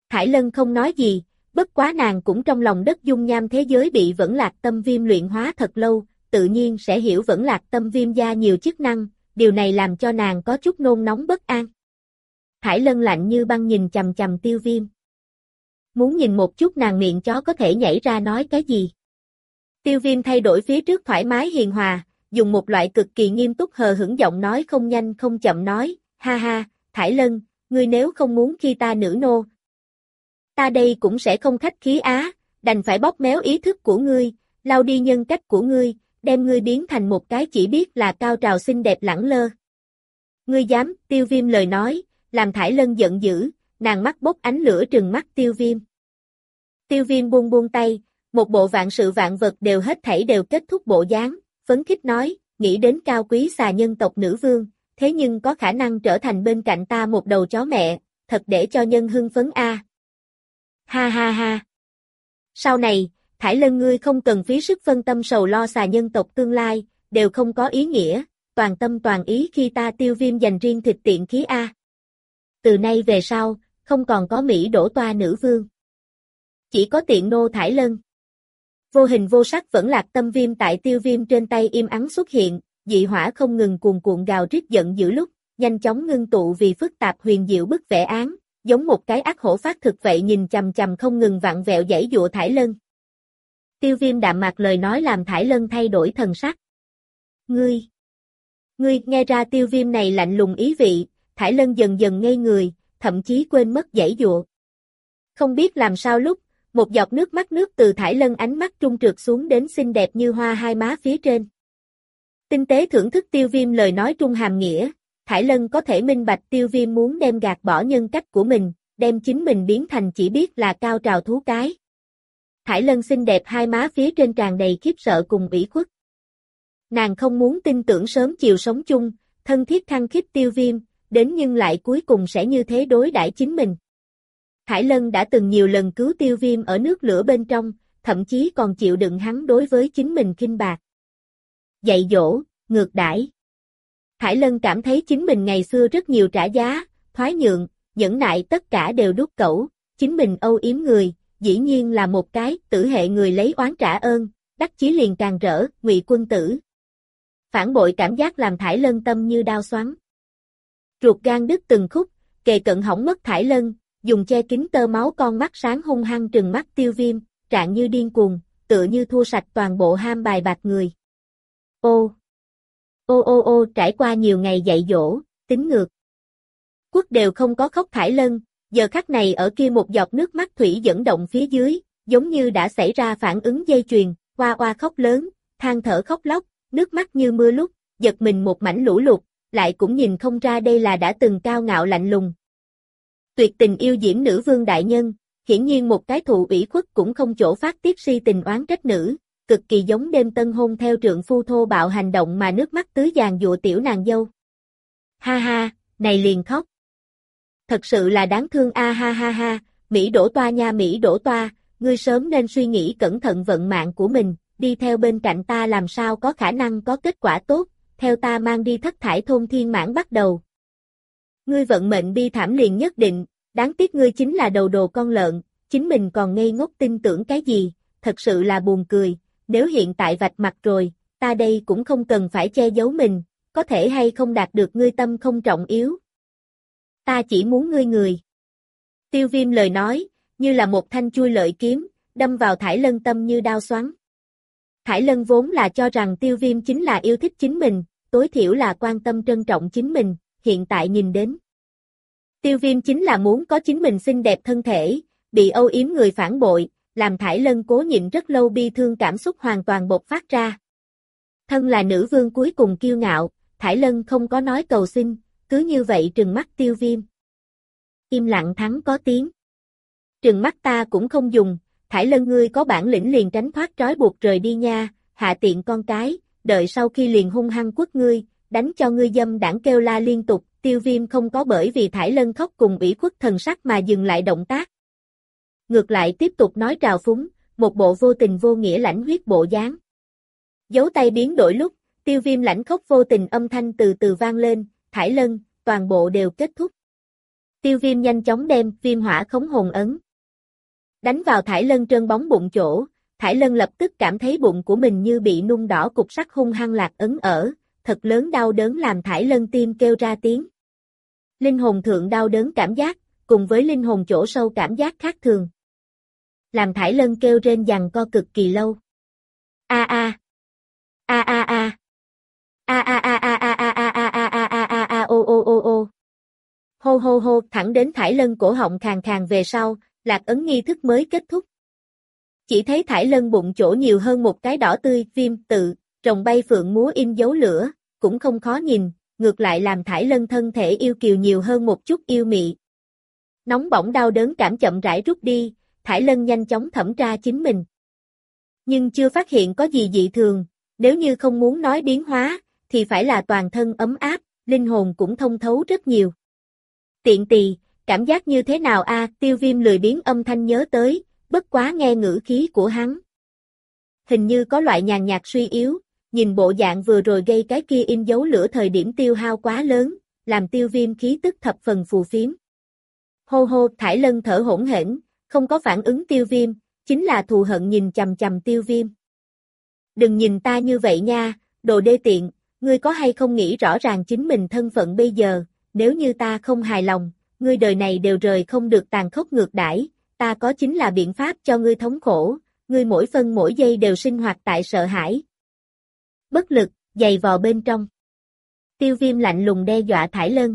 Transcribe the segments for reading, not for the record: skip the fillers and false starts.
Thải Lân không nói gì, bất quá nàng cũng trong lòng đất dung nham thế giới bị Vẫn Lạc Tâm Viêm luyện hóa thật lâu, tự nhiên sẽ hiểu Vẫn Lạc Tâm Viêm gia nhiều chức năng, điều này làm cho nàng có chút nôn nóng bất an. Thải Lân lạnh như băng nhìn chằm chằm Tiêu Viêm. Muốn nhìn một chút nàng miệng chó có thể nhảy ra nói cái gì. Tiêu Viêm thay đổi phía trước thoải mái hiền hòa, dùng một loại cực kỳ nghiêm túc hờ hững giọng nói không nhanh không chậm nói, ha ha, Thải Lân, ngươi nếu không muốn khi ta nữ nô, ta đây cũng sẽ không khách khí á, đành phải bóp méo ý thức của ngươi, lau đi nhân cách của ngươi, đem ngươi biến thành một cái chỉ biết là cao trào xinh đẹp lẳng lơ. Ngươi dám, Tiêu Viêm lời nói, làm Thải Lân giận dữ, nàng mắt bốc ánh lửa trừng mắt Tiêu Viêm. Tiêu Viêm buông buông tay, một bộ vạn sự vạn vật đều hết thảy đều kết thúc bộ dáng, phấn khích nói, nghĩ đến cao quý xà nhân tộc nữ vương, thế nhưng có khả năng trở thành bên cạnh ta một đầu chó mẹ, thật để cho nhân hưng phấn a. Ha ha ha. Sau này, Thải Lân ngươi không cần phí sức phân tâm sầu lo xà nhân tộc tương lai, đều không có ý nghĩa, toàn tâm toàn ý khi ta Tiêu Viêm dành riêng thịt tiện khí a. Từ nay về sau, không còn có Mỹ đổ toa nữ vương. Chỉ có tiện nô Thải Lân. Vô hình vô sắc Vẫn Lạc Tâm Viêm tại Tiêu Viêm trên tay im ắng xuất hiện, dị hỏa không ngừng cuồn cuộn gào rít giận dữ lúc, nhanh chóng ngưng tụ vì phức tạp huyền diệu bức vẽ án, giống một cái ác hổ phát thực vậy nhìn chằm chằm không ngừng vặn vẹo giãy giụa Thải Lân. Tiêu Viêm đạm mạc lời nói làm Thải Lân thay đổi thần sắc. Ngươi nghe ra Tiêu Viêm này lạnh lùng ý vị, Thải Lân dần dần ngây người, thậm chí quên mất giãy giụa. Không biết làm sao lúc, một giọt nước mắt nước từ Thải Lân ánh mắt trung trượt xuống đến xinh đẹp như hoa hai má phía trên. Tinh tế thưởng thức Tiêu Viêm lời nói trung hàm nghĩa, Thải Lân có thể minh bạch Tiêu Viêm muốn đem gạt bỏ nhân cách của mình, đem chính mình biến thành chỉ biết là cao trào thú cái. Thải Lân xinh đẹp hai má phía trên tràn đầy khiếp sợ cùng ủy khuất. Nàng không muốn tin tưởng sớm chiều sống chung, thân thiết khăng khít Tiêu Viêm, đến nhưng lại cuối cùng sẽ như thế đối đãi chính mình. Thải Lân đã từng nhiều lần cứu Tiêu Viêm ở nước lửa bên trong, thậm chí còn chịu đựng hắn đối với chính mình khinh bạc. Dạy dỗ, ngược đãi. Thải Lân cảm thấy chính mình ngày xưa rất nhiều trả giá, thoái nhượng, nhẫn nại tất cả đều đút cẩu, chính mình âu yếm người, dĩ nhiên là một cái tử hệ người lấy oán trả ơn, đắc chí liền càng rỡ, Ngụy quân tử. Phản bội cảm giác làm Thải Lân tâm như đao xoắn. Ruột gan đứt từng khúc, kề cận hỏng mất Thải Lân, dùng che kín tơ máu con mắt sáng hung hăng trừng mắt Tiêu Viêm, trạng như điên cuồng, tựa như thua sạch toàn bộ ham bài bạc người. Ô, trải qua nhiều ngày dạy dỗ, tính ngược. Quất đều không có khóc Thải Lân, giờ khắc này ở kia một giọt nước mắt thủy dẫn động phía dưới, giống như đã xảy ra phản ứng dây chuyền, oa oa khóc lớn, than thở khóc lóc, nước mắt như mưa lúc, giật mình một mảnh lũ lụt, lại cũng nhìn không ra đây là đã từng cao ngạo lạnh lùng. Tuyệt tình yêu diễm nữ vương đại nhân, hiển nhiên một cái thụ ủy khuất cũng không chỗ phát tiết si tình oán trách nữ, cực kỳ giống đêm tân hôn theo trượng phu thô bạo hành động mà nước mắt tứ dàn dụa tiểu nàng dâu. Ha ha, này liền khóc. Thật sự là đáng thương a ha ha ha, Mỹ đổ toa nha Mỹ đổ toa, ngươi sớm nên suy nghĩ cẩn thận vận mạng của mình, đi theo bên cạnh ta làm sao có khả năng có kết quả tốt, theo ta mang đi thất thải thôn thiên mãn bắt đầu. Ngươi vận mệnh bi thảm liền nhất định, đáng tiếc ngươi chính là đầu đồ con lợn, chính mình còn ngây ngốc tin tưởng cái gì, thật sự là buồn cười, nếu hiện tại vạch mặt rồi, ta đây cũng không cần phải che giấu mình, có thể hay không đạt được ngươi tâm không trọng yếu. Ta chỉ muốn ngươi người. Tiêu Viêm lời nói, như là một thanh chui lợi kiếm, đâm vào Thải Lân tâm như đao xoắn. Thải Lân vốn là cho rằng Tiêu Viêm chính là yêu thích chính mình, tối thiểu là quan tâm trân trọng chính mình, hiện tại nhìn đến. Tiêu Viêm chính là muốn có chính mình xinh đẹp thân thể, bị âu yếm người phản bội, làm Thải Lân cố nhịn rất lâu bi thương cảm xúc hoàn toàn bộc phát ra. Thân là nữ vương cuối cùng kiêu ngạo, Thải Lân không có nói cầu xin, cứ như vậy trừng mắt Tiêu Viêm. Im lặng thắng có tiếng. Trừng mắt ta cũng không dùng, Thải Lân ngươi có bản lĩnh liền tránh thoát trói buộc rời đi nha, hạ tiện con cái, đợi sau khi liền hung hăng quất ngươi, đánh cho ngươi dâm đảng kêu la liên tục, Tiêu Viêm không có bởi vì Thải Lân khóc cùng ủy khuất thần sắc mà dừng lại động tác. Ngược lại tiếp tục nói trào phúng, một bộ vô tình vô nghĩa lãnh huyết bộ dáng. Dấu tay biến đổi lúc, Tiêu Viêm lãnh khóc vô tình âm thanh từ từ vang lên, Thải Lân, toàn bộ đều kết thúc. Tiêu Viêm nhanh chóng đem viêm hỏa khống hồn ấn đánh vào Thải Lân trơn bóng bụng chỗ, Thải Lân lập tức cảm thấy bụng của mình như bị nung đỏ cục sắt hung hăng lạc ấn ở, thật lớn đau đớn làm Thải Lân tim kêu ra tiếng. Linh hồn thượng đau đớn cảm giác, cùng với linh hồn chỗ sâu cảm giác khác thường. Làm Thải Lân kêu rên giằng co cực kỳ lâu. A a a a a a a a a a a a a a a a a a ô ô ô ô. Hô hô hô, thẳng đến Thải Lân cổ họng khàn khàn về sau, lạc ấn nghi thức mới kết thúc. Chỉ thấy Thải Lân bụng chỗ nhiều hơn một cái đỏ tươi, viêm, tự, rồng bay phượng múa in dấu lửa, cũng không khó nhìn, ngược lại làm Thải Lân thân thể yêu kiều nhiều hơn một chút yêu mị. Nóng bỏng đau đớn cảm chậm rãi rút đi, Thải Lân nhanh chóng thẩm tra chính mình. Nhưng chưa phát hiện có gì dị thường, nếu như không muốn nói biến hóa, thì phải là toàn thân ấm áp, linh hồn cũng thông thấu rất nhiều. Tiện tỳ, cảm giác như thế nào a? Tiêu Viêm lười biếng âm thanh nhớ tới, bất quá nghe ngữ khí của hắn. Hình như có loại nhàn nhạt suy yếu, nhìn bộ dạng vừa rồi gây cái kia in dấu lửa thời điểm tiêu hao quá lớn, làm Tiêu Viêm khí tức thập phần phù phiếm. Hô hô, Thải Lân thở hỗn hển, không có phản ứng Tiêu Viêm, chính là thù hận nhìn chằm chằm Tiêu Viêm. Đừng nhìn ta như vậy nha, đồ đê tiện, ngươi có hay không nghĩ rõ ràng chính mình thân phận bây giờ, nếu như ta không hài lòng, ngươi đời này đều rời không được tàn khốc ngược đãi, ta có chính là biện pháp cho ngươi thống khổ, ngươi mỗi phân mỗi giây đều sinh hoạt tại sợ hãi. Bất lực, dày vò bên trong. Tiêu Viêm lạnh lùng đe dọa Thải Lân.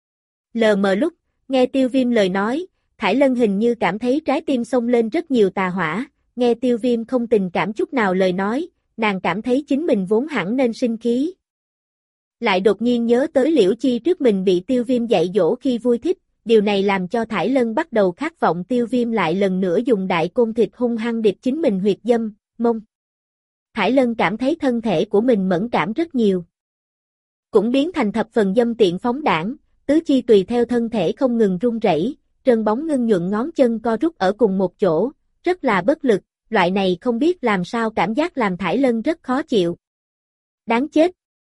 Lờ mờ lúc, nghe Tiêu Viêm lời nói, Thải Lân hình như cảm thấy trái tim xông lên rất nhiều tà hỏa, nghe Tiêu Viêm không tình cảm chút nào lời nói, nàng cảm thấy chính mình vốn hẳn nên sinh khí. Lại đột nhiên nhớ tới Liễu Chi trước mình bị Tiêu Viêm dạy dỗ khi vui thích, điều này làm cho Thải Lân bắt đầu khát vọng Tiêu Viêm lại lần nữa dùng đại côn thịt hung hăng điệp chính mình huyệt dâm, mông. Thải Lân cảm thấy thân thể của mình mẫn cảm rất nhiều. Cũng biến thành thập phần dâm tiện phóng đảng, tứ chi tùy theo thân thể không ngừng run rẩy, trơn bóng ngưng nhuận ngón chân co rút ở cùng một chỗ, rất là bất lực, loại này không biết làm sao cảm giác làm Thải Lân rất khó chịu. Đáng chết!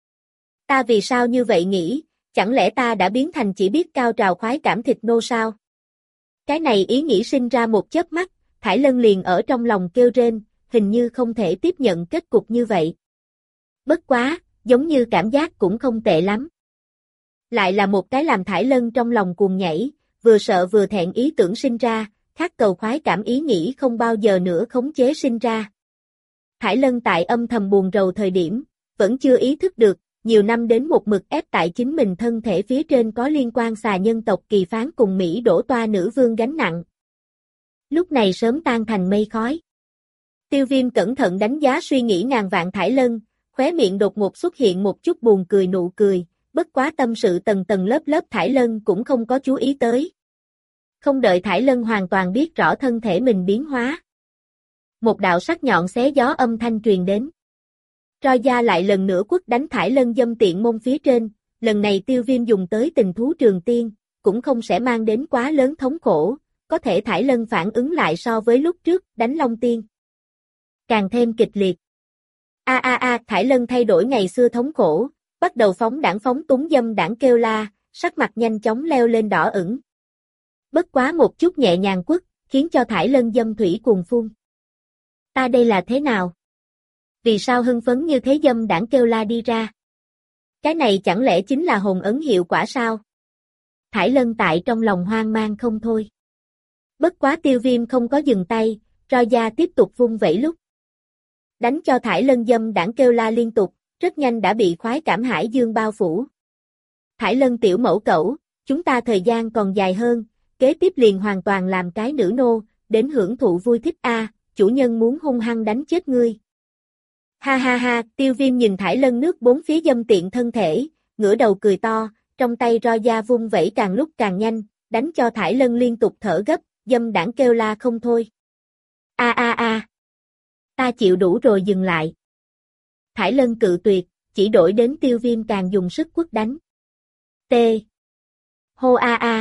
Ta vì sao như vậy nghĩ, chẳng lẽ ta đã biến thành chỉ biết cao trào khoái cảm thịt nô sao? Cái này ý nghĩ sinh ra một chớp mắt, Thải Lân liền ở trong lòng kêu rên, hình như không thể tiếp nhận kết cục như vậy. Bất quá, giống như cảm giác cũng không tệ lắm. Lại là một cái làm Thải Lân trong lòng cuồng nhảy, vừa sợ vừa thẹn ý tưởng sinh ra, khát cầu khoái cảm ý nghĩ không bao giờ nữa khống chế sinh ra. Thải Lân tại âm thầm buồn rầu thời điểm, vẫn chưa ý thức được, nhiều năm đến một mực ép tại chính mình thân thể phía trên có liên quan xà nhân tộc Kỳ Phán cùng Mỹ đổ toa nữ vương gánh nặng. Lúc này sớm tan thành mây khói. Tiêu Viêm cẩn thận đánh giá suy nghĩ ngàn vạn Thải Lân, khóe miệng đột ngột xuất hiện một chút buồn cười nụ cười, bất quá tâm sự tầng tầng lớp lớp Thải Lân cũng không có chú ý tới. Không đợi Thải Lân hoàn toàn biết rõ thân thể mình biến hóa. Một đạo sắc nhọn xé gió âm thanh truyền đến. Roi da lại lần nữa quất đánh Thải Lân dâm tiện mông phía trên, lần này Tiêu Viêm dùng tới tình thú trường tiên, cũng không sẽ mang đến quá lớn thống khổ, có thể Thải Lân phản ứng lại so với lúc trước đánh Long Tiên. Càng thêm kịch liệt. Thải Lân thay đổi ngày xưa thống khổ, bắt đầu phóng túng dâm đảng kêu la, sắc mặt nhanh chóng leo lên đỏ ửng. Bất quá một chút nhẹ nhàng quất, khiến cho Thải Lân dâm thủy cuồng phun. Ta đây là thế nào? Vì sao hưng phấn như thế dâm đảng kêu la đi ra? Cái này chẳng lẽ chính là hồn ấn hiệu quả sao? Thải Lân tại trong lòng hoang mang không thôi. Bất quá Tiêu Viêm không có dừng tay, roi da tiếp tục vung vẩy lúc. Đánh cho Thải Lân dâm đảng kêu la liên tục, rất nhanh đã bị khoái cảm hải dương bao phủ. Thải Lân tiểu mẫu cẩu, chúng ta thời gian còn dài hơn, kế tiếp liền hoàn toàn làm cái nữ nô, đến hưởng thụ vui thích a, chủ nhân muốn hung hăng đánh chết ngươi. Ha ha ha, Tiêu Viêm nhìn Thải Lân nước bốn phía dâm tiện thân thể, ngửa đầu cười to, trong tay roi da vung vẩy càng lúc càng nhanh, đánh cho Thải Lân liên tục thở gấp, dâm đảng kêu la không thôi. Ta chịu đủ rồi dừng lại. Thải Lân cự tuyệt, chỉ đổi đến Tiêu Viêm càng dùng sức quất đánh. T. Hô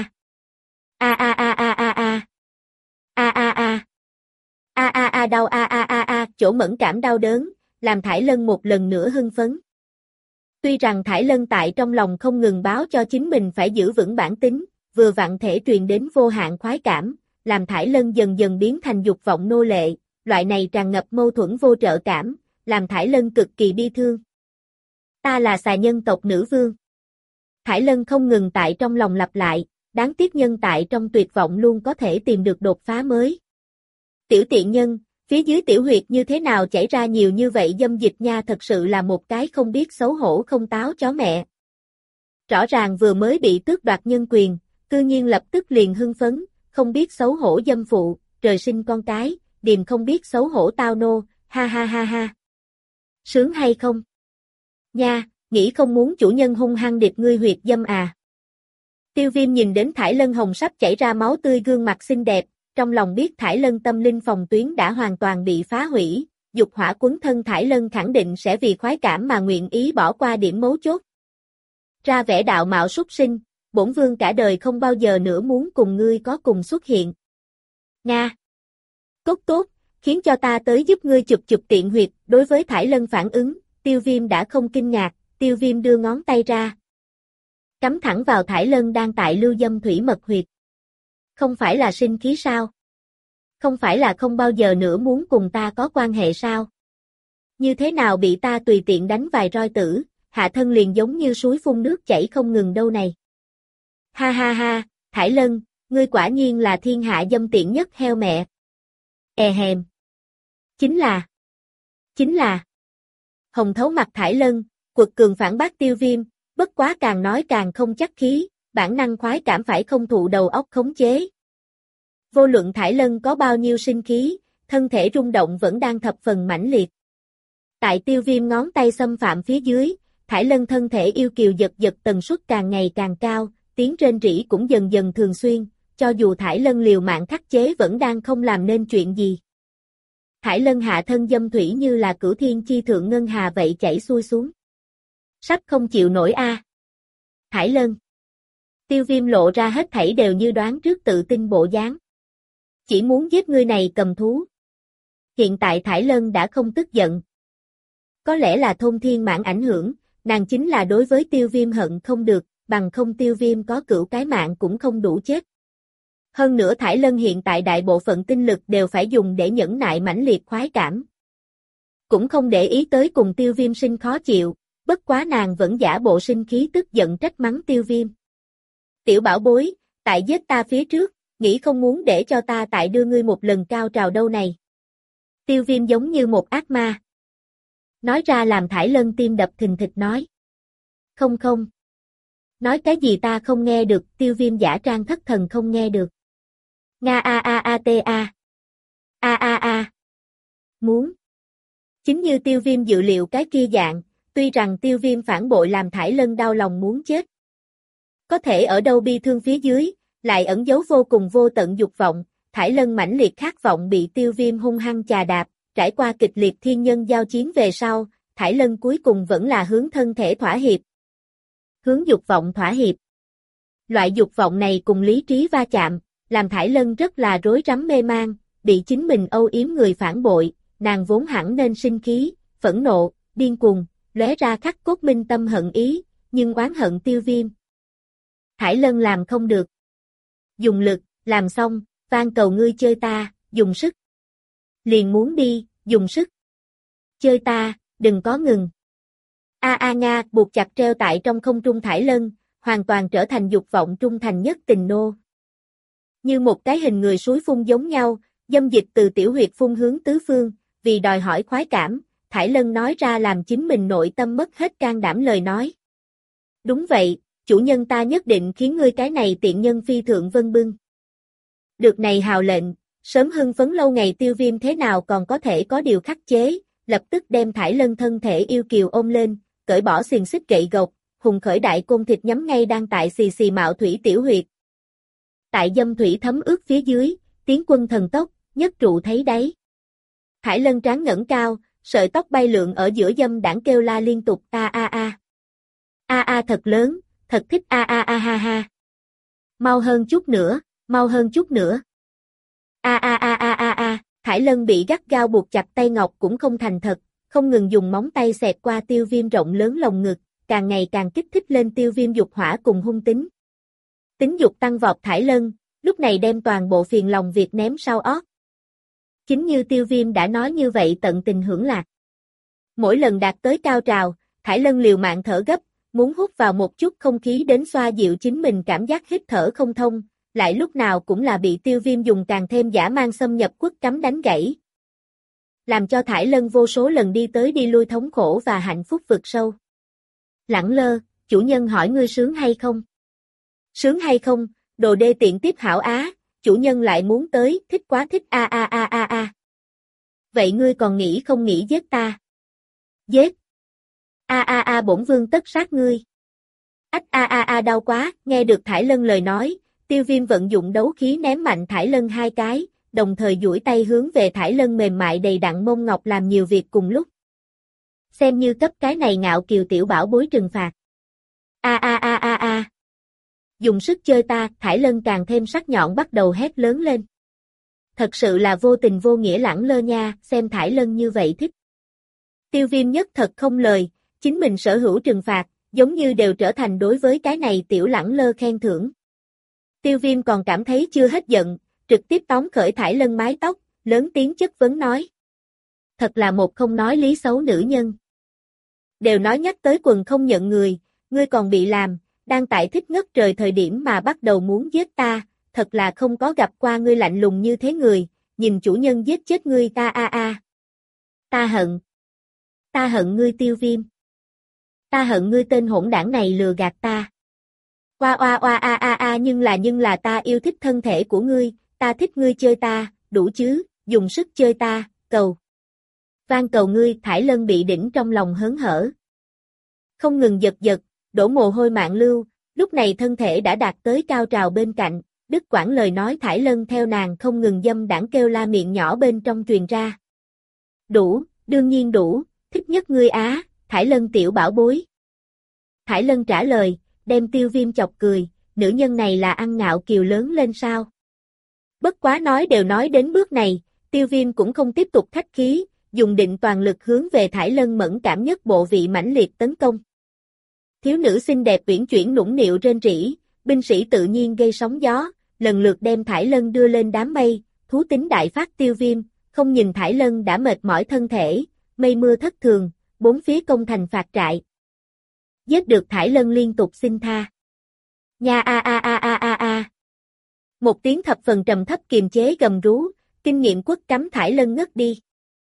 đau chỗ mẫn cảm đau đớn, làm Thải Lân một lần nữa hưng phấn. Tuy rằng Thải Lân tại trong lòng không ngừng báo cho chính mình phải giữ vững bản tính, vừa vặn thể truyền đến vô hạn khoái cảm, làm Thải Lân dần dần biến thành dục vọng nô lệ, loại này tràn ngập mâu thuẫn vô trợ cảm, làm Thải Lân cực kỳ bi thương. Ta là xà nhân tộc nữ vương. Thải Lân không ngừng tại trong lòng lặp lại, đáng tiếc nhân tại trong tuyệt vọng luôn có thể tìm được đột phá mới. Tiểu tiện nhân, phía dưới tiểu huyệt như thế nào chảy ra nhiều như vậy dâm dịch nha, thật sự là một cái không biết xấu hổ không táo chó mẹ. Rõ ràng vừa mới bị tước đoạt nhân quyền, cư nhiên lập tức liền hưng phấn, không biết xấu hổ dâm phụ, trời sinh con cái, điềm không biết xấu hổ tao nô, ha ha ha ha. Sướng hay không? Nha, nghĩ không muốn chủ nhân hung hăng điệp ngươi huyệt dâm à? Tiêu Viêm nhìn đến Thải Lân hồng sắp chảy ra máu tươi gương mặt xinh đẹp, trong lòng biết Thải Lân tâm linh phòng tuyến đã hoàn toàn bị phá hủy, dục hỏa quấn thân Thải Lân khẳng định sẽ vì khoái cảm mà nguyện ý bỏ qua điểm mấu chốt. Ra vẻ đạo mạo súc sinh, bổn vương cả đời không bao giờ nữa muốn cùng ngươi có cùng xuất hiện. Nga. Tốt tốt, khiến cho ta tới giúp ngươi chụp chụp tiện huyệt, đối với Thải Lân phản ứng, Tiêu Viêm đã không kinh ngạc, Tiêu Viêm đưa ngón tay ra. Cắm thẳng vào Thải Lân đang tại lưu dâm thủy mật huyệt. Không phải là sinh khí sao? Không phải là không bao giờ nữa muốn cùng ta có quan hệ sao? Như thế nào bị ta tùy tiện đánh vài roi tử, hạ thân liền giống như suối phun nước chảy không ngừng đâu này. Ha ha ha, Thải Lân, ngươi quả nhiên là thiên hạ dâm tiện nhất heo mẹ. Hèm. Chính là. Hồng thấu mặt Thải Lân, quật cường phản bác Tiêu Viêm, bất quá càng nói càng không chắc khí, bản năng khoái cảm phải không thụ đầu óc khống chế. Vô luận Thải Lân có bao nhiêu sinh khí, thân thể rung động vẫn đang thập phần mãnh liệt. Tại Tiêu Viêm ngón tay xâm phạm phía dưới, Thải Lân thân thể yêu kiều giật giật tần suất càng ngày càng cao, tiếng rên rỉ cũng dần dần thường xuyên, cho dù Thải Lân liều mạng khắc chế vẫn đang không làm nên chuyện gì. Thải Lân hạ thân dâm thủy như là cửu thiên chi thượng ngân hà vậy chảy xuôi xuống. Sắp không chịu nổi a. Thải Lân. Tiêu Viêm lộ ra hết thảy đều như đoán trước tự tin bộ dáng. Chỉ muốn giết ngươi này cầm thú. Hiện tại Thải Lân đã không tức giận. Có lẽ là thôn thiên mãn ảnh hưởng, nàng chính là đối với Tiêu Viêm hận không được, bằng không Tiêu Viêm có cửu cái mạng cũng không đủ chết. Hơn nữa Thải Lân hiện tại đại bộ phận tinh lực đều phải dùng để nhẫn nại mãnh liệt khoái cảm. Cũng không để ý tới cùng Tiêu Viêm sinh khó chịu, bất quá nàng vẫn giả bộ sinh khí tức giận trách mắng Tiêu Viêm. Tiểu bảo bối, tại giết ta phía trước, nghĩ không muốn để cho ta tại đưa ngươi một lần cao trào đâu này. Tiêu Viêm giống như một ác ma. Nói ra làm Thải Lân tim đập thình thịch nói. Không không. Nói cái gì ta không nghe được, Tiêu Viêm giả trang thất thần không nghe được. Nga a a a t a. A a a. Muốn. Chính như Tiêu Viêm dự liệu cái kia dạng, tuy rằng Tiêu Viêm phản bội làm Thải Lân đau lòng muốn chết. Có thể ở đâu bi thương phía dưới, lại ẩn giấu vô cùng vô tận dục vọng, Thải Lân mãnh liệt khát vọng bị Tiêu Viêm hung hăng chà đạp, trải qua kịch liệt thiên nhân giao chiến về sau, Thải Lân cuối cùng vẫn là hướng thân thể thỏa hiệp. Hướng dục vọng thỏa hiệp. Loại dục vọng này cùng lý trí va chạm, làm Thải Lân rất là rối rắm mê man, bị chính mình âu yếm người phản bội, nàng vốn hẳn nên sinh khí, phẫn nộ, điên cuồng, lóe ra khắc cốt minh tâm hận ý, nhưng oán hận Tiêu Viêm. Thải Lân làm không được. Dùng lực, làm xong, van cầu ngươi chơi ta, dùng sức. Liền muốn đi, dùng sức. Chơi ta, đừng có ngừng. Nga, buộc chặt treo tại trong không trung Thải Lân, hoàn toàn trở thành dục vọng trung thành nhất tình nô. Như một cái hình người suối phun giống nhau, dâm dịch từ tiểu huyệt phun hướng tứ phương, vì đòi hỏi khoái cảm, Thải Lân nói ra làm chính mình nội tâm mất hết can đảm lời nói. Đúng vậy, chủ nhân ta nhất định khiến ngươi cái này tiện nhân phi thượng vân bưng. Được này hào lệnh, sớm hưng phấn lâu ngày Tiêu Viêm thế nào còn có thể có điều khắc chế, lập tức đem Thải Lân thân thể yêu kiều ôm lên, cởi bỏ xiềng xích gậy gộc, hùng khởi đại côn thịt nhắm ngay đang tại xì xì mạo thủy tiểu huyệt. Tại dâm thủy thấm ướt phía dưới, tiến quân thần tốc, nhất trụ thấy đáy. Thải Lân trán ngẩng cao, sợi tóc bay lượn ở giữa dâm đảng kêu la liên tục a a a. A a thật lớn, thật thích a a a ha ha. Mau hơn chút nữa, mau hơn chút nữa. A a a a a a, Thải Lân bị gắt gao buộc chặt tay ngọc cũng không thành thật, không ngừng dùng móng tay xẹt qua Tiêu Viêm rộng lớn lồng ngực, càng ngày càng kích thích lên Tiêu Viêm dục hỏa cùng hung tính. Tính dục tăng vọt Thải Lân, lúc này đem toàn bộ phiền lòng việc ném sau ót. Chính như Tiêu Viêm đã nói như vậy tận tình hưởng lạc. Mỗi lần đạt tới cao trào, Thải Lân liều mạng thở gấp, muốn hút vào một chút không khí đến xoa dịu chính mình cảm giác hít thở không thông, lại lúc nào cũng là bị Tiêu Viêm dùng càng thêm dã man xâm nhập quất cắm đánh gãy. Làm cho Thải Lân vô số lần đi tới đi lui thống khổ và hạnh phúc vực sâu. Lẳng lơ, chủ nhân hỏi ngươi sướng hay không? Sướng hay không, đồ đê tiện tiếp hảo á, chủ nhân lại muốn tới, thích quá thích a a a a a. Vậy ngươi còn nghĩ không nghĩ giết ta? Giết. A a a bổn vương tất sát ngươi. Ách a a a đau quá, nghe được Thải Lân lời nói, Tiêu Viêm vận dụng đấu khí ném mạnh Thải Lân hai cái, đồng thời duỗi tay hướng về Thải Lân mềm mại đầy đặn mông ngọc làm nhiều việc cùng lúc. Xem như cấp cái này ngạo kiều tiểu bảo bối trừng phạt. A a a a a. Dùng sức chơi ta, Thải Lân càng thêm sắc nhọn bắt đầu hét lớn lên. Thật sự là vô tình vô nghĩa lẳng lơ nha, xem Thải Lân như vậy thích. Tiêu Viêm nhất thật không lời, chính mình sở hữu trừng phạt, giống như đều trở thành đối với cái này tiểu lẳng lơ khen thưởng. Tiêu Viêm còn cảm thấy chưa hết giận, trực tiếp tóm khởi Thải Lân mái tóc, lớn tiếng chất vấn nói. Thật là một không nói lý xấu nữ nhân. Đều nói nhắc tới quần không nhận người, ngươi còn bị làm, đang tại thích ngất trời thời điểm mà bắt đầu muốn giết ta, thật là không có gặp qua ngươi lạnh lùng như thế người, nhìn chủ nhân giết chết ngươi ta a a. Ta hận. Ta hận ngươi Tiêu Viêm. Ta hận ngươi tên hỗn đảng này lừa gạt ta. Oa oa oa a a a nhưng là ta yêu thích thân thể của ngươi, ta thích ngươi chơi ta, đủ chứ, dùng sức chơi ta, cầu. Van cầu ngươi, Thải Lân bị đỉnh trong lòng hớn hở. Không ngừng giật giật, đổ mồ hôi mạng lưu, lúc này thân thể đã đạt tới cao trào bên cạnh, đứt quãng lời nói Thải Lân theo nàng không ngừng dâm đãng kêu la miệng nhỏ bên trong truyền ra. Đủ, đương nhiên đủ, thích nhất ngươi á, Thải Lân tiểu bảo bối. Thải Lân trả lời, đem Tiêu Viêm chọc cười, nữ nhân này là ăn ngạo kiều lớn lên sao? Bất quá nói đều nói đến bước này, Tiêu Viêm cũng không tiếp tục khách khí, dùng định toàn lực hướng về Thải Lân mẫn cảm nhất bộ vị mãnh liệt tấn công. Thiếu nữ xinh đẹp uyển chuyển nũng nịu rên rỉ, binh sĩ tự nhiên gây sóng gió, lần lượt đem Thải Lân đưa lên đám mây, thú tính đại phát Tiêu Viêm, không nhìn Thải Lân đã mệt mỏi thân thể, mây mưa thất thường, bốn phía công thành phạt trại. Giết được Thải Lân liên tục xin tha. Nha a a a a a a. Một tiếng thập phần trầm thấp kiềm chế gầm rú, kinh nghiệm quất cắm Thải Lân ngất đi.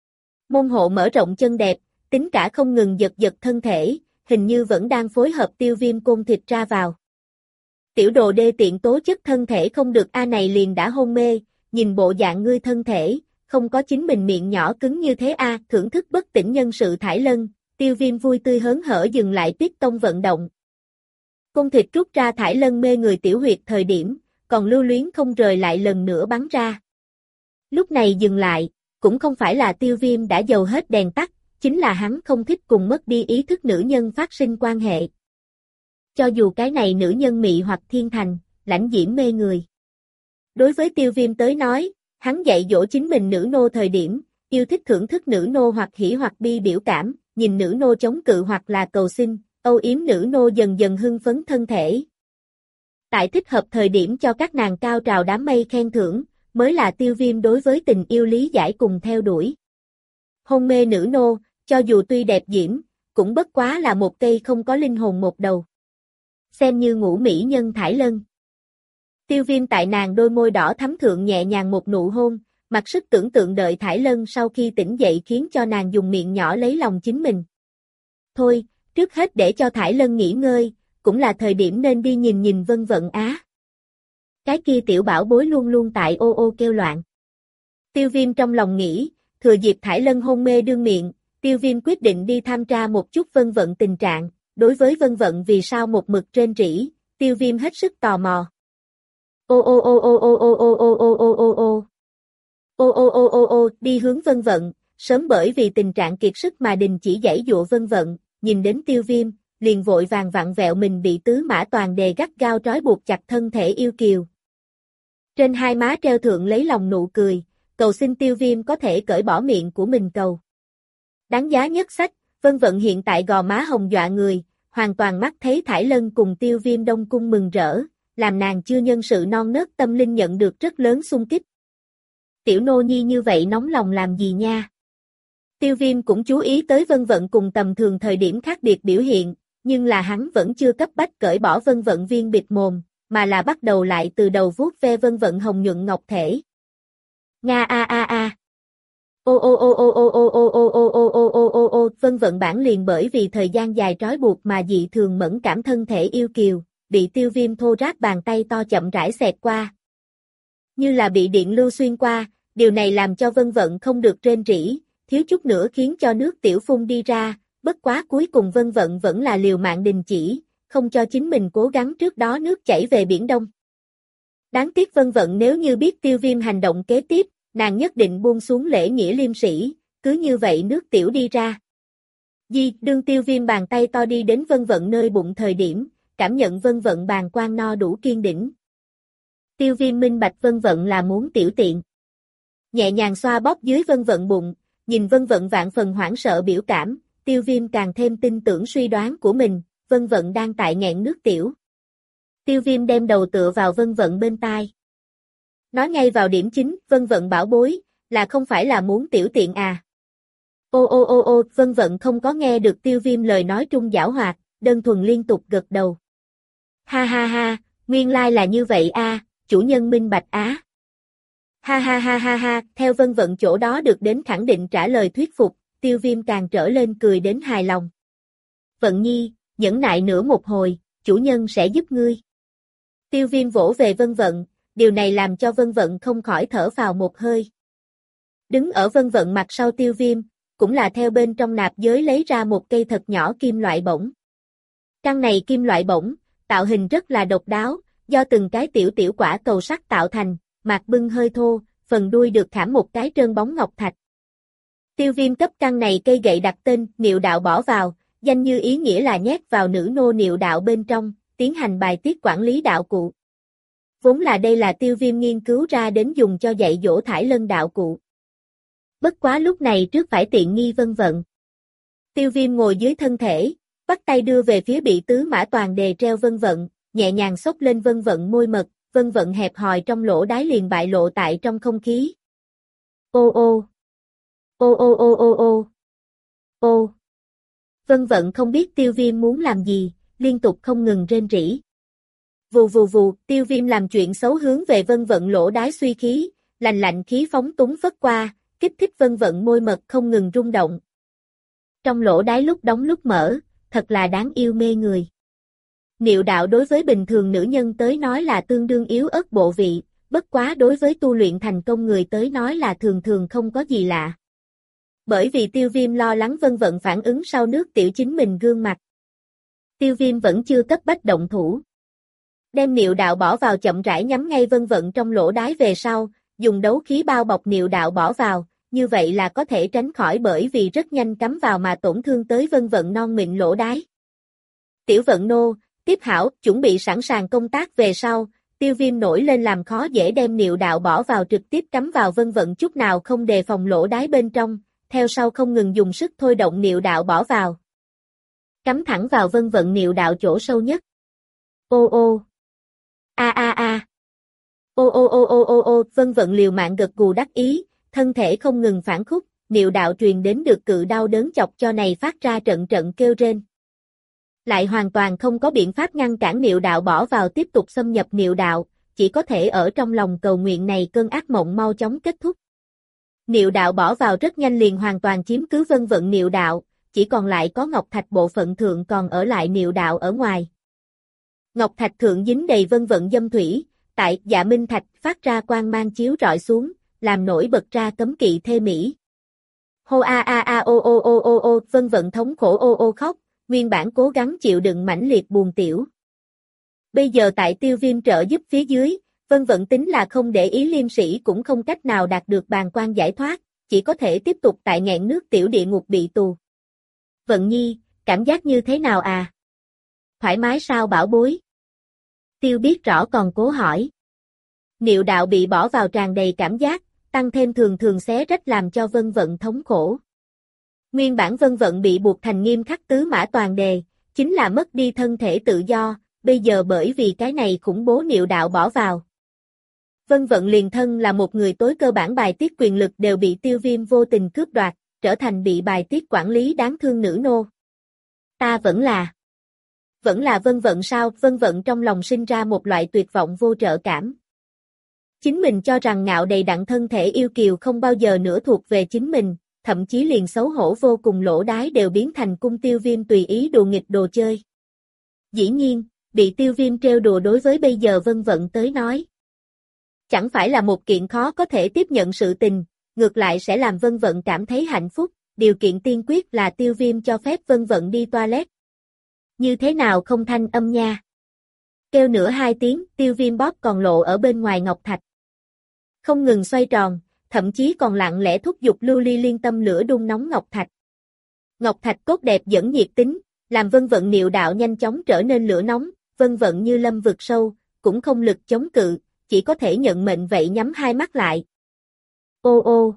Môn hộ mở rộng chân đẹp, tính cả không ngừng giật giật thân thể, hình như vẫn đang phối hợp Tiêu Viêm côn thịt ra vào. Tiểu đồ đê tiện tố chất thân thể không được a này liền đã hôn mê, nhìn bộ dạng ngươi thân thể, không có chính mình miệng nhỏ cứng như thế a, thưởng thức bất tỉnh nhân sự Thải Lân, Tiêu Viêm vui tươi hớn hở dừng lại Tuyết Tông vận động. Côn thịt rút ra Thải Lân mê người tiểu huyệt thời điểm, còn lưu luyến không rời lại lần nữa bắn ra. Lúc này dừng lại, cũng không phải là Tiêu Viêm đã dầu hết đèn tắt, chính là hắn không thích cùng mất đi ý thức nữ nhân phát sinh quan hệ. Cho dù cái này nữ nhân mị hoặc thiên thành, lãnh diễm mê người. Đối với Tiêu Viêm tới nói, hắn dạy dỗ chính mình nữ nô thời điểm, yêu thích thưởng thức nữ nô hoặc hỉ hoặc bi biểu cảm, nhìn nữ nô chống cự hoặc là cầu xin, âu yếm nữ nô dần dần hưng phấn thân thể. Tại thích hợp thời điểm cho các nàng cao trào đám mây khen thưởng, mới là Tiêu Viêm đối với tình yêu lý giải cùng theo đuổi. Hôn mê nữ nô, cho dù tuy đẹp diễm, cũng bất quá là một cây không có linh hồn một đầu. Xem như ngũ mỹ nhân Thải Lân. Tiêu Viêm tại nàng đôi môi đỏ thắm thượng nhẹ nhàng một nụ hôn, mặc sức tưởng tượng đợi Thải Lân sau khi tỉnh dậy khiến cho nàng dùng miệng nhỏ lấy lòng chính mình. Thôi, trước hết để cho Thải Lân nghỉ ngơi, cũng là thời điểm nên đi nhìn nhìn Vân Vận á. Cái kia tiểu bảo bối luôn luôn tại ô ô kêu loạn. Tiêu Viêm trong lòng nghĩ, thừa dịp Thải Lân hôn mê đương miệng, Tiêu Viêm quyết định đi tham tra một chút Vân Vận tình trạng, đối với Vân Vận vì sao một mực rên rỉ, Tiêu Viêm hết sức tò mò. Ô ô ô ô ô ô ô ô ô ô ô ô. Ô ô ô ô ô đi hướng Vân Vận, sớm bởi vì tình trạng kiệt sức mà đình chỉ giãy dụa Vân Vận, nhìn đến Tiêu Viêm, liền vội vàng vặn vẹo mình bị tứ mã toàn đề gắt gao trói buộc chặt thân thể yêu kiều. Trên hai má treo thượng lấy lòng nụ cười, cầu xin Tiêu Viêm có thể cởi bỏ miệng của mình cầu. Đáng giá nhất sách, Vân Vận hiện tại gò má hồng dọa người, hoàn toàn mắt thấy Thải Lân cùng Tiêu Viêm đông cung mừng rỡ, làm nàng chưa nhân sự non nớt tâm linh nhận được rất lớn xung kích. Tiểu nô nhi như vậy nóng lòng làm gì nha? Tiêu Viêm cũng chú ý tới Vân Vận cùng tầm thường thời điểm khác biệt biểu hiện, nhưng là hắn vẫn chưa cấp bách cởi bỏ Vân Vận viên bịt mồm, mà là bắt đầu lại từ đầu vuốt ve Vân Vận hồng nhuận ngọc thể. Nga a a a. Ô ô ô ô ô ô ô ô ô ô ô ô ô ô, Vân Vận bản liền bởi vì thời gian dài trói buộc mà dị thường mẫn cảm thân thể yêu kiều, bị Tiêu Viêm thô ráp bàn tay to chậm rãi xẹt qua. Như là bị điện lưu xuyên qua, điều này làm cho Vân Vận không được rên rỉ, thiếu chút nữa khiến cho nước tiểu phun đi ra, bất quá cuối cùng Vân Vận vẫn là liều mạng đình chỉ, không cho chính mình cố gắng trước đó nước chảy về Biển Đông. Đáng tiếc Vân Vận nếu như biết Tiêu Viêm hành động kế tiếp, nàng nhất định buông xuống lễ nghĩa liêm sĩ, cứ như vậy nước tiểu đi ra. Đương Tiêu Viêm bàn tay to đi đến Vân Vận nơi bụng thời điểm, cảm nhận Vân Vận bàng quang no đủ kiên đỉnh. Tiêu Viêm minh bạch Vân Vận là muốn tiểu tiện. Nhẹ nhàng xoa bóp dưới Vân Vận bụng, nhìn Vân Vận vạn phần hoảng sợ biểu cảm, Tiêu Viêm càng thêm tin tưởng suy đoán của mình, Vân Vận đang tại nghẹn nước tiểu. Tiêu Viêm đem đầu tựa vào Vân Vận bên tai. Nói ngay vào điểm chính, Vân Vận bảo bối, là không phải là muốn tiểu tiện à. Ô ô ô ô, Vân Vận không có nghe được Tiêu Viêm lời nói trung giảo hoạt, đơn thuần liên tục gật đầu. Ha ha ha, nguyên lai là như vậy a, chủ nhân minh bạch á. Ha ha ha ha ha, theo Vân Vận chỗ đó được đến khẳng định trả lời thuyết phục, Tiêu Viêm càng trở lên cười đến hài lòng. Vận nhi, nhẫn nại nữa một hồi, chủ nhân sẽ giúp ngươi. Tiêu Viêm vỗ về Vân Vận, điều này làm cho Vân Vận không khỏi thở phào một hơi. Đứng ở Vân Vận mặt sau Tiêu Viêm, cũng là theo bên trong nạp giới lấy ra một cây thật nhỏ kim loại bổng. Căn này kim loại bổng, tạo hình rất là độc đáo, do từng cái tiểu tiểu quả cầu sắt tạo thành, mạc bưng hơi thô, phần đuôi được khảm một cái trơn bóng ngọc thạch. Tiêu Viêm cấp căn này cây gậy đặt tên Niệu Đạo bỏ vào, danh như ý nghĩa là nhét vào nữ nô Niệu Đạo bên trong, tiến hành bài tiết quản lý đạo cụ. Vốn là đây là Tiêu Viêm nghiên cứu ra đến dùng cho dạy dỗ Thải Lân đạo cụ. Bất quá lúc này trước phải tiện nghi Vân Vận. Tiêu Viêm ngồi dưới thân thể, bắt tay đưa về phía bị tứ mã toàn đề treo Vân Vận, nhẹ nhàng xốc lên Vân Vận môi mật, Vân Vận hẹp hòi trong lỗ đái liền bại lộ tại trong không khí. Ô ô. Ô ô ô ô ô. Ô. Vân Vận không biết Tiêu Viêm muốn làm gì, liên tục không ngừng rên rỉ. Vù vù vù, Tiêu Viêm làm chuyện xấu hướng về Vân Vận lỗ đái suy khí, lạnh lạnh khí phóng túng phất qua, kích thích Vân Vận môi mật không ngừng rung động. Trong lỗ đái lúc đóng lúc mở, thật là đáng yêu mê người. Niệu đạo đối với bình thường nữ nhân tới nói là tương đương yếu ớt bộ vị, bất quá đối với tu luyện thành công người tới nói là thường thường không có gì lạ. Bởi vì Tiêu Viêm lo lắng Vân Vận phản ứng sau nước tiểu chính mình gương mặt. Tiêu Viêm vẫn chưa cấp bách động thủ. Đem niệu đạo bỏ vào chậm rãi nhắm ngay Vân Vận trong lỗ đái về sau, dùng đấu khí bao bọc niệu đạo bỏ vào, như vậy là có thể tránh khỏi bởi vì rất nhanh cắm vào mà tổn thương tới Vân Vận non mịn lỗ đái. Tiểu Vận nô, tiếp hảo, chuẩn bị sẵn sàng công tác về sau, Tiêu Viêm nổi lên làm khó dễ đem niệu đạo bỏ vào trực tiếp cắm vào Vân Vận chút nào không đề phòng lỗ đái bên trong, theo sau không ngừng dùng sức thôi động niệu đạo bỏ vào. Cắm thẳng vào Vân Vận niệu đạo chỗ sâu nhất. Ô ô. A a a. Ô ô ô ô ô ô, Vân Vận liều mạng gật gù đắc ý, thân thể không ngừng phản khúc, niệu đạo truyền đến được cự đau đớn chọc cho này phát ra trận trận kêu rên. Lại hoàn toàn không có biện pháp ngăn cản niệu đạo bỏ vào tiếp tục xâm nhập niệu đạo, chỉ có thể ở trong lòng cầu nguyện này cơn ác mộng mau chóng kết thúc. Niệu đạo bỏ vào rất nhanh liền hoàn toàn chiếm cứ Vân Vận niệu đạo, chỉ còn lại có ngọc thạch bộ phận thượng còn ở lại niệu đạo ở ngoài. Ngọc thạch thượng dính đầy Vân Vận dâm thủy, tại Dạ Minh thạch phát ra quang mang chiếu rọi xuống, làm nổi bật ra cấm kỵ thê mỹ. Hô a a a ô ô ô ô ô, Vân Vận thống khổ ô ô khóc, nguyên bản cố gắng chịu đựng mãnh liệt buồn tiểu. Bây giờ tại Tiêu Viêm trợ giúp phía dưới, Vân Vận tính là không để ý liêm sĩ cũng không cách nào đạt được bàng quan giải thoát, chỉ có thể tiếp tục tại nghẹn nước tiểu địa ngục bị tù. Vận nhi, cảm giác như thế nào à? Thoải mái sao bảo bối? Tiêu biết rõ còn cố hỏi. Niệu đạo bị bỏ vào tràn đầy cảm giác, tăng thêm thường thường xé rách làm cho Vân Vận thống khổ. Nguyên bản Vân Vận bị buộc thành nghiêm khắc tứ mã toàn đề, chính là mất đi thân thể tự do, bây giờ bởi vì cái này khủng bố niệu đạo bỏ vào. Vân Vận liền thân là một người tối cơ bản bài tiết quyền lực đều bị Tiêu Viêm vô tình cướp đoạt, trở thành bị bài tiết quản lý đáng thương nữ nô. Ta vẫn là Vân Vận sao? Vân Vận trong lòng sinh ra một loại tuyệt vọng vô trợ cảm. Chính mình cho rằng ngạo đầy đặn thân thể yêu kiều không bao giờ nữa thuộc về chính mình, thậm chí liền xấu hổ vô cùng lỗ đái đều biến thành cung Tiêu Viêm tùy ý đùa nghịch đồ chơi. Dĩ nhiên, bị Tiêu Viêm trêu đùa đối với bây giờ Vân Vận tới nói, chẳng phải là một kiện khó có thể tiếp nhận sự tình, ngược lại sẽ làm Vân Vận cảm thấy hạnh phúc, điều kiện tiên quyết là Tiêu Viêm cho phép Vân Vận đi toilet. Như thế nào không thanh âm nha? Kêu nữa 2 tiếng, Tiêu Viêm bóp còn lộ ở bên ngoài ngọc thạch. Không ngừng xoay tròn, thậm chí còn lặng lẽ thúc giục lưu ly liên tâm lửa đun nóng ngọc thạch. Ngọc thạch cốt đẹp dẫn nhiệt tính, làm Vân Vận niệu đạo nhanh chóng trở nên lửa nóng, Vân Vận như lâm vực sâu, cũng không lực chống cự, chỉ có thể nhận mệnh vậy nhắm 2 mắt lại. Ô ô.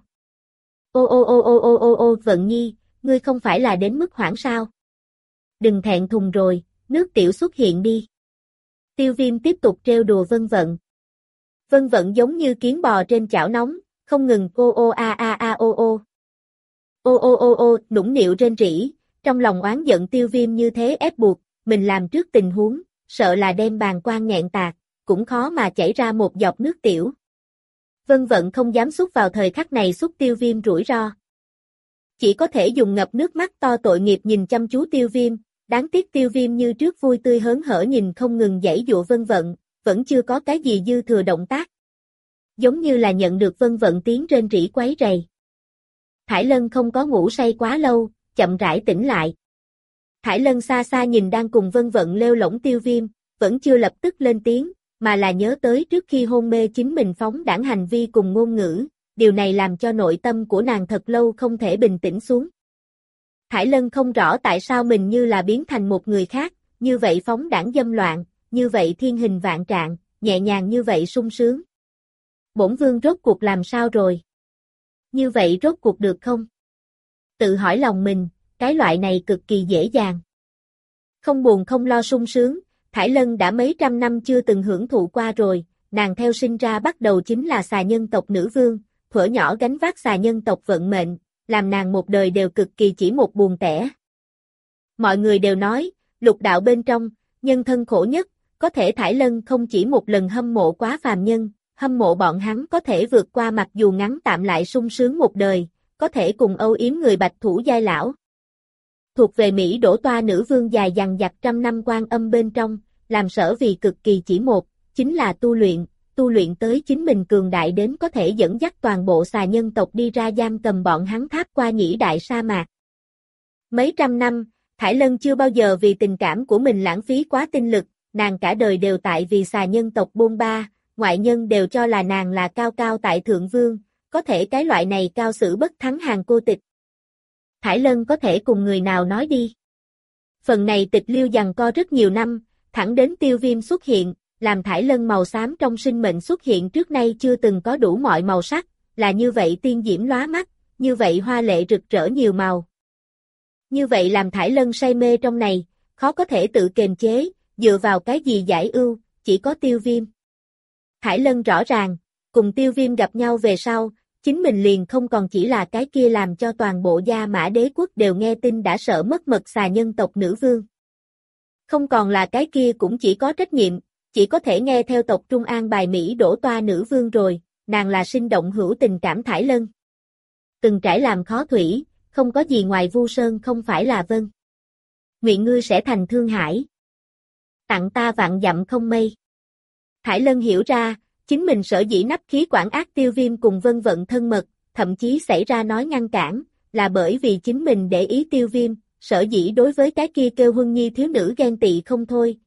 Ô ô ô ô ô ô ô Vận Nhi, ngươi không phải là đến mức hoảng sao? Đừng thẹn thùng rồi, nước tiểu xuất hiện đi. Tiêu Viêm tiếp tục trêu đùa Vân Vận. Vân Vận giống như kiến bò trên chảo nóng, không ngừng ô ô a a a ô ô. Ô ô ô ô, nũng nịu rên rỉ, trong lòng oán giận Tiêu Viêm như thế ép buộc, mình làm trước tình huống, sợ là đem bàng quang nghẹn tạc, cũng khó mà chảy ra một giọt nước tiểu. Vân Vận không dám xúc vào thời khắc này xúc Tiêu Viêm rủi ro. Chỉ có thể dùng ngập nước mắt to tội nghiệp nhìn chăm chú Tiêu Viêm, đáng tiếc Tiêu Viêm như trước vui tươi hớn hở nhìn không ngừng giãy dụa Vân Vận, vẫn chưa có cái gì dư thừa động tác. Giống như là nhận được Vân Vận tiếng rên rỉ quấy rầy. Thải Lân không có ngủ say quá lâu, chậm rãi tỉnh lại. Thải Lân xa xa nhìn đang cùng Vân Vận lêu lổng Tiêu Viêm, vẫn chưa lập tức lên tiếng, mà là nhớ tới trước khi hôn mê chính mình phóng đãng hành vi cùng ngôn ngữ, điều này làm cho nội tâm của nàng thật lâu không thể bình tĩnh xuống. Thải Lân không rõ tại sao mình như là biến thành một người khác, như vậy phóng đãng dâm loạn, như vậy thiên hình vạn trạng, nhẹ nhàng như vậy sung sướng. Bổn vương rốt cuộc làm sao rồi? Như vậy rốt cuộc được không? Tự hỏi lòng mình, cái loại này cực kỳ dễ dàng. Không buồn không lo sung sướng, Thải Lân đã mấy trăm năm chưa từng hưởng thụ qua rồi, nàng theo sinh ra bắt đầu chính là xà nhân tộc nữ vương, thuở nhỏ gánh vác xà nhân tộc vận mệnh, làm nàng một đời đều cực kỳ chỉ một buồn tẻ. Mọi người đều nói, lục đạo bên trong, nhân thân khổ nhất, có thể Thải Lân không chỉ một lần hâm mộ quá phàm nhân, hâm mộ bọn hắn có thể vượt qua mặc dù ngắn tạm lại sung sướng một đời, có thể cùng âu yếm người bạch thủ giai lão. Thuộc về Mỹ đổ toa nữ vương dài dằng dặc trăm năm quan âm bên trong, làm sở vì cực kỳ chỉ một, chính là tu luyện tới chính mình cường đại đến có thể dẫn dắt toàn bộ xà nhân tộc đi ra giam cầm bọn hắn tháp qua nhĩ đại sa mạc. Mấy trăm năm, Thải Lân chưa bao giờ vì tình cảm của mình lãng phí quá tinh lực, nàng cả đời đều tại vì xà nhân tộc bôn ba, ngoại nhân đều cho là nàng là cao cao tại thượng vương, có thể cái loại này cao sử bất thắng hàng cô tịch. Thải Lân có thể cùng người nào nói đi. Phần này tịch liêu giằng co rất nhiều năm, thẳng đến Tiêu Viêm xuất hiện, làm Thải Lân màu xám trong sinh mệnh xuất hiện trước nay chưa từng có đủ mọi màu sắc, là như vậy tiên diễm lóa mắt, như vậy hoa lệ rực rỡ nhiều màu. Như vậy làm Thải Lân say mê trong này, khó có thể tự kiềm chế, dựa vào cái gì giải ưu, chỉ có Tiêu Viêm. Thải Lân rõ ràng, cùng Tiêu Viêm gặp nhau về sau, chính mình liền không còn chỉ là cái kia làm cho toàn bộ Gia Mã Đế quốc đều nghe tin đã sợ mất mật xà nhân tộc nữ vương. Không còn là cái kia cũng chỉ có trách nhiệm, chỉ có thể nghe theo tộc Trung An bài Mỹ đổ toa nữ vương rồi, nàng là sinh động hữu tình cảm Thải Lân. Từng trải làm khó thủy, không có gì ngoài Vu Sơn không phải là vân. Nguyện ngươi sẽ thành Thương Hải. Tặng ta vạn dặm không mây. Thải Lân hiểu ra, chính mình sở dĩ nắp khí quản ác Tiêu Viêm cùng Vân Vận thân mật, thậm chí xảy ra nói ngăn cản, là bởi vì chính mình để ý Tiêu Viêm, sở dĩ đối với cái kia kêu Huân Nhi thiếu nữ ghen tị không thôi.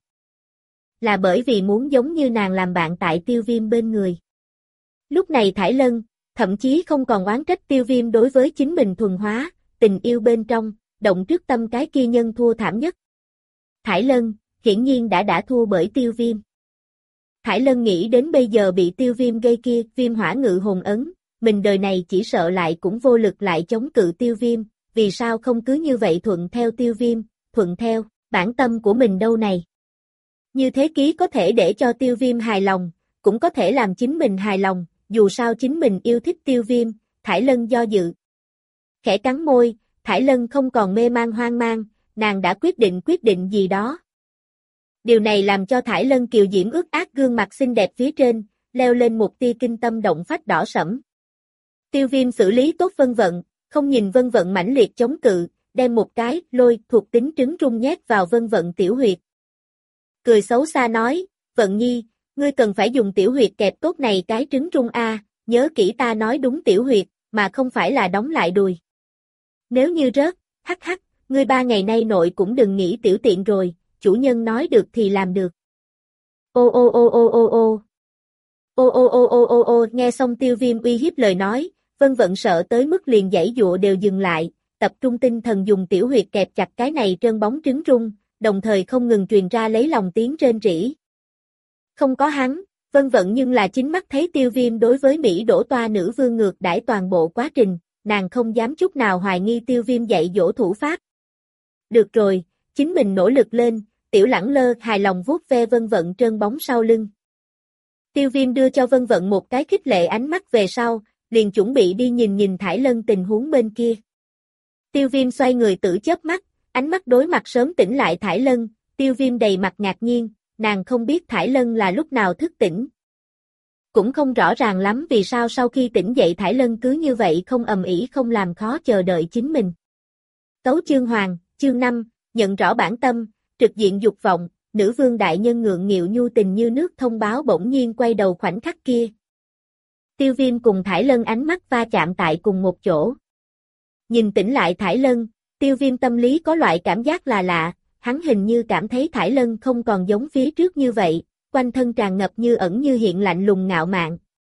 Là bởi vì muốn giống như nàng làm bạn tại Tiêu Viêm bên người. Lúc này Thải Lân, thậm chí không còn oán trách Tiêu Viêm đối với chính mình thuần hóa, tình yêu bên trong, động trước tâm cái kia nhân thua thảm nhất. Thải Lân, hiển nhiên đã thua bởi Tiêu Viêm. Thải Lân nghĩ đến bây giờ bị Tiêu Viêm gây kia, viêm hỏa ngự hồn ấn, mình đời này chỉ sợ lại cũng vô lực lại chống cự Tiêu Viêm, vì sao không cứ như vậy thuận theo Tiêu Viêm, thuận theo bản tâm của mình đâu này. Như thế ký có thể để cho Tiêu Viêm hài lòng, cũng có thể làm chính mình hài lòng, dù sao chính mình yêu thích Tiêu Viêm, Thải Lân do dự. Khẽ cắn môi, Thải Lân không còn mê man hoang mang, nàng đã quyết định gì đó. Điều này làm cho Thải Lân kiều diễm ướt át gương mặt xinh đẹp phía trên, leo lên một tia kinh tâm động phách đỏ sẫm. Tiêu Viêm xử lý tốt Vân Vận, không nhìn Vân Vận mãnh liệt chống cự, đem một cái lôi thuộc tính trứng trung nhét vào Vân Vận tiểu huyệt. Cười xấu xa nói, Vận Nhi, ngươi cần phải dùng tiểu huyệt kẹp tốt này cái trứng trung a, nhớ kỹ ta nói đúng tiểu huyệt, mà không phải là đóng lại đùi. Nếu như rớt, hắc hắc, ngươi 3 ngày nay nội cũng đừng nghĩ tiểu tiện rồi, chủ nhân nói được thì làm được. Ô ô ô ô ô ô. Ô ô ô ô ô ô, nghe xong Tiêu Viêm uy hiếp lời nói, Vân Vận sợ tới mức liền giãy giụa đều dừng lại, tập trung tinh thần dùng tiểu huyệt kẹp chặt cái này trơn bóng trứng trung, đồng thời không ngừng truyền ra lấy lòng tiếng rên rỉ. Không có hắn, Vân Vận nhưng là chính mắt thấy Tiêu Viêm đối với Mỹ đổ toa nữ vương ngược đãi toàn bộ quá trình, nàng không dám chút nào hoài nghi Tiêu Viêm dạy dỗ thủ pháp. Được rồi, chính mình nỗ lực lên, Tiểu Lẳng Lơ hài lòng vuốt ve Vân Vận trơn bóng sau lưng. Tiêu Viêm đưa cho Vân Vận một cái khích lệ ánh mắt về sau, liền chuẩn bị đi nhìn Thải Lân tình huống bên kia. Tiêu Viêm xoay người tử chớp mắt, ánh mắt đối mặt sớm tỉnh lại Thải Lân, Tiêu Viêm đầy mặt ngạc nhiên, nàng không biết Thải Lân là lúc nào thức tỉnh. Cũng không rõ ràng lắm vì sao sau khi tỉnh dậy Thải Lân cứ như vậy không ầm ĩ không làm khó chờ đợi chính mình. Tấu chương Hoàng, chương 5, nhận rõ bản tâm, trực diện dục vọng, nữ vương đại nhân ngượng nghịu nhu tình như nước thông báo bỗng nhiên quay đầu khoảnh khắc kia. Tiêu Viêm cùng Thải Lân ánh mắt va chạm tại cùng một chỗ. Nhìn tỉnh lại Thải Lân, Tiêu Viêm tâm lý có loại cảm giác là lạ, hắn hình như cảm thấy Thải Lân không còn giống phía trước như vậy, quanh thân tràn ngập như ẩn như hiện lạnh lùng ngạo mạn.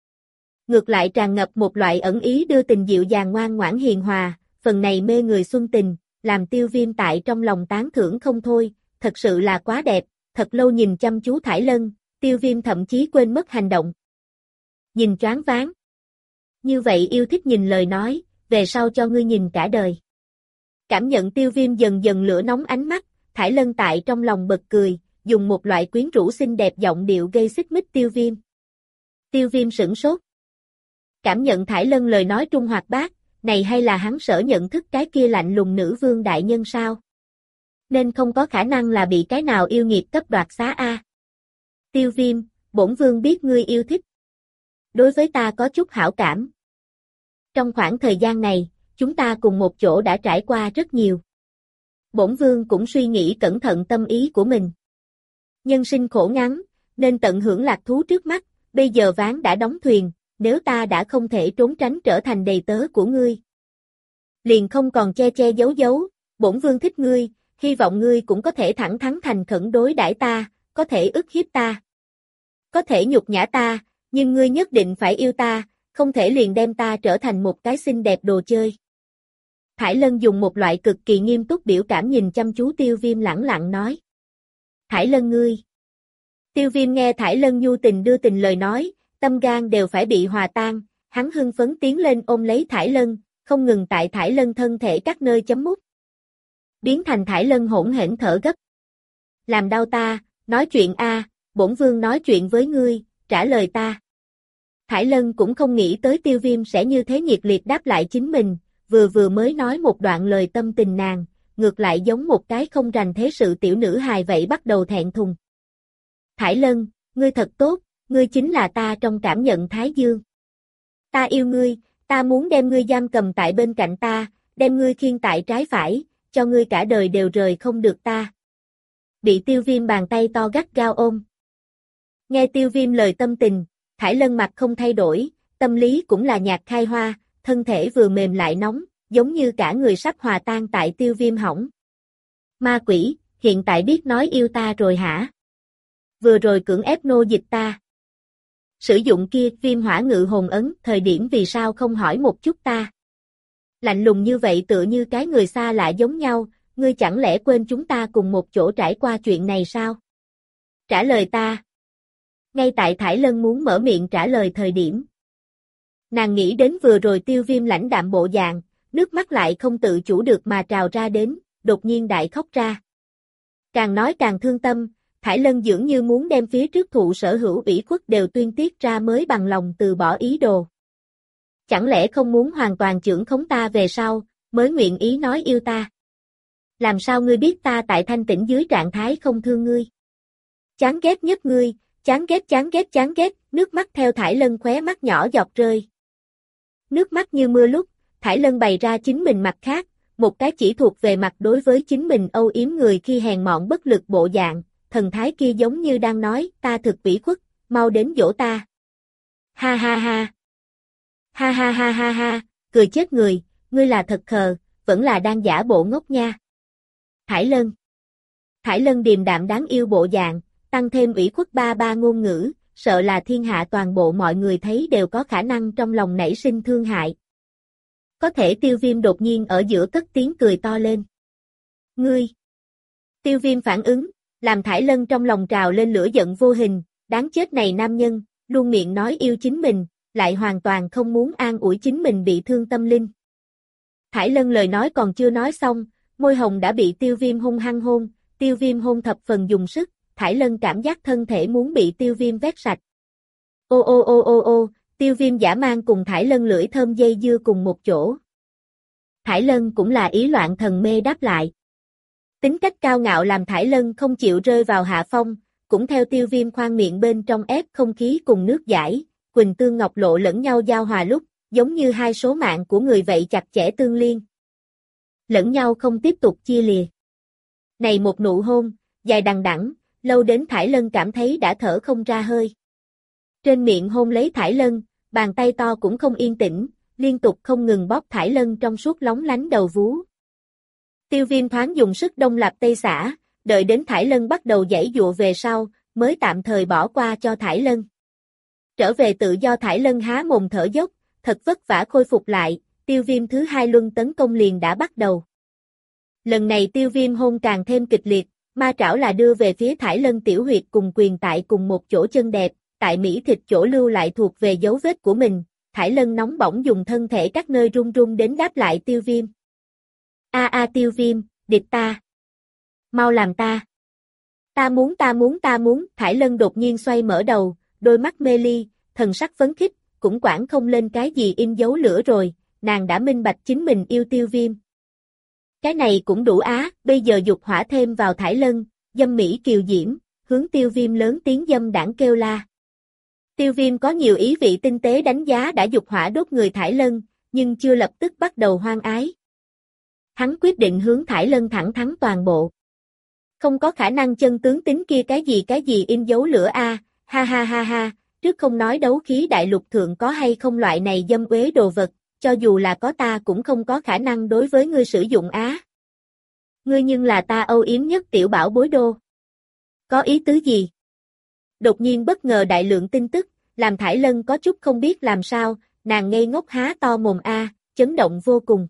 Ngược lại tràn ngập một loại ẩn ý đưa tình dịu dàng ngoan ngoãn hiền hòa, phần này mê người xuân tình, làm Tiêu Viêm tại trong lòng tán thưởng không thôi, thật sự là quá đẹp, thật lâu nhìn chăm chú Thải Lân, Tiêu Viêm thậm chí quên mất hành động. Nhìn choáng váng. Như vậy yêu thích nhìn lời nói, về sau cho ngươi nhìn cả đời. Cảm nhận Tiêu Viêm dần dần lửa nóng ánh mắt, Thải Lân tại trong lòng bật cười, dùng một loại quyến rũ xinh đẹp giọng điệu gây xích mích Tiêu Viêm. Tiêu Viêm sửng sốt. Cảm nhận Thải Lân lời nói trung hoạt bát, này hay là hắn sở nhận thức cái kia lạnh lùng nữ vương đại nhân sao? Nên không có khả năng là bị cái nào yêu nghiệt cấp đoạt xá a. Tiêu Viêm, bổn vương biết ngươi yêu thích. Đối với ta có chút hảo cảm. Trong khoảng thời gian này, chúng ta cùng một chỗ đã trải qua rất nhiều. Bổn vương cũng suy nghĩ cẩn thận tâm ý của mình. Nhân sinh khổ ngắn, nên tận hưởng lạc thú trước mắt, bây giờ ván đã đóng thuyền, nếu ta đã không thể trốn tránh trở thành đầy tớ của ngươi. Liền không còn che che giấu giấu, bổn vương thích ngươi, hy vọng ngươi cũng có thể thẳng thắn thành khẩn đối đãi ta, có thể ức hiếp ta. Có thể nhục nhã ta, nhưng ngươi nhất định phải yêu ta, không thể liền đem ta trở thành một cái xinh đẹp đồ chơi. Thải Lân dùng một loại cực kỳ nghiêm túc biểu cảm nhìn chăm chú Tiêu Viêm lẳng lặng nói. Thải Lân ngươi. Tiêu Viêm nghe Thải Lân nhu tình đưa tình lời nói, tâm gan đều phải bị hòa tan, hắn hưng phấn tiến lên ôm lấy Thải Lân, không ngừng tại Thải Lân thân thể các nơi chấm mút. Biến thành Thải Lân hỗn hển thở gấp. Làm đau ta, nói chuyện a, bổn vương nói chuyện với ngươi, trả lời ta. Thải Lân cũng không nghĩ tới Tiêu Viêm sẽ như thế nhiệt liệt đáp lại chính mình, vừa mới nói một đoạn lời tâm tình nàng, ngược lại giống một cái không rành thế sự tiểu nữ hài vậy bắt đầu thẹn thùng. Thải Lân, ngươi thật tốt, ngươi chính là ta trong cảm nhận Thái Dương. Ta yêu ngươi, ta muốn đem ngươi giam cầm tại bên cạnh ta, đem ngươi khiêng tại trái phải, cho ngươi cả đời đều rời không được ta. Bị Tiêu Viêm bàn tay to gắt gao ôm. Nghe Tiêu Viêm lời tâm tình, Thải Lân mặt không thay đổi, tâm lý cũng là nhạc khai hoa, thân thể vừa mềm lại nóng, giống như cả người sắp hòa tan tại Tiêu Viêm hỏng. Ma quỷ, hiện tại biết nói yêu ta rồi hả? Vừa rồi cưỡng ép nô dịch ta. Sử dụng kia Viêm hỏa ngự hồn ấn thời điểm vì sao không hỏi một chút ta? Lạnh lùng như vậy tựa như cái người xa lạ giống nhau, ngươi chẳng lẽ quên chúng ta cùng một chỗ trải qua chuyện này sao? Trả lời ta. Ngay tại Thải Lân muốn mở miệng trả lời thời điểm. Nàng nghĩ đến vừa rồi Tiêu Viêm lãnh đạm bộ dạng, nước mắt lại không tự chủ được mà trào ra đến, đột nhiên đại khóc ra. Càng nói càng thương tâm, Thải Lân dường như muốn đem phía trước thụ sở hữu ủy khuất đều tuyên tiết ra mới bằng lòng từ bỏ ý đồ. Chẳng lẽ không muốn hoàn toàn trưởng khống ta về sau, mới nguyện ý nói yêu ta? Làm sao ngươi biết ta tại thanh tĩnh dưới trạng thái không thương ngươi? Chán ghét nhất ngươi, chán ghét, nước mắt theo Thải Lân khóe mắt nhỏ giọt rơi. Nước mắt như mưa lúc, Thải Lân bày ra chính mình mặt khác, một cái chỉ thuộc về mặt đối với chính mình âu yếm người khi hèn mọn bất lực bộ dạng, thần thái kia giống như đang nói, ta thực ủy khuất, mau đến dỗ ta. Ha ha ha. Ha ha ha ha ha, cười chết người, ngươi là thật khờ, vẫn là đang giả bộ ngốc nha. Thải Lân. Thải Lân điềm đạm đáng yêu bộ dạng, tăng thêm ủy khuất ba ngôn ngữ, sợ là thiên hạ toàn bộ mọi người thấy đều có khả năng trong lòng nảy sinh thương hại. Có thể Tiêu Viêm đột nhiên ở giữa cất tiếng cười to lên. Ngươi! Tiêu Viêm phản ứng, làm Thải Lân trong lòng trào lên lửa giận vô hình, đáng chết này nam nhân, luôn miệng nói yêu chính mình, lại hoàn toàn không muốn an ủi chính mình bị thương tâm linh. Thải Lân lời nói còn chưa nói xong, môi hồng đã bị Tiêu Viêm hung hăng hôn, Tiêu Viêm hôn thập phần dùng sức, Thải Lân cảm giác thân thể muốn bị Tiêu Viêm vét sạch. Ô, Tiêu Viêm dã man cùng Thải Lân lưỡi thơm dây dưa cùng một chỗ. Thải Lân cũng là ý loạn thần mê đáp lại. Tính cách cao ngạo làm Thải Lân không chịu rơi vào hạ phong, cũng theo Tiêu Viêm khoan miệng bên trong ép không khí cùng nước giải, Quỳnh Tương Ngọc Lộ lẫn nhau giao hòa lúc, giống như hai số mạng của người vậy chặt chẽ tương liên. Lẫn nhau không tiếp tục chia lìa. Này một nụ hôn, dài đằng đẵng, lâu đến Thải Lân cảm thấy đã thở không ra hơi. Trên miệng hôn lấy Thải Lân, bàn tay to cũng không yên tĩnh, liên tục không ngừng bóp Thải Lân trong suốt lóng lánh đầu vú. Tiêu Viêm thoáng dùng sức đông lạp tây xả, đợi đến Thải Lân bắt đầu giãy giụa về sau, mới tạm thời bỏ qua cho Thải Lân. Trở về tự do Thải Lân há mồm thở dốc, thật vất vả khôi phục lại, Tiêu Viêm thứ hai luân tấn công liền đã bắt đầu. Lần này Tiêu Viêm hôn càng thêm kịch liệt, ma trảo là đưa về phía Thải Lân tiểu huyệt cùng quyền tại cùng một chỗ chân đẹp, tại mỹ thịt chỗ lưu lại thuộc về dấu vết của mình, Thải Lân nóng bỏng dùng thân thể các nơi run run đến đáp lại Tiêu Viêm. Tiêu Viêm, địch ta. Mau làm ta. Ta muốn, Thải Lân đột nhiên xoay mở đầu, đôi mắt mê ly, thần sắc phấn khích, cũng quản không lên cái gì in dấu lửa rồi, nàng đã minh bạch chính mình yêu Tiêu Viêm. Cái này cũng đủ á, bây giờ dục hỏa thêm vào Thải Lân, dâm mỹ kiều diễm, hướng Tiêu Viêm lớn tiếng dâm đảng kêu la. Tiêu Viêm có nhiều ý vị tinh tế đánh giá đã dục hỏa đốt người Thải Lân, nhưng chưa lập tức bắt đầu hoang ái. Hắn quyết định hướng Thải Lân thẳng thắn toàn bộ. Không có khả năng chân tướng tính kia cái gì in dấu lửa a, ha, trước không nói đấu khí đại lục thượng có hay không loại này dâm uế đồ vật, cho dù là có ta cũng không có khả năng đối với ngươi sử dụng á. Ngươi nhưng là ta âu yếm nhất tiểu bảo bối đô. Có ý tứ gì? Đột nhiên bất ngờ đại lượng tin tức, làm Thải Lân có chút không biết làm sao, nàng ngây ngốc há to mồm chấn động vô cùng.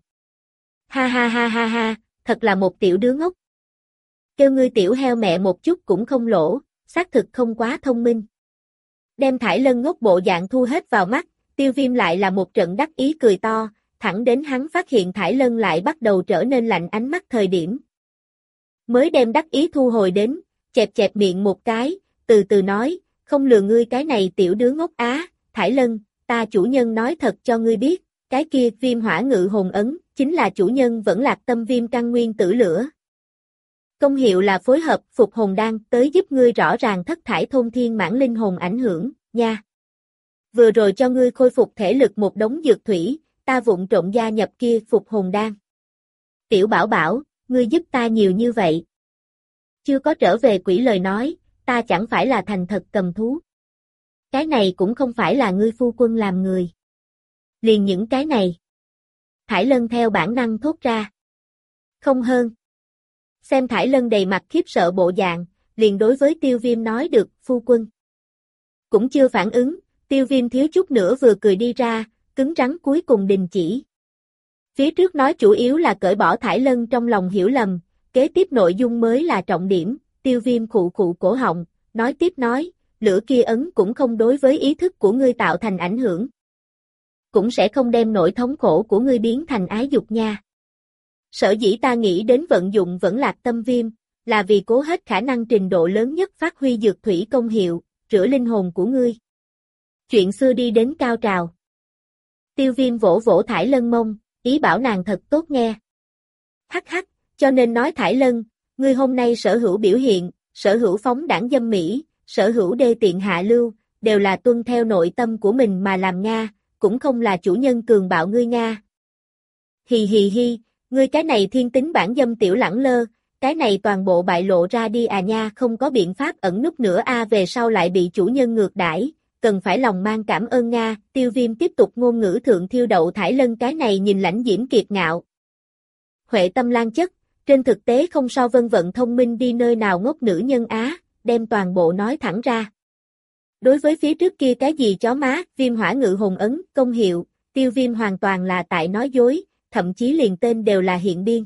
Ha, thật là một tiểu đứa ngốc. Kêu ngươi tiểu heo mẹ một chút cũng không lỗ, xác thực không quá thông minh. Đem Thải Lân ngốc bộ dạng thu hết vào mắt, Tiêu Viêm lại là một trận đắc ý cười to, thẳng đến hắn phát hiện Thải Lân lại bắt đầu trở nên lạnh ánh mắt thời điểm. Mới đem đắc ý thu hồi đến, chẹp miệng một cái, từ từ nói, không lừa ngươi cái này tiểu đứa ngốc á, Thải Lân, ta chủ nhân nói thật cho ngươi biết, cái kia viêm hỏa ngự hồn ấn, chính là chủ nhân vẫn lạc tâm viêm căn nguyên tử lửa. Công hiệu là phối hợp phục hồn đan tới giúp ngươi rõ ràng thất thải thôn thiên mãn linh hồn ảnh hưởng, nha. Vừa rồi cho ngươi khôi phục thể lực một đống dược thủy, ta vụng trộm gia nhập kia phục hồn đan. Tiểu bảo bảo, ngươi giúp ta nhiều như vậy. Chưa có trở về quỷ lời nói, ta chẳng phải là thành thật cầm thú. Cái này cũng không phải là ngươi phu quân làm người. Liền những cái này. Thải Lân theo bản năng thốt ra. Không hơn. Xem Thải Lân đầy mặt khiếp sợ bộ dạng, liền đối với Tiêu Viêm nói được, phu quân. Cũng chưa phản ứng, Tiêu Viêm thiếu chút nữa vừa cười đi ra, cứng rắn cuối cùng đình chỉ. Phía trước nói chủ yếu là cởi bỏ Thải Lân trong lòng hiểu lầm, kế tiếp nội dung mới là trọng điểm, Tiêu Viêm khụ cổ họng, nói tiếp nói, lửa kia ấn cũng không đối với ý thức của ngươi tạo thành ảnh hưởng. Cũng sẽ không đem nỗi thống khổ của ngươi biến thành ái dục nha. Sở dĩ ta nghĩ đến vận dụng vẫn lạc tâm viêm, là vì cố hết khả năng trình độ lớn nhất phát huy dược thủy công hiệu, rửa linh hồn của ngươi. Chuyện xưa đi đến cao trào. Tiêu Viêm vỗ vỗ Thải Lân mông, ý bảo nàng thật tốt nghe. Hắc hắc, cho nên nói Thải Lân, ngươi hôm nay sở hữu biểu hiện, sở hữu phóng đảng dâm mỹ, sở hữu đê tiện hạ lưu, đều là tuân theo nội tâm của mình mà làm Nga, cũng không là chủ nhân cường bạo ngươi Nga. Hì hì hi, ngươi cái này thiên tính bản dâm tiểu lẳng lơ, cái này toàn bộ bại lộ ra đi à nha, không có biện pháp ẩn núp nữa a, về sau lại bị chủ nhân ngược đãi, cần phải lòng mang cảm ơn Nga. Tiêu Viêm tiếp tục ngôn ngữ thượng thiêu đậu Thải Lân cái này nhìn lãnh diễm kiệt ngạo. Huệ tâm lan chất, trên thực tế không so vân vận thông minh đi nơi nào ngốc nữ nhân Á, đem toàn bộ nói thẳng ra. Đối với phía trước kia cái gì chó má, Viêm hỏa ngự hồn ấn, công hiệu, Tiêu Viêm hoàn toàn là tại nói dối, thậm chí liền tên đều là hiện biên.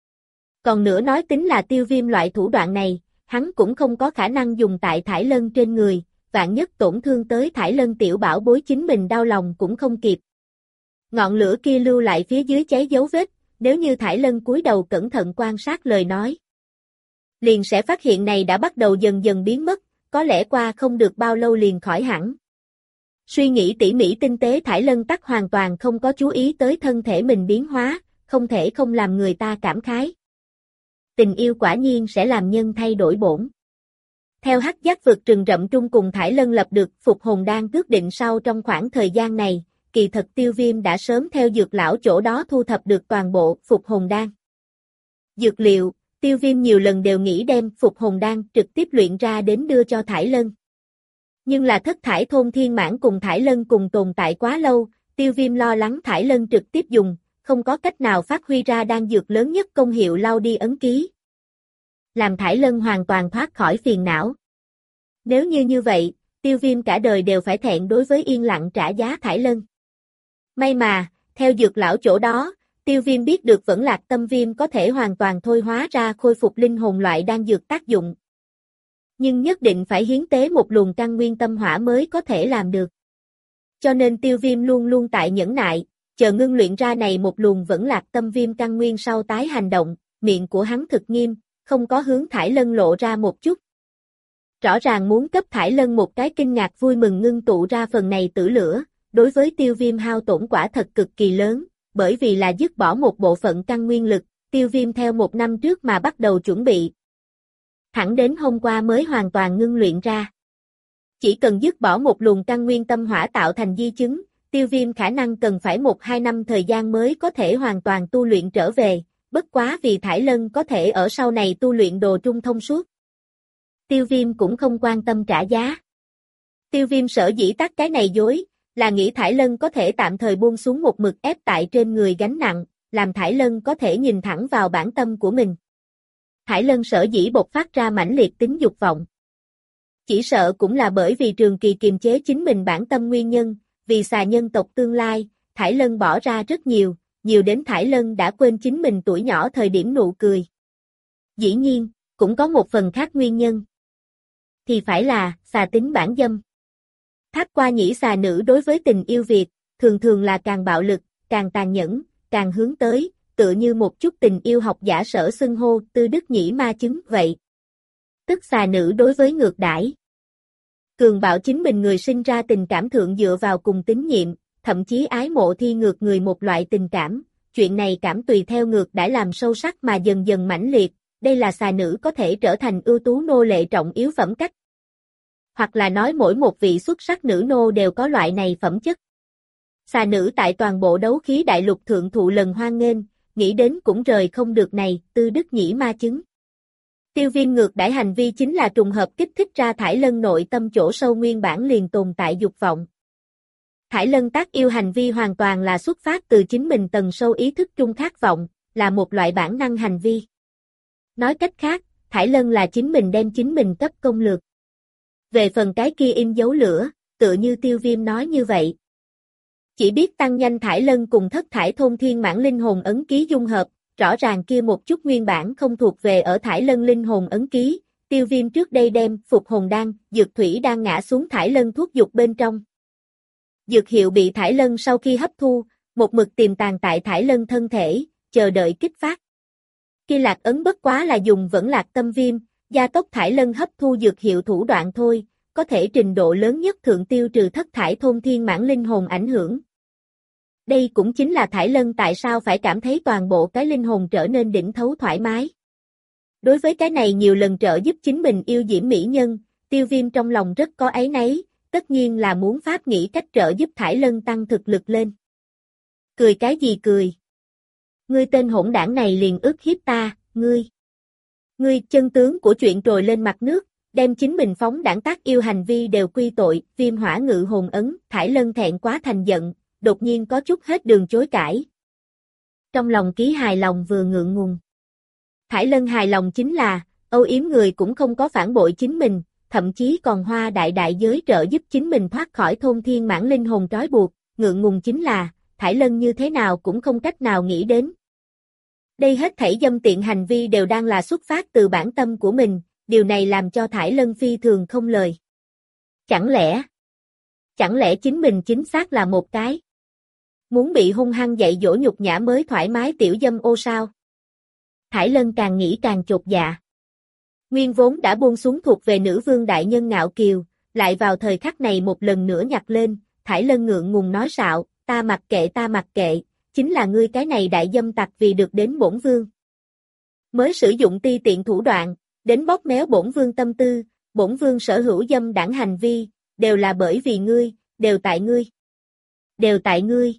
Còn nữa nói tính là Tiêu Viêm loại thủ đoạn này, hắn cũng không có khả năng dùng tại Thải Lân trên người, vạn nhất tổn thương tới Thải Lân tiểu bảo bối chính mình đau lòng cũng không kịp. Ngọn lửa kia lưu lại phía dưới cháy dấu vết, nếu như Thải Lân cúi đầu cẩn thận quan sát lời nói, liền sẽ phát hiện này đã bắt đầu dần dần biến mất, có lẽ qua không được bao lâu liền khỏi hẳn. Suy nghĩ tỉ mỉ tinh tế Thải Lân tắc hoàn toàn không có chú ý tới thân thể mình biến hóa, không thể không làm người ta cảm khái. Tình yêu quả nhiên sẽ làm nhân thay đổi bổn. Theo Hắc Giác vực rừng rậm trung cùng Thải Lân lập được phục hồn đan quyết định sau trong khoảng thời gian này, kỳ thật Tiêu Viêm đã sớm theo dược lão chỗ đó thu thập được toàn bộ phục hồn đan. Dược liệu, Tiêu Viêm nhiều lần đều nghĩ đem phục hồn đan trực tiếp luyện ra đến đưa cho Thải Lân. Nhưng là thất thải thôn thiên mãn cùng Thải Lân cùng tồn tại quá lâu, Tiêu Viêm lo lắng Thải Lân trực tiếp dùng, không có cách nào phát huy ra đan dược lớn nhất công hiệu lau đi ấn ký. Làm Thải Lân hoàn toàn thoát khỏi phiền não. Nếu như vậy, Tiêu Viêm cả đời đều phải thẹn đối với yên lặng trả giá Thải Lân. May mà, theo dược lão chỗ đó, Tiêu Viêm biết được vẫn lạc tâm viêm có thể hoàn toàn thôi hóa ra khôi phục linh hồn loại đan dược tác dụng. Nhưng nhất định phải hiến tế một luồng căn nguyên tâm hỏa mới có thể làm được. Cho nên Tiêu Viêm luôn luôn tại nhẫn nại, chờ ngưng luyện ra này một luồng vẫn lạc tâm viêm căn nguyên sau tái hành động, miệng của hắn thực nghiêm, không có hướng Thải Lân lộ ra một chút. Rõ ràng muốn cấp Thải Lân một cái kinh ngạc vui mừng ngưng tụ ra phần này tử lửa, đối với Tiêu Viêm hao tổn quả thật cực kỳ lớn, bởi vì là dứt bỏ một bộ phận căn nguyên lực, Tiêu Viêm theo 1 năm trước mà bắt đầu chuẩn bị. Thẳng đến hôm qua mới hoàn toàn ngưng luyện ra. Chỉ cần dứt bỏ một luồng căn nguyên tâm hỏa tạo thành di chứng, Tiêu Viêm khả năng cần phải 1-2 năm thời gian mới có thể hoàn toàn tu luyện trở về, bất quá vì Thải Lân có thể ở sau này tu luyện đồ trung thông suốt. Tiêu Viêm cũng không quan tâm trả giá. Tiêu Viêm sở dĩ tắt cái này dối, là nghĩ Thải Lân có thể tạm thời buông xuống một mực ép tại trên người gánh nặng, làm Thải Lân có thể nhìn thẳng vào bản tâm của mình. Thải Lân sở dĩ bộc phát ra mãnh liệt tính dục vọng. Chỉ sợ cũng là bởi vì trường kỳ kiềm chế chính mình bản tâm nguyên nhân, vì xà nhân tộc tương lai, Thải Lân bỏ ra rất nhiều, nhiều đến Thải Lân đã quên chính mình tuổi nhỏ thời điểm nụ cười. Dĩ nhiên, cũng có một phần khác nguyên nhân. Thì phải là, xà tính bản dâm. Tháp qua nhĩ xà nữ đối với tình yêu Việt, thường thường là càng bạo lực, càng tàn nhẫn, càng hướng tới, tựa như một chút tình yêu học giả sở xưng hô tư đức nhĩ ma chứng vậy. Tức xà nữ đối với ngược đãi. Cường bạo chính mình người sinh ra tình cảm thượng dựa vào cùng tín nhiệm, thậm chí ái mộ thi ngược người một loại tình cảm, chuyện này cảm tùy theo ngược đãi làm sâu sắc mà dần dần mãnh liệt, đây là xà nữ có thể trở thành ưu tú nô lệ trọng yếu phẩm cách. Hoặc là nói mỗi một vị xuất sắc nữ nô đều có loại này phẩm chất. Xà nữ tại toàn bộ đấu khí đại lục thượng thụ lần hoan nghênh, nghĩ đến cũng rời không được này, tư đức nhĩ ma chứng. Tiêu Viêm ngược đãi hành vi chính là trùng hợp kích thích ra Thải Lân nội tâm chỗ sâu nguyên bản liền tồn tại dục vọng. Thải Lân tác yêu hành vi hoàn toàn là xuất phát từ chính mình tầng sâu ý thức trung khát vọng, là một loại bản năng hành vi. Nói cách khác, Thải Lân là chính mình đem chính mình cấp công lược. Về phần cái kia in dấu lửa, tựa như Tiêu Viêm nói như vậy. Chỉ biết tăng nhanh Thải Lân cùng thất thải thôn thiên mãn linh hồn ấn ký dung hợp, rõ ràng kia một chút nguyên bản không thuộc về ở Thải Lân linh hồn ấn ký, Tiêu Viêm trước đây đem phục hồn đan, dược thủy đang ngã xuống Thải Lân thuốc dục bên trong. Dược hiệu bị Thải Lân sau khi hấp thu, một mực tiềm tàng tại Thải Lân thân thể, chờ đợi kích phát. Kia lạc ấn bất quá là dùng vẫn lạc tâm viêm, gia tốc thải lân hấp thu dược hiệu thủ đoạn thôi, có thể trình độ lớn nhất thượng tiêu trừ thất thải thôn thiên mãn linh hồn ảnh hưởng. Đây cũng chính là thải lân tại sao phải cảm thấy toàn bộ cái linh hồn trở nên đỉnh thấu thoải mái. Đối với cái này nhiều lần trợ giúp chính mình yêu diễm mỹ nhân, Tiêu Viêm trong lòng rất có áy náy, tất nhiên là muốn pháp nghĩ cách trợ giúp thải lân tăng thực lực lên. Cười cái gì cười? Ngươi tên hỗn đảng này liền ức hiếp ta, ngươi. Ngươi chân tướng của chuyện trồi lên mặt nước, đem chính mình phóng đảng tác yêu hành vi đều quy tội, Viêm hỏa ngự hồn ấn, thải lân thẹn quá thành giận, đột nhiên có chút hết đường chối cãi. Trong lòng ký hài lòng vừa ngượng ngùng. Thải lân hài lòng chính là, âu yếm người cũng không có phản bội chính mình, thậm chí còn hoa đại đại giới trợ giúp chính mình thoát khỏi thôn thiên mãn linh hồn trói buộc, ngượng ngùng chính là, thải lân như thế nào cũng không cách nào nghĩ đến. Đây hết thảy dâm tiện hành vi đều đang là xuất phát từ bản tâm của mình, điều này làm cho thải lân phi thường không lời. Chẳng lẽ chính mình chính xác là một cái muốn bị hung hăng dạy dỗ nhục nhã mới thoải mái tiểu dâm ô sao? Thải lân càng nghĩ càng chột dạ. Nguyên vốn đã buông xuống thuộc về nữ vương đại nhân ngạo kiều, lại vào thời khắc này một lần nữa nhặt lên, thải lân ngượng ngùng nói sạo, ta mặc kệ, chính là ngươi cái này đại dâm tặc vì được đến bổn vương. Mới sử dụng ti tiện thủ đoạn, đến bóp méo bổn vương tâm tư, bổn vương sở hữu dâm đảng hành vi, đều là bởi vì ngươi, đều tại ngươi. Đều tại ngươi.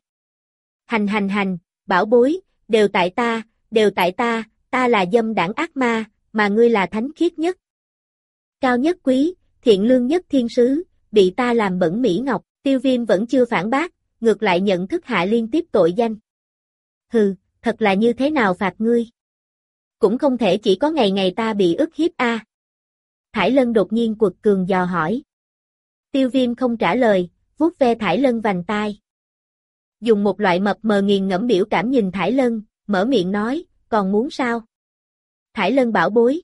Hành, bảo bối, đều tại ta, ta là dâm đảng ác ma, mà ngươi là thánh khiết nhất. Cao nhất quý, thiện lương nhất thiên sứ, bị ta làm bẩn mỹ ngọc, Tiêu Viêm vẫn chưa phản bác, ngược lại nhận thức hạ liên tiếp tội danh. Hừ, thật là như thế nào phạt ngươi? Cũng không thể chỉ có ngày ngày ta bị ức hiếp a. Thải lân đột nhiên quật cường dò hỏi. Tiêu Viêm không trả lời, vuốt ve thải lân vành tai. Dùng một loại mập mờ nghiền ngẫm biểu cảm nhìn thải lân, mở miệng nói, còn muốn sao? Thải lân bảo bối.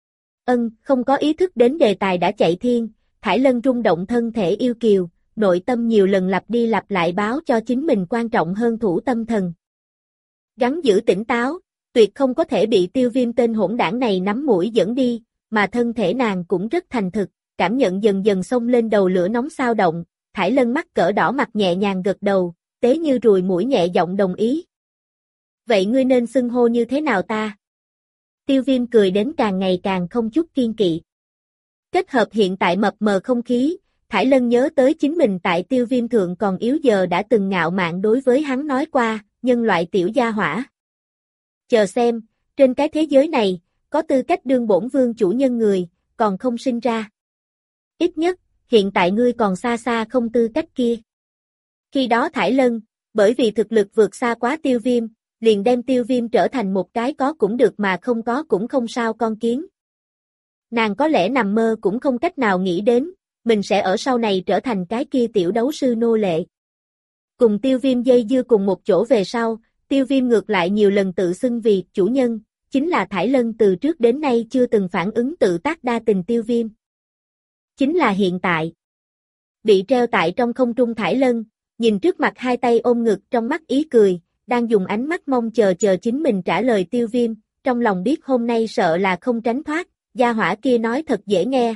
Không có ý thức đến đề tài đã chạy thiên, thải lân rung động thân thể yêu kiều, nội tâm nhiều lần lặp đi lặp lại báo cho chính mình quan trọng hơn thủ tâm thần. Gắng giữ tỉnh táo, tuyệt không có thể bị Tiêu Viêm tên hỗn đảng này nắm mũi dẫn đi, mà thân thể nàng cũng rất thành thực, cảm nhận dần dần xông lên đầu lửa nóng xao động, thải lân mắt cỡ đỏ mặt nhẹ nhàng gật đầu, tế như ruồi mũi nhẹ giọng đồng ý. Vậy ngươi nên xưng hô như thế nào ta? Tiêu Viêm cười đến càng ngày càng không chút kiên kỵ. Kết hợp hiện tại mập mờ không khí, thải lân nhớ tới chính mình tại Tiêu Viêm thượng còn yếu giờ đã từng ngạo mạn đối với hắn nói qua, nhân loại tiểu gia hỏa. Chờ xem, trên cái thế giới này, có tư cách đương bổn vương chủ nhân người, còn không sinh ra. Ít nhất, hiện tại ngươi còn xa xa không tư cách kia. Khi đó thải lân, bởi vì thực lực vượt xa quá Tiêu Viêm, liền đem Tiêu Viêm trở thành một cái có cũng được mà không có cũng không sao con kiến. Nàng có lẽ nằm mơ cũng không cách nào nghĩ đến, mình sẽ ở sau này trở thành cái kia tiểu đấu sư nô lệ. Cùng Tiêu Viêm dây dưa cùng một chỗ về sau, Tiêu Viêm ngược lại nhiều lần tự xưng vì chủ nhân, chính là thải lân từ trước đến nay chưa từng phản ứng tự tác đa tình Tiêu Viêm. Chính là hiện tại. Bị treo tại trong không trung thải lân, nhìn trước mặt hai tay ôm ngực trong mắt ý cười, đang dùng ánh mắt mong chờ chính mình trả lời Tiêu Viêm, trong lòng biết hôm nay sợ là không tránh thoát, gia hỏa kia nói thật dễ nghe.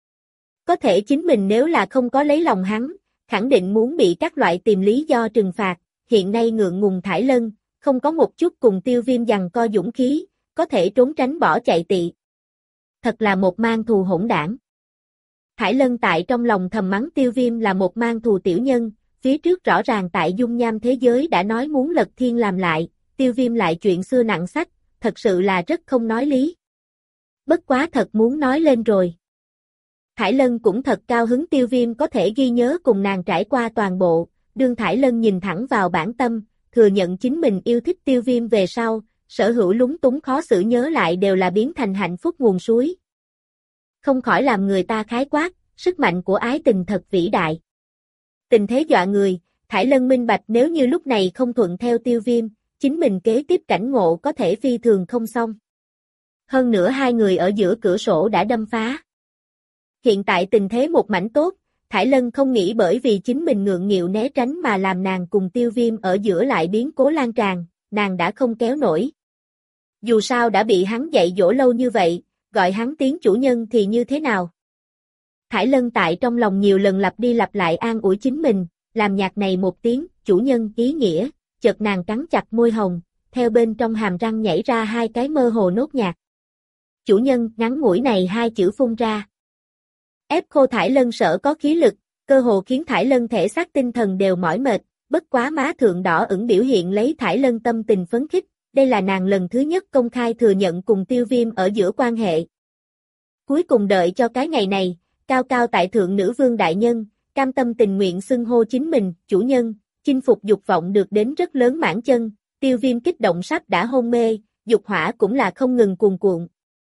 Có thể chính mình nếu là không có lấy lòng hắn, khẳng định muốn bị các loại tìm lý do trừng phạt, hiện nay ngượng ngùng thải lân, không có một chút cùng Tiêu Viêm giằng co dũng khí, có thể trốn tránh bỏ chạy tị. Thật là một mang thù hỗn đảng. Thải lân tại trong lòng thầm mắng Tiêu Viêm là một mang thù tiểu nhân, phía trước rõ ràng tại dung nham thế giới đã nói muốn lật thiên làm lại, Tiêu Viêm lại chuyện xưa nặng sách, thật sự là rất không nói lý. Bất quá thật muốn nói lên rồi. Thải lân cũng thật cao hứng Tiêu Viêm có thể ghi nhớ cùng nàng trải qua toàn bộ, đương thải lân nhìn thẳng vào bản tâm, thừa nhận chính mình yêu thích Tiêu Viêm về sau, sở hữu lúng túng khó xử nhớ lại đều là biến thành hạnh phúc nguồn suối. Không khỏi làm người ta khái quát, sức mạnh của ái tình thật vĩ đại. Tình thế dọa người, thải lân minh bạch nếu như lúc này không thuận theo Tiêu Viêm, chính mình kế tiếp cảnh ngộ có thể phi thường không xong. Hơn nữa hai người ở giữa cửa sổ đã đâm phá. Hiện tại tình thế một mảnh tốt, thải lân không nghĩ bởi vì chính mình ngượng nghịu né tránh mà làm nàng cùng Tiêu Viêm ở giữa lại biến cố lan tràn, nàng đã không kéo nổi. Dù sao đã bị hắn dạy dỗ lâu như vậy, gọi hắn tiếng chủ nhân thì như thế nào? Thải Lân tại trong lòng nhiều lần lặp đi lặp lại an ủi chính mình, làm nhạt này một tiếng, chủ nhân ý nghĩa, chợt nàng cắn chặt môi hồng, theo bên trong hàm răng nhảy ra hai cái mơ hồ nốt nhạc. Chủ nhân, ngắn ngủi này hai chữ phun ra. Ép khô Thải Lân sở có khí lực, cơ hồ khiến Thải Lân thể xác tinh thần đều mỏi mệt, bất quá má thượng đỏ ửng biểu hiện lấy Thải Lân tâm tình phấn khích, đây là nàng lần thứ nhất công khai thừa nhận cùng Tiêu Viêm ở giữa quan hệ. Cuối cùng đợi cho cái ngày này, cao cao tại thượng nữ vương đại nhân, cam tâm tình nguyện xưng hô chính mình, chủ nhân, chinh phục dục vọng được đến rất lớn mãn chân, Tiêu Viêm kích động sắp đã hôn mê, dục hỏa cũng là không ngừng cuồn cuộn.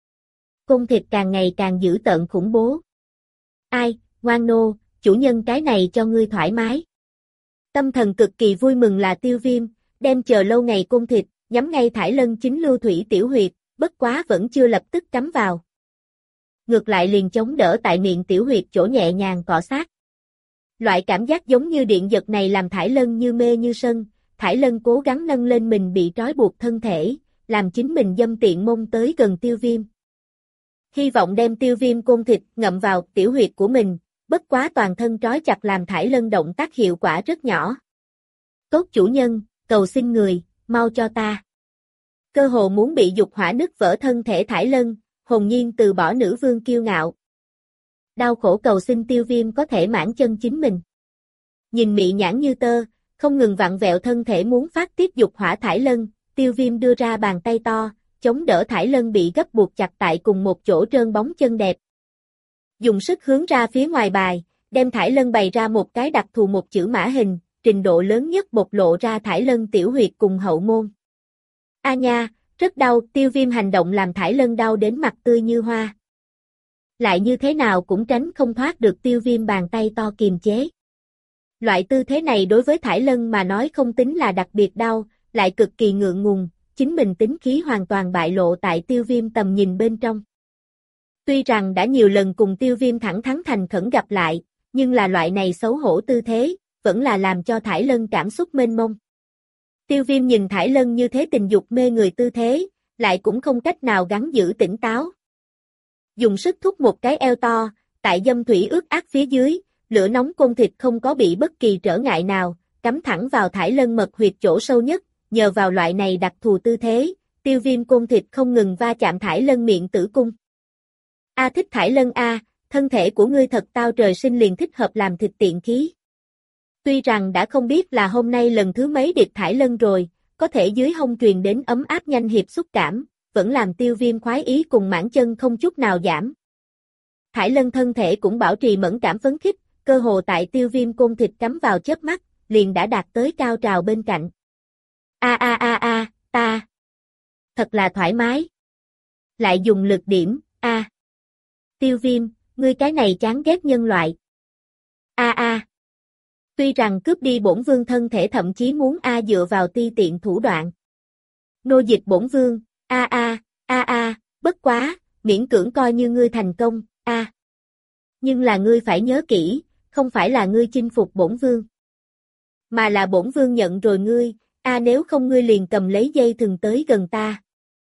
Côn thịt càng ngày càng dữ tợn khủng bố. Ai, ngoan nô, chủ nhân cái này cho ngươi thoải mái. Tâm thần cực kỳ vui mừng là Tiêu Viêm, đem chờ lâu ngày côn thịt, nhắm ngay Thải Lân chính lưu thủy tiểu huyệt, bất quá vẫn chưa lập tức cắm vào. Ngược lại liền chống đỡ tại miệng tiểu huyệt chỗ nhẹ nhàng cọ sát. Loại cảm giác giống như điện giật này làm Thải Lân như mê như sân, Thải Lân cố gắng nâng lên mình bị trói buộc thân thể, làm chính mình dâm tiện mông tới gần Tiêu Viêm. Hy vọng đem Tiêu Viêm côn thịt ngậm vào tiểu huyệt của mình, bất quá toàn thân trói chặt làm Thải Lân động tác hiệu quả rất nhỏ. Tốt chủ nhân, cầu xin người, mau cho ta. Cơ hồ muốn bị dục hỏa nứt vỡ thân thể Thải Lân, hồn nhiên từ bỏ nữ vương kiêu ngạo. Đau khổ cầu xin Tiêu Viêm có thể mãn chân chính mình. Nhìn mị nhãn như tơ, không ngừng vặn vẹo thân thể muốn phát tiết dục hỏa Thải Lân, Tiêu Viêm đưa ra bàn tay to, chống đỡ Thải Lân bị gấp buộc chặt tại cùng một chỗ trơn bóng chân đẹp. Dùng sức hướng ra phía ngoài bài, đem Thải Lân bày ra một cái đặc thù một chữ mã hình, trình độ lớn nhất bộc lộ ra Thải Lân tiểu huyệt cùng hậu môn. A nha, rất đau, Tiêu Viêm hành động làm Thải Lân đau đến mặt tươi như hoa. Lại như thế nào cũng tránh không thoát được Tiêu Viêm bàn tay to kiềm chế. Loại tư thế này đối với Thải Lân mà nói không tính là đặc biệt đau, lại cực kỳ ngượng ngùng, chính mình tính khí hoàn toàn bại lộ tại Tiêu Viêm tầm nhìn bên trong. Tuy rằng đã nhiều lần cùng Tiêu Viêm thẳng thắn thành khẩn gặp lại, nhưng là loại này xấu hổ tư thế, vẫn là làm cho Thải Lân cảm xúc mênh mông. Tiêu Viêm nhìn Thải Lân như thế tình dục mê người tư thế, lại cũng không cách nào gắng giữ tỉnh táo. Dùng sức thúc một cái eo to, tại dâm thủy ướt át phía dưới, lửa nóng côn thịt không có bị bất kỳ trở ngại nào, cắm thẳng vào Thải Lân mật huyệt chỗ sâu nhất, nhờ vào loại này đặc thù tư thế, Tiêu Viêm côn thịt không ngừng va chạm Thải Lân miệng tử cung. A thích Thải Lân a, thân thể của ngươi thật tao trời sinh liền thích hợp làm thịt tiện khí. Tuy rằng đã không biết là hôm nay lần thứ mấy điệp Thải Lân rồi, có thể dưới hông truyền đến ấm áp nhanh hiệp xúc cảm, vẫn làm Tiêu Viêm khoái ý cùng mãn chân không chút nào giảm. Thải Lân thân thể cũng bảo trì mẫn cảm phấn khích, cơ hồ tại Tiêu Viêm côn thịt cắm vào chớp mắt, liền đã đạt tới cao trào bên cạnh. Ta. Thật là thoải mái. Lại dùng lực điểm, Tiêu Viêm, ngươi cái này chán ghét nhân loại. Tuy rằng cướp đi bổn vương thân thể thậm chí muốn dựa vào ti tiện thủ đoạn. Nô dịch bổn vương, bất quá, miễn cưỡng coi như ngươi thành công, Nhưng là ngươi phải nhớ kỹ, không phải là ngươi chinh phục bổn vương. Mà là bổn vương nhận rồi ngươi, nếu không ngươi liền cầm lấy dây thừng tới gần ta.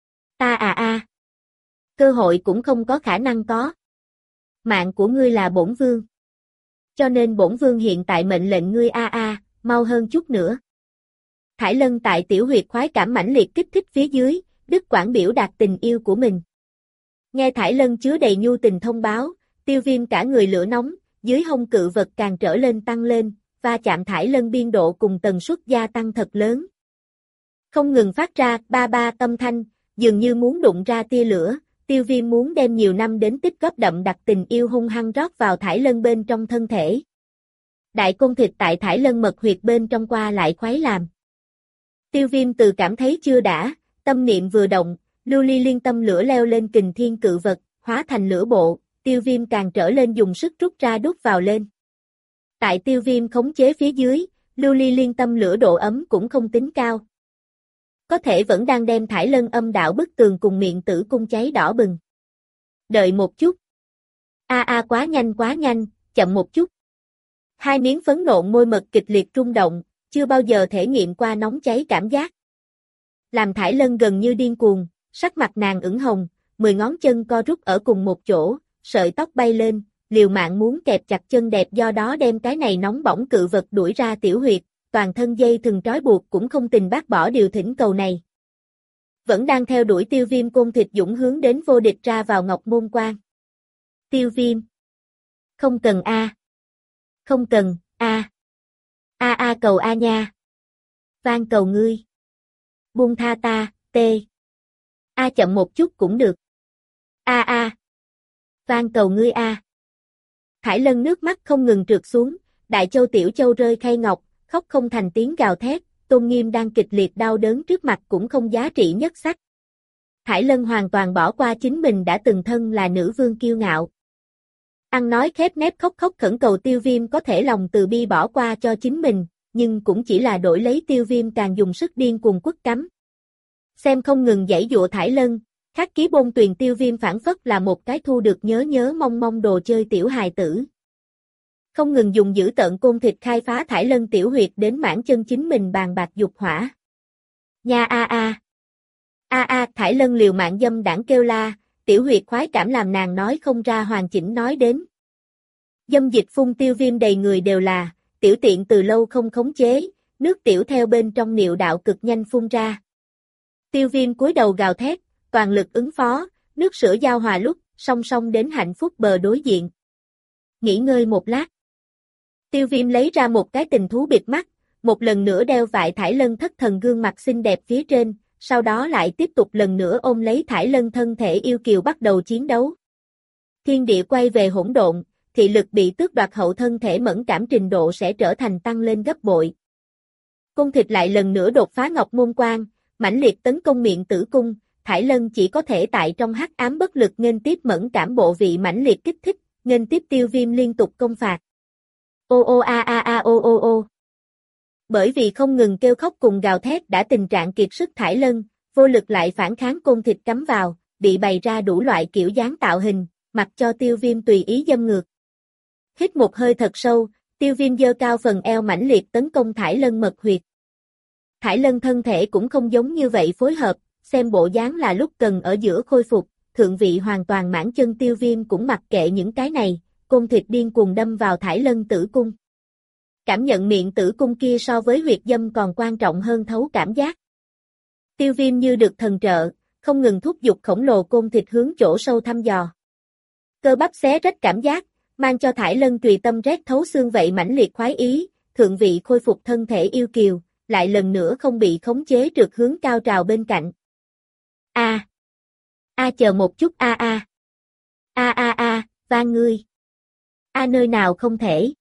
Cơ hội cũng không có khả năng có. Mạng của ngươi là bổn vương. Cho nên bổn vương hiện tại mệnh lệnh ngươi mau hơn chút nữa. Thải Lân tại tiểu huyệt khoái cảm mãnh liệt kích thích phía dưới, đứt quãng biểu đạt tình yêu của mình. Nghe Thải Lân chứa đầy nhu tình thông báo, Tiêu Viêm cả người lửa nóng, dưới hông cự vật càng trở lên tăng lên, va chạm Thải Lân biên độ cùng tần suất gia tăng thật lớn. Không ngừng phát ra ba âm thanh, dường như muốn đụng ra tia lửa, Tiêu Viêm muốn đem nhiều năm đến tích góp đậm đặc tình yêu hung hăng rót vào Thải Lân bên trong thân thể. Đại côn thịt tại Thải Lân mật huyệt bên trong qua lại khoái làm. Tiêu Viêm từ cảm thấy chưa đã, tâm niệm vừa động, lưu ly liên tâm lửa leo lên kình thiên cự vật, hóa thành lửa bộ, Tiêu Viêm càng trở lên dùng sức rút ra đút vào lên. Tại Tiêu Viêm khống chế phía dưới, lưu ly liên tâm lửa độ ấm cũng không tính cao. Có thể vẫn đang đem Thải Lân âm đạo bức tường cùng miệng tử cung cháy đỏ bừng. Đợi một chút. Quá nhanh, chậm một chút. Hai miếng phấn nộn môi mật kịch liệt rung động, chưa bao giờ thể nghiệm qua nóng cháy cảm giác. Làm Thải Lân gần như điên cuồng, sắc mặt nàng ửng hồng, 10 ngón chân co rút ở cùng một chỗ, sợi tóc bay lên, liều mạng muốn kẹp chặt chân đẹp do đó đem cái này nóng bỏng cự vật đuổi ra tiểu huyệt, toàn thân dây thừng trói buộc cũng không tình bác bỏ điều thỉnh cầu này. Vẫn đang theo đuổi Tiêu Viêm Côn Thịt dũng hướng đến vô địch ra vào Ngọc Môn Quan. Tiêu Viêm. Không cần a. Không cần, a. A cầu a nha. Van cầu ngươi. Buông tha ta, tê. A chậm một chút cũng được. A. Van cầu ngươi a. Thải Lân nước mắt không ngừng trượt xuống, Đại Châu Tiểu Châu rơi khay ngọc, khóc không thành tiếng gào thét, Tôn Nghiêm đang kịch liệt đau đớn trước mặt cũng không giá trị nhất sắc. Thải Lân hoàn toàn bỏ qua chính mình đã từng thân là nữ vương kiêu ngạo. Ăn nói khép nép khóc khóc khẩn cầu Tiêu Viêm có thể lòng từ bi bỏ qua cho chính mình, nhưng cũng chỉ là đổi lấy Tiêu Viêm càng dùng sức điên cuồng quất cắm. Xem không ngừng giãy dụa Thải Lân, khắc ký bôn tuyền Tiêu Viêm phản phất là một cái thu được nhớ mong mong đồ chơi tiểu hài tử. Không ngừng dùng dữ tợn côn thịt khai phá Thải Lân tiểu huyệt đến mãn chân chính mình bàn bạc dục hỏa. Nha Thải Lân liều mạng dâm đảng kêu la, tiểu huyệt khoái cảm làm nàng nói không ra hoàn chỉnh nói đến. Dâm dịch phun Tiêu Viêm đầy người đều là, tiểu tiện từ lâu không khống chế, nước tiểu theo bên trong niệu đạo cực nhanh phun ra. Tiêu Viêm cúi đầu gào thét, toàn lực ứng phó, nước sữa giao hòa lúc, song song đến hạnh phúc bờ đối diện. Nghỉ ngơi một lát. Tiêu Viêm lấy ra một cái tình thú bịt mắt, một lần nữa đeo vại Thải Lân thất thần gương mặt xinh đẹp phía trên, sau đó lại tiếp tục lần nữa ôm lấy Thải Lân thân thể yêu kiều bắt đầu chiến đấu. Thiên địa quay về hỗn độn, thị lực bị tước đoạt hậu thân thể mẫn cảm trình độ sẽ trở thành tăng lên gấp bội. Cung thịt lại lần nữa đột phá Ngọc Môn Quan, mãnh liệt tấn công miệng tử cung, Thải Lân chỉ có thể tại trong hắc ám bất lực nghênh tiếp mẫn cảm bộ vị mãnh liệt kích thích, nghênh tiếp Tiêu Viêm liên tục công phạt. Ô. Bởi vì không ngừng kêu khóc cùng gào thét đã tình trạng kiệt sức Thải Lân, vô lực lại phản kháng côn thịt cắm vào, bị bày ra đủ loại kiểu dáng tạo hình, mặc cho Tiêu Viêm tùy ý dâm ngược. Hít một hơi thật sâu, Tiêu Viêm giơ cao phần eo mãnh liệt tấn công Thải Lân mật huyệt. Thải Lân thân thể cũng không giống như vậy phối hợp, xem bộ dáng là lúc cần ở giữa khôi phục, thượng vị hoàn toàn mãn chân Tiêu Viêm cũng mặc kệ những cái này, côn thịt điên cuồng đâm vào Thải Lân tử cung. Cảm nhận miệng tử cung kia so với huyệt dâm còn quan trọng hơn thấu cảm giác. Tiêu Viêm như được thần trợ, không ngừng thúc giục khổng lồ côn thịt hướng chỗ sâu thăm dò. Cơ bắp xé rách cảm giác, mang cho Thải Lân tùy tâm rét thấu xương vậy mãnh liệt khoái ý, thượng vị khôi phục thân thể yêu kiều, lại lần nữa không bị khống chế trượt hướng cao trào bên cạnh. Chờ một chút van ngươi. Nơi nào không thể.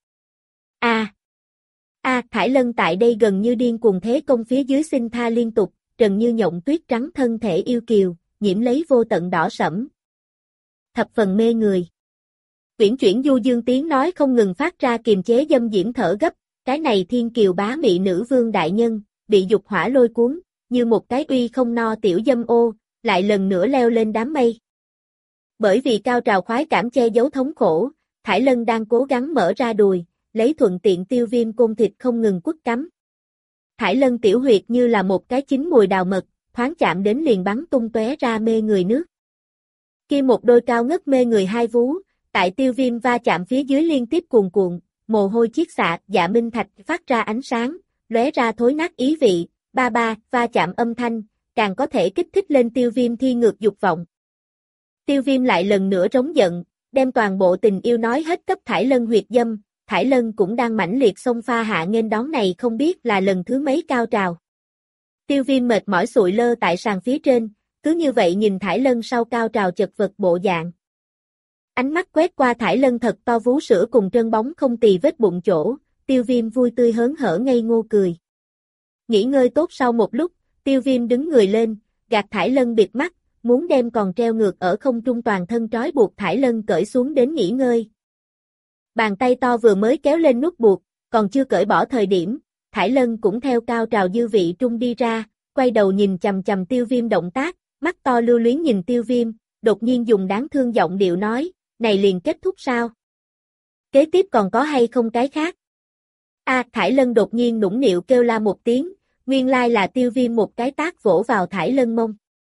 Thải Lân tại đây gần như điên cuồng thế công phía dưới xin tha liên tục, trần như nhộng tuyết trắng thân thể yêu kiều, nhiễm lấy vô tận đỏ sẫm. Thập phần mê người. Uyển chuyển du dương tiếng nói không ngừng phát ra kiềm chế dâm diễm thở gấp, cái này thiên kiều bá mị nữ vương đại nhân, bị dục hỏa lôi cuốn, như một cái uy không no tiểu dâm ô, lại lần nữa leo lên đám mây. Bởi vì cao trào khoái cảm che giấu thống khổ, Thải Lân đang cố gắng mở ra đùi, lấy thuận tiện Tiêu Viêm côn thịt không ngừng quất cắm. Thải Lân tiểu huyệt như là một cái chín mùi đào mật, thoáng chạm đến liền bắn tung tóe ra mê người nước. Kia một đôi cao ngất mê người hai vú, tại Tiêu Viêm va chạm phía dưới liên tiếp cuồn cuộn, mồ hôi chiết xạ, dạ minh thạch phát ra ánh sáng, lóe ra thối nát ý vị, va chạm âm thanh, càng có thể kích thích lên Tiêu Viêm thi ngược dục vọng. Tiêu Viêm lại lần nữa trống giận, đem toàn bộ tình yêu nói hết cấp Thải Lân huyệt dâm, Thải Lân cũng đang mãnh liệt xông pha hạ nghênh đón này không biết là lần thứ mấy cao trào. Tiêu Viêm mệt mỏi sụi lơ tại sàn phía trên, cứ như vậy nhìn Thải Lân sau cao trào chật vật bộ dạng. Ánh mắt quét qua Thải Lân thật to vú sữa cùng trơn bóng không tì vết bụng chỗ, Tiêu Viêm vui tươi hớn hở ngây ngô cười. Nghỉ ngơi tốt sau một lúc, Tiêu Viêm đứng người lên, gạt Thải Lân bịt mắt, muốn đem còn treo ngược ở không trung toàn thân trói buộc Thải Lân cởi xuống đến nghỉ ngơi. Bàn tay to vừa mới kéo lên nút buộc, còn chưa cởi bỏ thời điểm, Thải Lân cũng theo cao trào dư vị trung đi ra, quay đầu nhìn chằm chằm Tiêu Viêm động tác, mắt to lưu luyến nhìn Tiêu Viêm, đột nhiên dùng đáng thương giọng điệu nói, này liền kết thúc sao? Kế tiếp còn có hay không cái khác? Thải Lân đột nhiên nũng nịu kêu la một tiếng, nguyên lai là Tiêu Viêm một cái tát vỗ vào Thải Lân mông.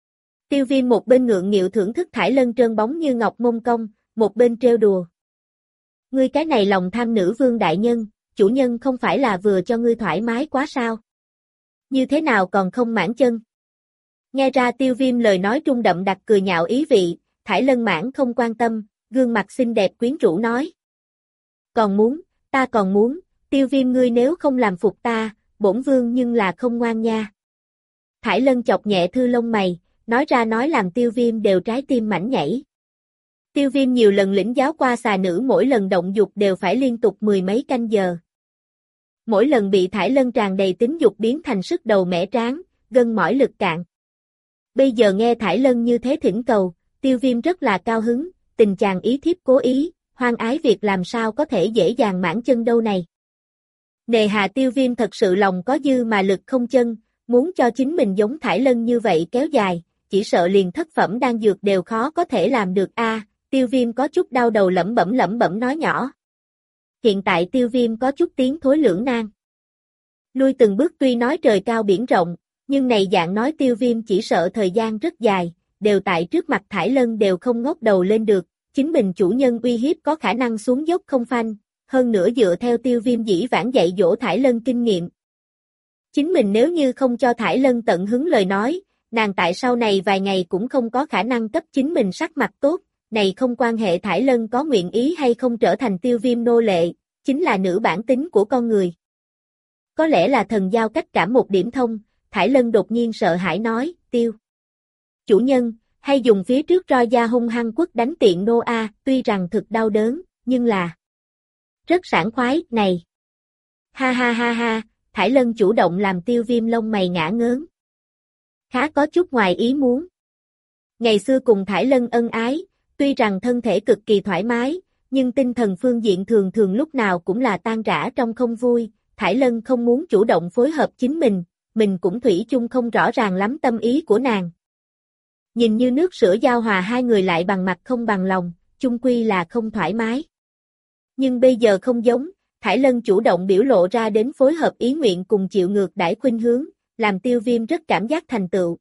Tiêu Viêm một bên ngượng nghịu thưởng thức thải lân trơn bóng như ngọc mông cong, một bên trêu đùa. Ngươi cái này lòng tham nữ vương đại nhân, chủ nhân không phải là vừa cho ngươi thoải mái quá sao? Như thế nào còn không mãn chân? Nghe ra Tiêu Viêm lời nói trung đậm đặc cười nhạo ý vị, thải lân mãn không quan tâm, gương mặt xinh đẹp quyến rũ nói. Còn muốn, ta còn muốn, Tiêu Viêm ngươi nếu không làm phục ta, bổn vương nhưng là không ngoan nha. Thải lân chọc nhẹ thư lông mày, nói ra nói làm Tiêu Viêm đều trái tim mảnh nhảy. Tiêu Viêm nhiều lần lĩnh giáo qua xà nữ mỗi lần động dục đều phải liên tục mười mấy canh giờ. Mỗi lần bị thải lân tràn đầy tính dục biến thành sức đầu mẻ tráng, gân mỏi lực cạn. Bây giờ nghe thải lân như thế thỉnh cầu, Tiêu Viêm rất là cao hứng, tình chàng ý thiếp cố ý, hoan ái việc làm sao có thể dễ dàng mãn chân đâu này. Nề hà Tiêu Viêm thật sự lòng có dư mà lực không chân, muốn cho chính mình giống thải lân như vậy kéo dài, chỉ sợ liền thất phẩm đan dược đều khó có thể làm được a. Tiêu Viêm có chút đau đầu lẩm bẩm nói nhỏ. Hiện tại Tiêu Viêm có chút tiếng thối lưỡng nan. Lui từng bước tuy nói trời cao biển rộng, nhưng này dạng nói Tiêu Viêm chỉ sợ thời gian rất dài, đều tại trước mặt thải lân đều không ngóc đầu lên được, chính mình chủ nhân uy hiếp có khả năng xuống dốc không phanh, hơn nữa dựa theo Tiêu Viêm dĩ vãng dạy dỗ thải lân kinh nghiệm. Chính mình nếu như không cho thải lân tận hứng lời nói, nàng tại sau này vài ngày cũng không có khả năng cấp chính mình sắc mặt tốt, này không quan hệ thải lân có nguyện ý hay không trở thành Tiêu Viêm nô lệ, chính là nữ bản tính của con người. Có lẽ là thần giao cách cảm một điểm thông, thải lân đột nhiên sợ hãi nói, Tiêu chủ nhân, hay dùng phía trước roi da hung hăng quất đánh tiện nô a, tuy rằng thực đau đớn, nhưng là rất sảng khoái, này. Ha ha ha ha, thải lân chủ động làm Tiêu Viêm lông mày ngã ngớn. Khá có chút ngoài ý muốn. Ngày xưa cùng thải lân ân ái, tuy rằng thân thể cực kỳ thoải mái, nhưng tinh thần phương diện thường thường lúc nào cũng là tan rã trong không vui, thải lân không muốn chủ động phối hợp chính mình cũng thủy chung không rõ ràng lắm tâm ý của nàng. Nhìn như nước sữa giao hòa hai người lại bằng mặt không bằng lòng, chung quy là không thoải mái. Nhưng bây giờ không giống, thải lân chủ động biểu lộ ra đến phối hợp ý nguyện cùng chịu ngược đãi khuynh hướng, làm Tiêu Viêm rất cảm giác thành tựu.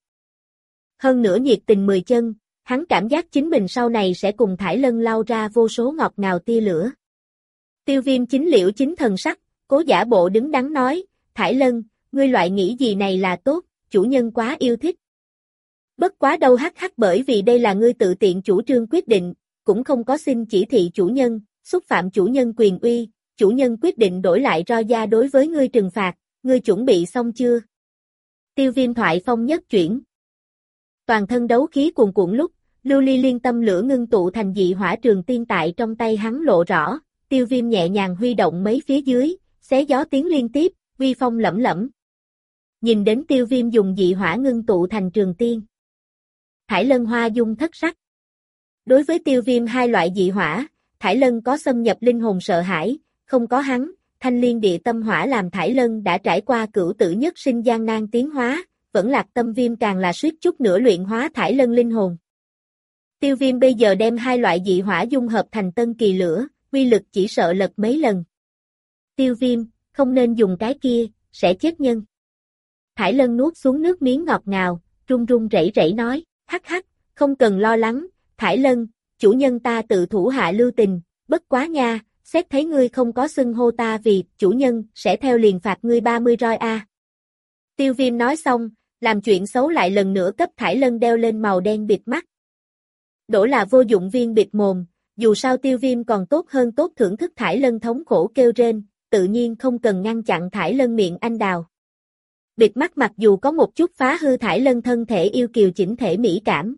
Hơn nữa nhiệt tình 10 chân, hắn cảm giác chính mình sau này sẽ cùng thải lân lao ra vô số ngọt ngào tia lửa. Tiêu Viêm chính liễu chính thần sắc, cố giả bộ đứng đắn nói, thải lân, ngươi loại nghĩ gì này là tốt, chủ nhân quá yêu thích. Bất quá đâu hắc bởi vì đây là ngươi tự tiện chủ trương quyết định, cũng không có xin chỉ thị chủ nhân, xúc phạm chủ nhân quyền uy, chủ nhân quyết định đổi lại roi da đối với ngươi trừng phạt, ngươi chuẩn bị xong chưa? Tiêu Viêm thoại phong nhất chuyển. Toàn thân đấu khí cuồn cuộn lúc, lưu ly liên tâm lửa ngưng tụ thành dị hỏa trường tiên tại trong tay hắn lộ rõ, Tiêu Viêm nhẹ nhàng huy động mấy phía dưới, xé gió tiếng liên tiếp, uy phong lẫm lẫm. Nhìn đến Tiêu Viêm dùng dị hỏa ngưng tụ thành trường tiên. Thải lân hoa dung thất sắc. Đối với Tiêu Viêm hai loại dị hỏa, thải lân có xâm nhập linh hồn sợ hãi, không có hắn, thanh liên địa tâm hỏa làm thải lân đã trải qua cửu tử nhất sinh gian nan tiến hóa, vẫn lạc tâm viêm càng là suýt chút nữa luyện hóa thải lân linh hồn. Tiêu Viêm bây giờ đem hai loại dị hỏa dung hợp thành tân kỳ lửa, uy lực chỉ sợ lật mấy lần. Tiêu Viêm, không nên dùng cái kia, sẽ chết nhân. Thải lân nuốt xuống nước miếng ngọt ngào, run run rẩy rẩy nói, hắc, không cần lo lắng, thải lân, chủ nhân ta tự thủ hạ lưu tình, bất quá nha, xét thấy ngươi không có xưng hô ta vì chủ nhân, sẽ theo liền phạt ngươi 30 roi a. Tiêu Viêm nói xong, làm chuyện xấu lại lần nữa cấp thải lân đeo lên màu đen bịt mắt. Đổ là vô dụng viên bịt mồm, dù sao Tiêu Viêm còn tốt hơn tốt thưởng thức thải lân thống khổ kêu rên, tự nhiên không cần ngăn chặn thải lân miệng anh đào. Bịt mắt mặc dù có một chút phá hư thải lân thân thể yêu kiều chỉnh thể mỹ cảm.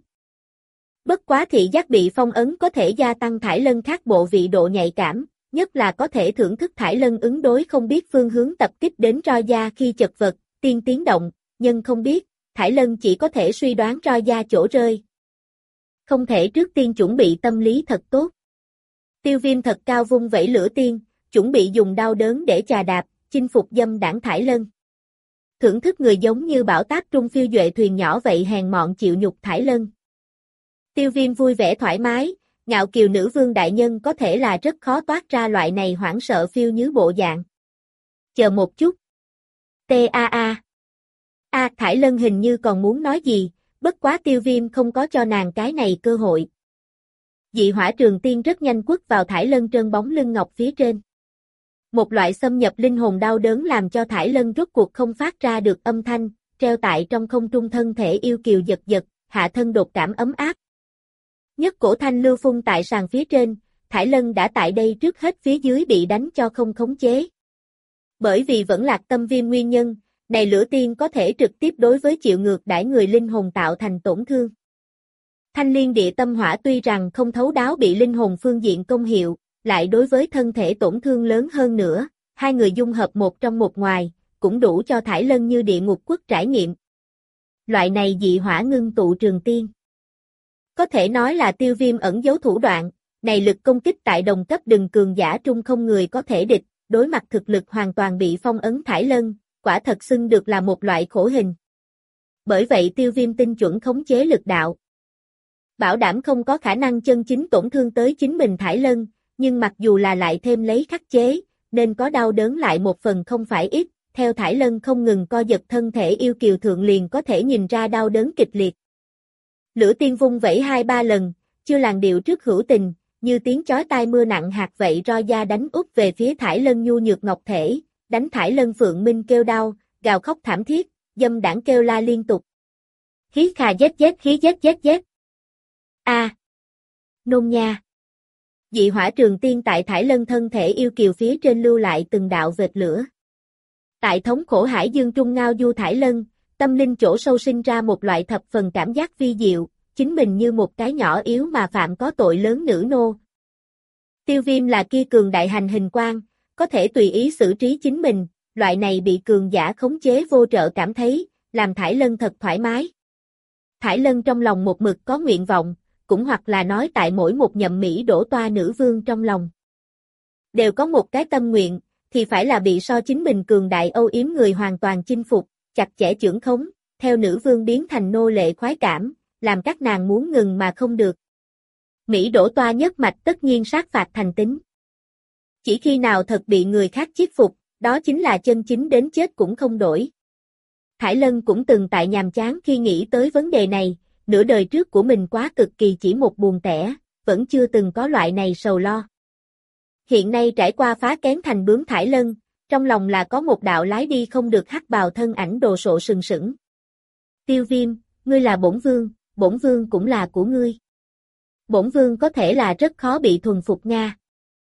Bất quá thị giác bị phong ấn có thể gia tăng thải lân khác bộ vị độ nhạy cảm, nhất là có thể thưởng thức thải lân ứng đối không biết phương hướng tập kích đến roi da khi chật vật, tiên tiến động, nhân không biết, thải lân chỉ có thể suy đoán roi da chỗ rơi. Không thể trước tiên chuẩn bị tâm lý thật tốt. Tiêu Viêm thật cao vung vẩy lửa tiên, chuẩn bị dùng đau đớn để chà đạp, chinh phục dâm đảng thải lân. Thưởng thức người giống như bão táp trung phiêu duệ thuyền nhỏ vậy hèn mọn chịu nhục thải lân. Tiêu Viêm vui vẻ thoải mái, ngạo kiều nữ vương đại nhân có thể là rất khó toát ra loại này hoảng sợ phiêu như bộ dạng. Chờ một chút. Thải lân hình như còn muốn nói gì, Bất quá Tiêu Viêm không có cho nàng cái này cơ hội. Dị hỏa trường tiên rất nhanh quất vào Thải Lân trơn bóng lưng ngọc phía trên. Một loại xâm nhập linh hồn đau đớn làm cho Thải Lân rốt cuộc không phát ra được âm thanh, treo tại trong không trung thân thể yêu kiều giật giật, hạ thân đột cảm ấm áp. Nhất cổ thanh lưu phun tại sàn phía trên, Thải Lân đã tại đây trước hết phía dưới bị đánh cho không khống chế. Bởi vì vẫn lạc tâm viêm nguyên nhân, này lửa tiên có thể trực tiếp đối với chịu ngược đãi người linh hồn tạo thành tổn thương. Thanh liên địa tâm hỏa tuy rằng không thấu đáo bị linh hồn phương diện công hiệu, lại đối với thân thể tổn thương lớn hơn nữa, hai người dung hợp một trong một ngoài, cũng đủ cho Thải Lân như địa ngục quốc trải nghiệm. Loại này dị hỏa ngưng tụ trường tiên. Có thể nói là Tiêu Viêm ẩn giấu thủ đoạn, này lực công kích tại đồng cấp đừng cường giả trung không người có thể địch, đối mặt thực lực hoàn toàn bị phong ấn Thải Lân, quả thật xưng được là một loại khổ hình. Bởi vậy Tiêu Viêm tinh chuẩn khống chế lực đạo. Bảo đảm không có khả năng chân chính tổn thương tới chính mình Thải Lân, nhưng mặc dù là lại thêm lấy khắc chế, nên có đau đớn lại một phần không phải ít, theo Thải Lân không ngừng co giật thân thể yêu kiều thượng liền có thể nhìn ra đau đớn kịch liệt. Lửa tiên vung vẩy 2-3 lần, chưa làn điệu trước hữu tình, như tiếng chói tai mưa nặng hạt vậy ro da đánh úp về phía Thải Lân nhu nhược ngọc thể, đánh Thải Lân phượng minh kêu đau, gào khóc thảm thiết, dâm đảng kêu la liên tục. Khí khà dét khí dét. A. Nôn nha. Dị hỏa trường tiên tại Thải Lân thân thể yêu kiều phía trên lưu lại từng đạo vệt lửa. Tại thống khổ hải dương trung ngao du Thải Lân, tâm linh chỗ sâu sinh ra một loại thập phần cảm giác vi diệu, chính mình như một cái nhỏ yếu mà phạm có tội lớn nữ nô. Tiêu Viêm là kia cường đại hành hình quang, có thể tùy ý xử trí chính mình, loại này bị cường giả khống chế vô trợ cảm thấy, làm Thải Lân thật thoải mái. Thải Lân trong lòng một mực có nguyện vọng, cũng hoặc là nói tại mỗi một nhậm mỹ đổ toa nữ vương trong lòng. Đều có một cái tâm nguyện, thì phải là bị so chính mình cường đại âu yếm người hoàn toàn chinh phục, chặt chẽ chưởng khống, theo nữ vương biến thành nô lệ khoái cảm, làm các nàng muốn ngừng mà không được. Mỹ đổ toa nhất mạch tất nhiên sát phạt thành tính. Chỉ khi nào thật bị người khác chiết phục, đó chính là chân chính đến chết cũng không đổi. Thải Lân cũng từng tại nhàm chán khi nghĩ tới vấn đề này, nửa đời trước của mình quá cực kỳ chỉ một buồn tẻ, vẫn chưa từng có loại này sầu lo. Hiện nay trải qua phá kén thành bướm Thải Lân, trong lòng là có một đạo lái đi không được hắc bào thân ảnh đồ sộ sừng sững. Tiêu Viêm, ngươi là bổn vương cũng là của ngươi. Bổn vương có thể là rất khó bị thuần phục Nga.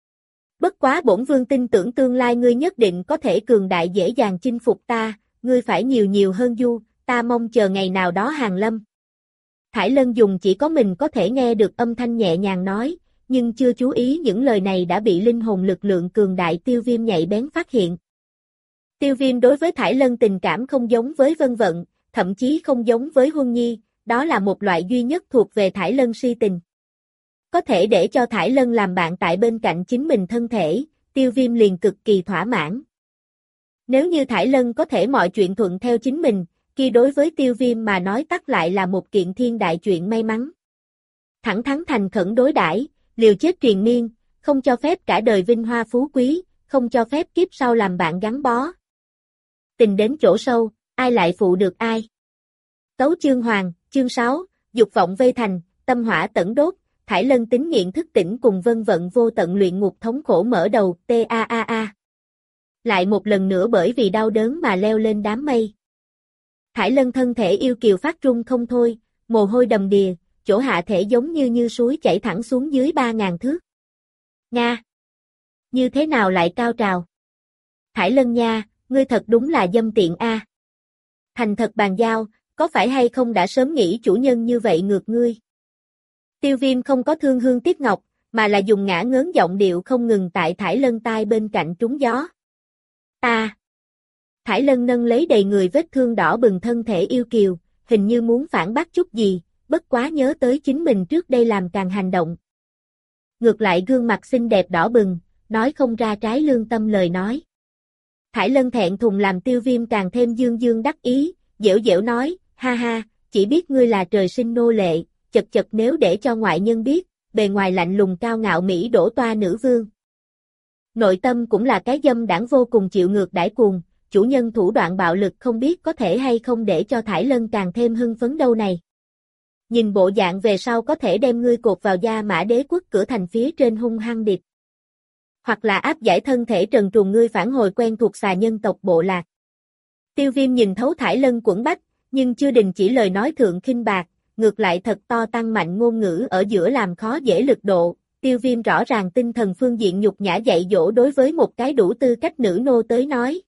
Bất quá bổn vương tin tưởng tương lai ngươi nhất định có thể cường đại dễ dàng chinh phục ta, ngươi phải nhiều hơn du, ta mong chờ ngày nào đó hàng lâm. Thải Lân dùng chỉ có mình có thể nghe được âm thanh nhẹ nhàng nói, nhưng chưa chú ý những lời này đã bị linh hồn lực lượng cường đại Tiêu Viêm nhạy bén phát hiện. Tiêu Viêm đối với Thải Lân tình cảm không giống với Vân Vận, thậm chí không giống với Huân Nhi, đó là một loại duy nhất thuộc về Thải Lân si tình. Có thể để cho Thải Lân làm bạn tại bên cạnh chính mình thân thể, Tiêu Viêm liền cực kỳ thỏa mãn. Nếu như Thải Lân có thể mọi chuyện thuận theo chính mình, khi đối với Tiêu Viêm mà nói tắc lại là một kiện thiên đại chuyện may mắn. Thẳng thắn thành khẩn đối đãi, liều chết triền miên, không cho phép cả đời vinh hoa phú quý, không cho phép kiếp sau làm bạn gắn bó. Tình đến chỗ sâu, ai lại phụ được ai? Tấu chương Hoàng, chương 6, dục vọng vây thành, tâm hỏa tẩn đốt, Thải Lân tính nghiện thức tỉnh cùng Vân Vận vô tận luyện ngục thống khổ mở đầu, t-a-a-a. Lại một lần nữa bởi vì đau đớn mà leo lên đám mây. Thải Lân thân thể yêu kiều phát run không thôi, mồ hôi đầm đìa, chỗ hạ thể giống như suối chảy thẳng xuống dưới 3.000 thước. Nga! Như thế nào lại cao trào? Thải Lân nha, ngươi thật đúng là dâm tiện a. Thành thật bàn giao, có phải hay không đã sớm nghĩ chủ nhân như vậy ngược ngươi? Tiêu Viêm không có thương hương tiếc ngọc, mà là dùng ngả ngớn giọng điệu không ngừng tại Thải Lân tai bên cạnh trúng gió. Ta! Thải Lân nâng lấy đầy người vết thương đỏ bừng thân thể yêu kiều, hình như muốn phản bác chút gì, bất quá nhớ tới chính mình trước đây làm càng hành động. Ngược lại gương mặt xinh đẹp đỏ bừng, nói không ra trái lương tâm lời nói. Thải Lân thẹn thùng làm Tiêu Viêm càng thêm dương dương đắc ý, dẻo dẻo nói, ha ha, chỉ biết ngươi là trời sinh nô lệ, chật nếu để cho ngoại nhân biết, bề ngoài lạnh lùng cao ngạo Mỹ đổ toa nữ vương. Nội tâm cũng là cái dâm đảng vô cùng chịu ngược đãi cuồng, chủ nhân thủ đoạn bạo lực không biết có thể hay không để cho Thải Lân càng thêm hưng phấn đâu này. nhìn bộ dạng về sau có thể đem ngươi cột vào da mã đế quốc cửa thành phía trên hung hăng điệp. Hoặc là áp giải thân thể trần truồng ngươi phản hồi quen thuộc xà nhân tộc bộ lạc. Tiêu Viêm nhìn thấu Thải Lân quẫn bách, nhưng chưa đình chỉ lời nói thượng khinh bạc, ngược lại thật to tăng mạnh ngôn ngữ ở giữa làm khó dễ lực độ. Tiêu Viêm rõ ràng tinh thần phương diện nhục nhã dạy dỗ đối với một cái đủ tư cách nữ nô tới nói.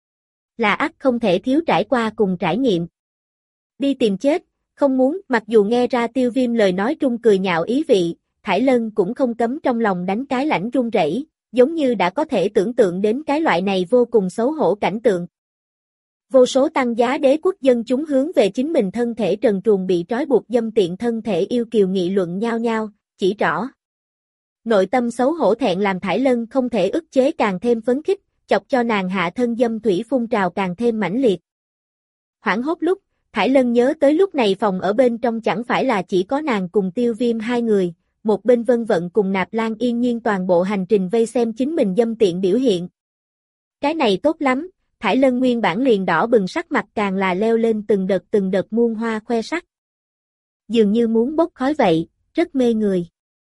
Là ắt không thể thiếu trải qua cùng trải nghiệm. Đi tìm chết, không muốn, mặc dù nghe ra Tiêu Viêm lời nói trung cười nhạo ý vị, Thải Lân cũng không cấm trong lòng đánh cái lãnh run rẩy, giống như đã có thể tưởng tượng đến cái loại này vô cùng xấu hổ cảnh tượng. Vô số tăng giá đế quốc dân chúng hướng về chính mình thân thể trần truồng bị trói buộc dâm tiện thân thể yêu kiều nghị luận nhao nhao, chỉ rõ. Nội tâm xấu hổ thẹn làm Thải Lân không thể ức chế càng thêm phấn khích, chọc cho nàng hạ thân dâm thủy phun trào càng thêm mãnh liệt. Hoảng hốt lúc, Thải Lân nhớ tới lúc này phòng ở bên trong chẳng phải là chỉ có nàng cùng Tiêu Viêm hai người, một bên Vân Vận cùng Nạp Lan yên nhiên toàn bộ hành trình vây xem chính mình dâm tiện biểu hiện. Cái này tốt lắm, Thải Lân nguyên bản liền đỏ bừng sắc mặt càng là leo lên từng đợt muôn hoa khoe sắc. Dường như muốn bốc khói vậy, rất mê người.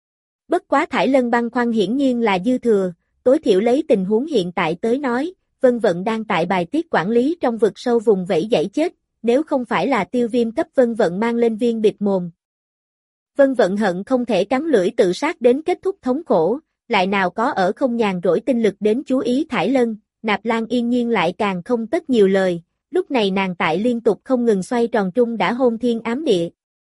Bất quá Thải Lân băn khoăn hiển nhiên là dư thừa, tối thiểu lấy tình huống hiện tại tới nói, Vân Vận đang tại bài tiết quản lý trong vực sâu vùng vẫy dãy chết, nếu không phải là Tiêu Viêm cấp Vân Vận mang lên viên bịt mồm. Vân Vận hận không thể cắn lưỡi tự sát đến kết thúc thống khổ, lại nào có ở không nhàn rỗi tinh lực đến chú ý Thải Lân, Nạp Lan yên nhiên lại càng không tất nhiều lời, lúc này nàng tại liên tục không ngừng xoay tròn trung đã hôn thiên ám địa.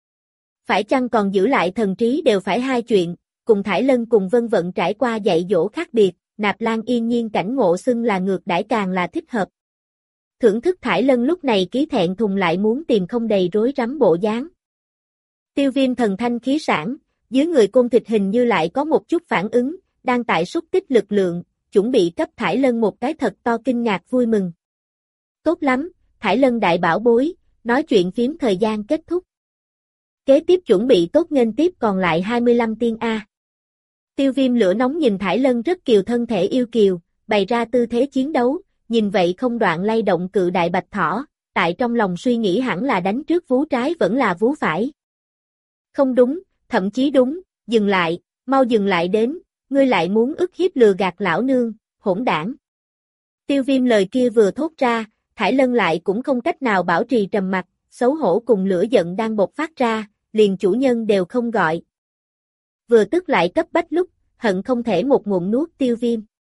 Phải chăng còn giữ lại thần trí đều phải hai chuyện, cùng Thải Lân cùng Vân Vận trải qua dạy dỗ khác biệt, Nạp Lan yên nhiên cảnh ngộ xưng là ngược đãi càng là thích hợp. Thưởng thức Thải Lân lúc này ký thẹn thùng lại muốn tìm không đầy rối rắm bộ dáng. Tiêu Viêm thần thanh khí sản, dưới người côn thịt hình như lại có một chút phản ứng, đang tại xúc tích lực lượng, chuẩn bị cấp Thải Lân một cái thật to kinh ngạc vui mừng. Tốt lắm, Thải Lân đại bảo bối, nói chuyện phím thời gian kết thúc. Kế tiếp chuẩn bị tốt nghênh tiếp còn lại 25 tiên A. Tiêu Viêm lửa nóng nhìn Thải Lân rất kiều thân thể yêu kiều, bày ra tư thế chiến đấu, nhìn vậy không đoạn lay động cự đại bạch thỏ, tại trong lòng suy nghĩ hẳn là đánh trước vú trái vẫn là vú phải. Không đúng, thậm chí đúng, dừng lại, mau dừng lại đến, ngươi lại muốn ức hiếp lừa gạt lão nương, hỗn đảng. Tiêu Viêm lời kia vừa thốt ra, Thải Lân lại cũng không cách nào bảo trì trầm mặc, xấu hổ cùng lửa giận đang bộc phát ra, liền chủ nhân đều không gọi. Vừa tức lại cấp bách lúc, hận không thể một ngụm nuốt Tiêu Viêm.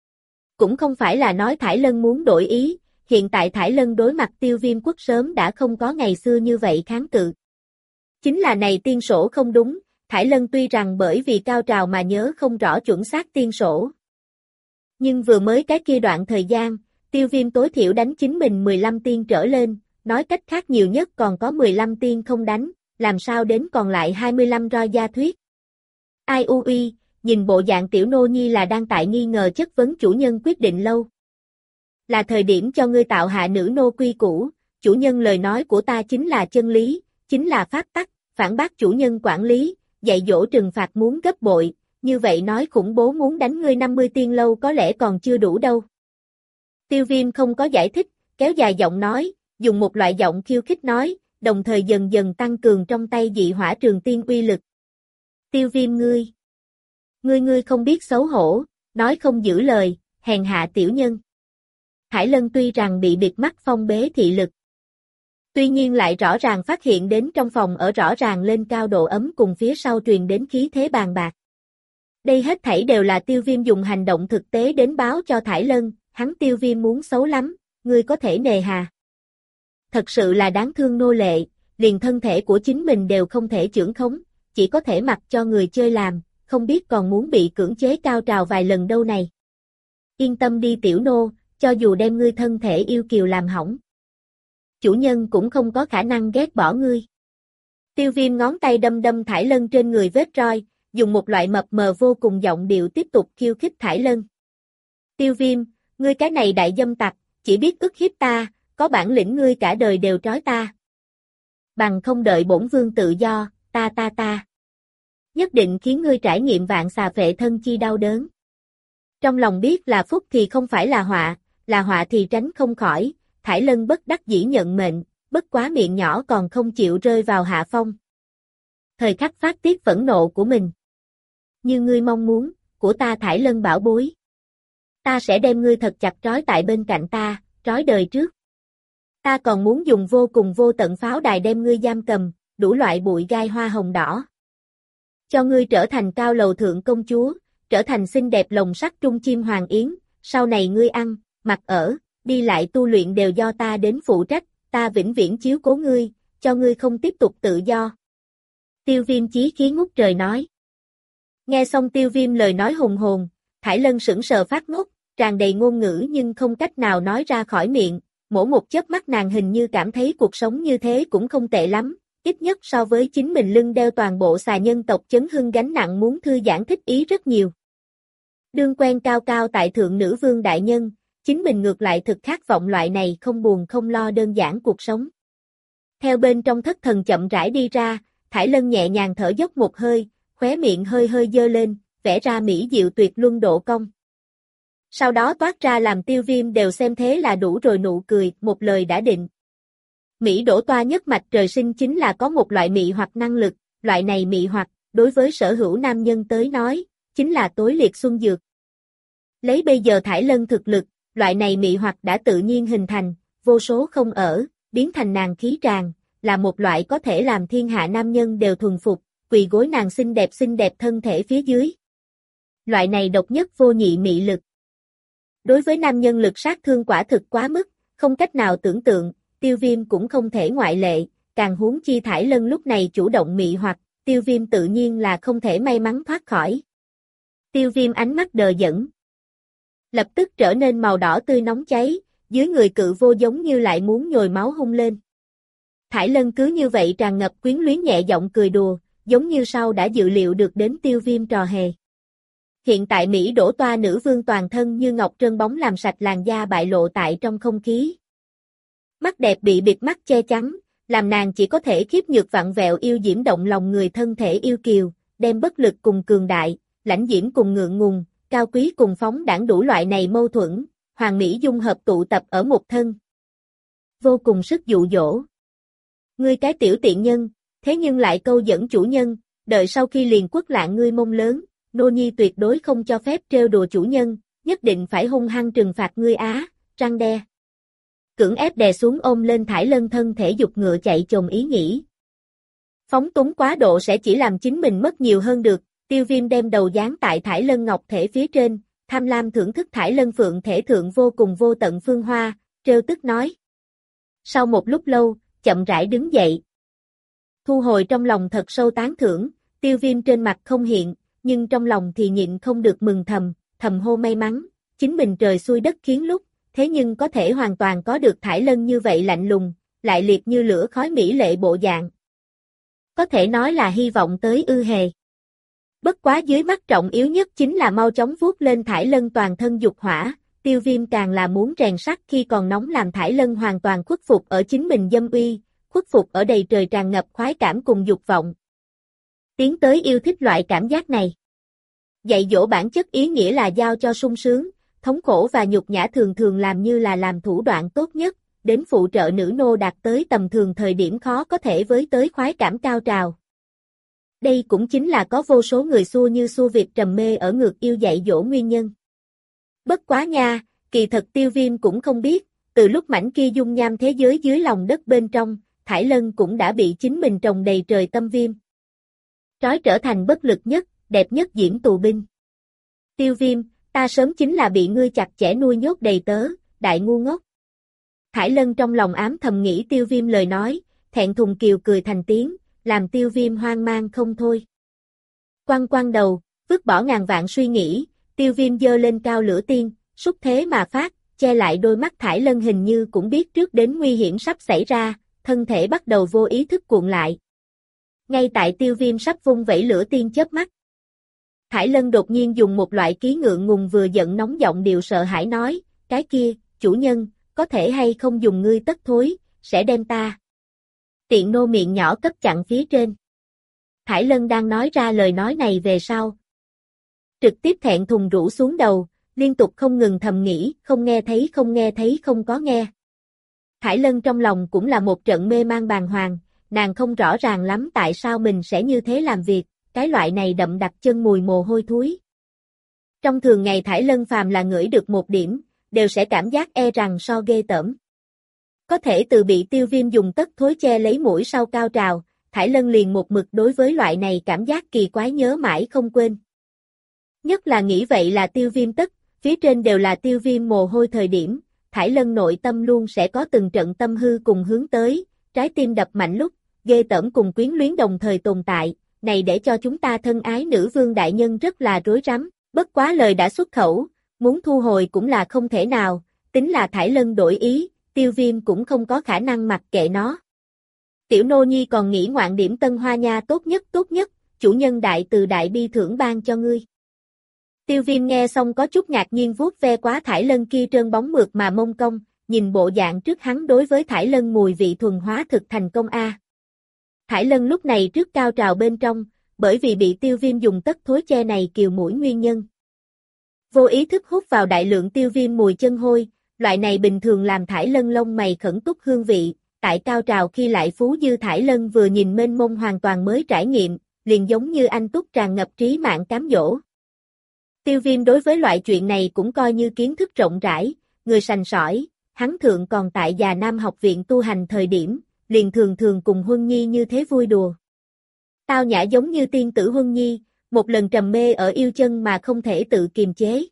Cũng không phải là nói Thải Lân muốn đổi ý, hiện tại Thải Lân đối mặt Tiêu Viêm quốc sớm đã không có ngày xưa như vậy kháng cự. Chính là này tiên sổ không đúng, Thải Lân tuy rằng bởi vì cao trào mà nhớ không rõ chuẩn xác tiên sổ. Nhưng vừa mới cái kia đoạn thời gian, Tiêu Viêm tối thiểu đánh chính mình 15 tiên trở lên, nói cách khác nhiều nhất còn có 15 tiên không đánh, làm sao đến còn lại 25 roi gia thuyết. Ai ui, nhìn bộ dạng tiểu nô nhi là đang tại nghi ngờ chất vấn chủ nhân quyết định lâu. Là thời điểm cho ngươi tạo hạ nữ nô quy củ, chủ nhân lời nói của ta chính là chân lý, chính là pháp tắc, phản bác chủ nhân quản lý, dạy dỗ trừng phạt muốn gấp bội, như vậy nói khủng bố muốn đánh ngươi 50 tiên lâu có lẽ còn chưa đủ đâu. Tiêu Viêm không có giải thích, kéo dài giọng nói, dùng một loại giọng khiêu khích nói, đồng thời dần dần tăng cường trong tay dị hỏa trường tiên uy lực. Tiêu Viêm ngươi không biết xấu hổ, nói không giữ lời, hèn hạ tiểu nhân. Thải Lân tuy rằng bị bịt mắt phong bế thị lực, tuy nhiên lại rõ ràng phát hiện đến trong phòng ở rõ ràng lên cao độ ấm cùng phía sau truyền đến khí thế bàn bạc. Đây hết thảy đều là Tiêu Viêm dùng hành động thực tế đến báo cho Thải Lân, hắn Tiêu Viêm muốn xấu lắm, ngươi có thể nề hà. Thật sự là đáng thương nô lệ, liền thân thể của chính mình đều không thể chưởng khống, chỉ có thể mặc cho người chơi làm, không biết còn muốn bị cưỡng chế cao trào vài lần đâu này. Yên tâm đi tiểu nô, cho dù đem ngươi thân thể yêu kiều làm hỏng, chủ nhân cũng không có khả năng ghét bỏ ngươi. Tiêu Viêm ngón tay đâm Thải Lân trên người vết roi, dùng một loại mập mờ vô cùng giọng điệu tiếp tục khiêu khích Thải Lân. Tiêu Viêm, ngươi cái này đại dâm tặc, chỉ biết ức hiếp ta, có bản lĩnh ngươi cả đời đều trói ta. Bằng không đợi bổn vương tự do, ta. Nhất định khiến ngươi trải nghiệm vạn xà phệ thân chi đau đớn. Trong lòng biết là phúc thì không phải là họa thì tránh không khỏi, Thải Lân bất đắc dĩ nhận mệnh, bất quá miệng nhỏ còn không chịu rơi vào hạ phong. Thời khắc phát tiết phẫn nộ của mình. Như ngươi mong muốn, của ta Thải Lân bảo bối. Ta sẽ đem ngươi thật chặt trói tại bên cạnh ta, trói đời trước. Ta còn muốn dùng vô cùng vô tận pháo đài đem ngươi giam cầm, đủ loại bụi gai hoa hồng đỏ. Cho ngươi trở thành cao lầu thượng công chúa, trở thành xinh đẹp lồng sắt trung chim hoàng yến, sau này ngươi ăn, mặc ở, đi lại tu luyện đều do ta đến phụ trách, ta vĩnh viễn chiếu cố ngươi, cho ngươi không tiếp tục tự do. Tiêu Viêm chí khí ngút trời nói. Nghe xong Tiêu Viêm lời nói hùng hồn, Thải Lân sững sờ phát ngốc, tràn đầy ngôn ngữ nhưng không cách nào nói ra khỏi miệng, mỗi một chớp mắt nàng hình như cảm thấy cuộc sống như thế cũng không tệ lắm, ít nhất so với chính mình lưng đeo toàn bộ xà nhân tộc chấn hưng gánh nặng muốn thư giãn thích ý rất nhiều. Đương quen cao cao tại thượng nữ vương đại nhân, chính mình ngược lại thực khát vọng loại này không buồn không lo đơn giản cuộc sống. Theo bên trong thất thần chậm rãi đi ra, Thải Lân nhẹ nhàng thở dốc một hơi, khóe miệng hơi hơi dơ lên, vẽ ra mỹ diệu tuyệt luân độ cong. Sau đó toát ra làm Tiêu Viêm đều xem thế là đủ rồi nụ cười, một lời đã định. Mỹ đổ toa nhất mạch trời sinh chính là có một loại mị hoặc năng lực, loại này mị hoặc, đối với sở hữu nam nhân tới nói, chính là tối liệt xuân dược. Lấy bây giờ Thải Lân thực lực, loại này mị hoặc đã tự nhiên hình thành, vô số không ở, biến thành nàng khí tràng, là một loại có thể làm thiên hạ nam nhân đều thuần phục, quỳ gối nàng xinh đẹp thân thể phía dưới. Loại này độc nhất vô nhị mị lực. Đối với nam nhân lực sát thương quả thực quá mức, không cách nào tưởng tượng, Tiêu Viêm cũng không thể ngoại lệ, càng huống chi Thải Lân lúc này chủ động mị hoặc, Tiêu Viêm tự nhiên là không thể may mắn thoát khỏi. Tiêu Viêm ánh mắt đờ đẫn, lập tức trở nên màu đỏ tươi nóng cháy, dưới người cự vô giống như lại muốn nhồi máu hung lên. Thải Lân cứ như vậy tràn ngập quyến luyến nhẹ giọng cười đùa, giống như sau đã dự liệu được đến Tiêu Viêm trò hề. Hiện tại Mỹ đổ toa nữ vương toàn thân như ngọc trơn bóng làm sạch làn da bại lộ tại trong không khí. Mắt đẹp bị bịt mắt che chắn, làm nàng chỉ có thể khiếp nhược vặn vẹo yêu diễm động lòng người thân thể yêu kiều, đem bất lực cùng cường đại, lãnh diễm cùng ngượng ngùng, cao quý cùng phóng đãng đủ loại này mâu thuẫn, hoàng mỹ dung hợp tụ tập ở một thân. Vô cùng sức dụ dỗ. Ngươi cái tiểu tiện nhân, thế nhưng lại câu dẫn chủ nhân, đợi sau khi liền quất lạng ngươi mông lớn, nô nhi tuyệt đối không cho phép trêu đùa chủ nhân, nhất định phải hung hăng trừng phạt ngươi á, răng đe. Cưỡng ép đè xuống ôm lên Thải Lân thân thể dục ngựa chạy chồm ý nghĩ. Phóng túng quá độ sẽ chỉ làm chính mình mất nhiều hơn được, Tiêu Viêm đem đầu dán tại Thải Lân ngọc thể phía trên, tham lam thưởng thức Thải Lân phượng thể thượng vô cùng vô tận phương hoa, trêu tức nói. Sau một lúc lâu, chậm rãi đứng dậy. Thu hồi trong lòng thật sâu tán thưởng, Tiêu Viêm trên mặt không hiện, nhưng trong lòng thì nhịn không được mừng thầm, thầm hô may mắn, chính mình trời xui đất khiến lúc, thế nhưng có thể hoàn toàn có được Thải Lân như vậy lạnh lùng, lại liệt như lửa khói mỹ lệ bộ dạng. Có thể nói là hy vọng tới ư hề. Bất quá dưới mắt trọng yếu nhất chính là mau chóng vuốt lên Thải Lân toàn thân dục hỏa, Tiêu Viêm càng là muốn rèn sắt khi còn nóng làm Thải Lân hoàn toàn khuất phục ở chính mình dâm uy, khuất phục ở đầy trời tràn ngập khoái cảm cùng dục vọng. Tiến tới yêu thích loại cảm giác này. Dạy dỗ bản chất ý nghĩa là giao cho sung sướng, thống khổ và nhục nhã thường thường làm như là làm thủ đoạn tốt nhất, đến phụ trợ nữ nô đạt tới tầm thường thời điểm khó có thể với tới khoái cảm cao trào. Đây cũng chính là có vô số người xua như xua việc trầm mê ở ngược yêu dạy dỗ nguyên nhân. Bất quá nha, kỳ thật Tiêu Viêm cũng không biết, từ lúc mảnh kia dung nham thế giới dưới lòng đất bên trong, Thải Lân cũng đã bị chính mình trồng đầy trời tâm viêm. Trói trở thành bất lực nhất, đẹp nhất diễm tù binh. Tiêu Viêm, ta sớm chính là bị ngươi chặt chẽ nuôi nhốt đầy tớ, đại ngu ngốc. Thải Lân trong lòng ám thầm nghĩ Tiêu Viêm lời nói, thẹn thùng kiều cười thành tiếng, làm Tiêu Viêm hoang mang không thôi. Quăng quăng đầu, vứt bỏ ngàn vạn suy nghĩ, Tiêu Viêm giơ lên cao lửa tiên, xúc thế mà phát, che lại đôi mắt Thải Lân hình như cũng biết trước đến nguy hiểm sắp xảy ra, thân thể bắt đầu vô ý thức cuộn lại. Ngay tại Tiêu Viêm sắp vung vẩy lửa tiên chớp mắt. Thải Lân đột nhiên dùng một loại ký ngượng ngùng vừa giận nóng giọng điệu sợ hãi nói, cái kia, chủ nhân, có thể hay không dùng ngươi tất thối, sẽ đem ta. Tiện nô miệng nhỏ cấp chặn phía trên. Thải Lân đang nói ra lời nói này về sau. Trực tiếp thẹn thùng rũ xuống đầu, liên tục không ngừng thầm nghĩ, không nghe thấy không có nghe. Thải Lân trong lòng cũng là một trận mê man bàng hoàng, nàng không rõ ràng lắm tại sao mình sẽ như thế làm việc, cái loại này đậm đặc chân mùi mồ hôi thối. Trong thường ngày Thải Lân phàm là ngửi được một điểm, đều sẽ cảm giác e rằng so ghê tởm. Có thể từ bị Tiêu Viêm dùng tất thối che lấy mũi sau cao trào, Thải Lân liền một mực đối với loại này cảm giác kỳ quái nhớ mãi không quên. Nhất là nghĩ vậy là Tiêu Viêm tất, phía trên đều là Tiêu Viêm mồ hôi thời điểm, Thải Lân nội tâm luôn sẽ có từng trận tâm hư cùng hướng tới, trái tim đập mạnh lúc, ghê tởm cùng quyến luyến đồng thời tồn tại, này để cho chúng ta thân ái nữ vương đại nhân rất là rối rắm, bất quá lời đã xuất khẩu, muốn thu hồi cũng là không thể nào, tính là Thải Lân đổi ý, Tiêu Viêm cũng không có khả năng mặc kệ nó. Tiểu nô nhi còn nghĩ ngoạn điểm tân hoa nha tốt nhất, chủ nhân đại từ đại bi thưởng ban cho ngươi. Tiêu Viêm nghe xong có chút ngạc nhiên vuốt ve quá Thải Lân kia trơn bóng mượt mà mông công, nhìn bộ dạng trước hắn đối với Thải Lân mùi vị thuần hóa thực thành công a. Thải Lân lúc này trước cao trào bên trong, bởi vì bị Tiêu Viêm dùng tất thối che này kiều mũi nguyên nhân. Vô ý thức hút vào đại lượng Tiêu Viêm mùi chân hôi, loại này bình thường làm Thải Lân lông mày khẩn túc hương vị, tại cao trào khi lại phú dư Thải Lân vừa nhìn mênh mông hoàn toàn mới trải nghiệm, liền giống như anh túc tràn ngập trí mạng cám dỗ. Tiêu Viêm đối với loại chuyện này cũng coi như kiến thức rộng rãi, người sành sỏi, hắn thượng còn tại Già Nam học viện tu hành thời điểm, liền thường thường cùng Huân Nhi như thế vui đùa. Tao nhã giống như tiên tử Huân Nhi, một lần trầm mê ở yêu chân mà không thể tự kiềm chế.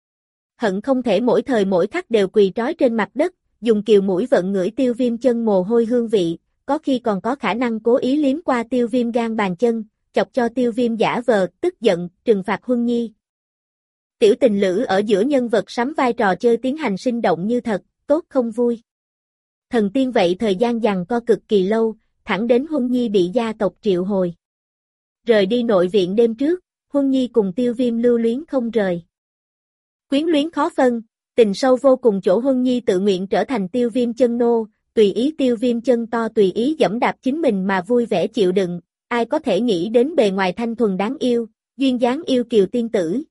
Hận không thể mỗi thời mỗi khắc đều quỳ trói trên mặt đất, dùng kiều mũi vận ngửi Tiêu Viêm chân mồ hôi hương vị, có khi còn có khả năng cố ý liếm qua Tiêu Viêm gan bàn chân, chọc cho Tiêu Viêm giả vờ, tức giận, trừng phạt Huân Nhi. Tiểu tình lữ ở giữa nhân vật sắm vai trò chơi tiến hành sinh động như thật, tốt không vui. Thần tiên vậy thời gian giằng co cực kỳ lâu, thẳng đến Huân Nhi bị gia tộc triệu hồi. Rời đi nội viện đêm trước, Huân Nhi cùng Tiêu Viêm lưu luyến không rời. Quyến luyến khó phân, tình sâu vô cùng chỗ Huân Nhi tự nguyện trở thành Tiêu Viêm chân nô, tùy ý Tiêu Viêm chân to tùy ý giẫm đạp chính mình mà vui vẻ chịu đựng, ai có thể nghĩ đến bề ngoài thanh thuần đáng yêu, duyên dáng yêu kiều tiên tử.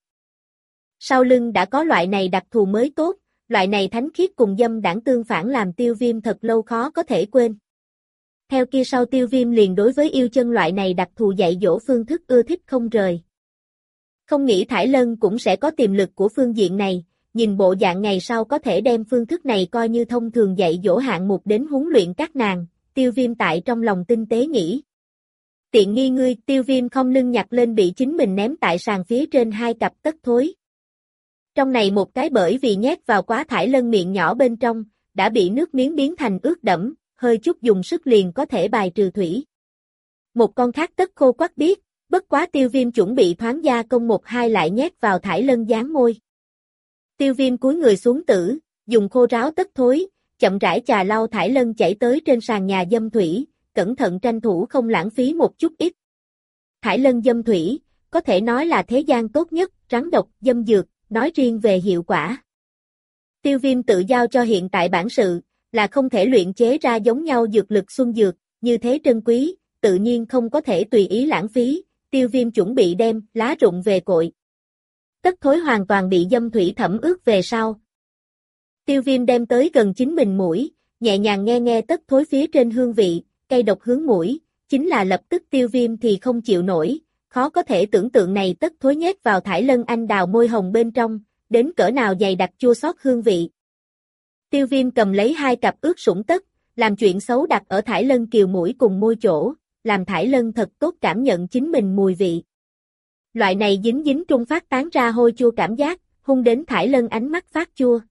Sau lưng đã có loại này đặc thù mới tốt, loại này thánh khiết cùng dâm đãng tương phản làm Tiêu Viêm thật lâu khó có thể quên. Theo kia sau Tiêu Viêm liền đối với yêu chân loại này đặc thù dạy dỗ phương thức ưa thích không rời. Không nghĩ Thải Lân cũng sẽ có tiềm lực của phương diện này, nhìn bộ dạng ngày sau có thể đem phương thức này coi như thông thường dạy dỗ hạng mục đến huấn luyện các nàng, Tiêu Viêm tại trong lòng tinh tế nghĩ. Tiện nghi ngươi, Tiêu Viêm không lưng nhặt lên bị chính mình ném tại sàn phía trên hai cặp tất thối. Trong này một cái bởi vì nhét vào quá Thải Lân miệng nhỏ bên trong, đã bị nước miếng biến thành ướt đẫm, hơi chút dùng sức liền có thể bài trừ thủy. Một con khác tất khô quắc biết, bất quá Tiêu Viêm chuẩn bị thoáng gia công một hai lại nhét vào Thải Lân dán môi. Tiêu Viêm cúi người xuống tử, dùng khô ráo tất thối, chậm rãi chà lau Thải Lân chảy tới trên sàn nhà dâm thủy, cẩn thận tranh thủ không lãng phí một chút ít. Thải Lân dâm thủy, có thể nói là thế gian tốt nhất, rắn độc, dâm dược, nói riêng về hiệu quả. Tiêu Viêm tự giao cho hiện tại bản sự, là không thể luyện chế ra giống nhau dược lực xuân dược, như thế trân quý, tự nhiên không có thể tùy ý lãng phí, Tiêu Viêm chuẩn bị đem lá rụng về cội. Tất thối hoàn toàn bị dâm thủy thẩm ướt về sau. Tiêu Viêm đem tới gần chính mình mũi, nhẹ nhàng nghe nghe tất thối phía trên hương vị, cay độc hướng mũi, chính là lập tức Tiêu Viêm thì không chịu nổi, khó có thể tưởng tượng này tất thối nhét vào Thải Lân anh đào môi hồng bên trong, đến cỡ nào dày đặc chua xót hương vị. Tiêu Viêm cầm lấy hai cặp ướt sũng tất, làm chuyện xấu đặt ở Thải Lân kiều mũi cùng môi chỗ, làm Thải Lân thật tốt cảm nhận chính mình mùi vị. Loại này dính dính trung phát tán ra hôi chua cảm giác, hung đến Thải Lân ánh mắt phát chua.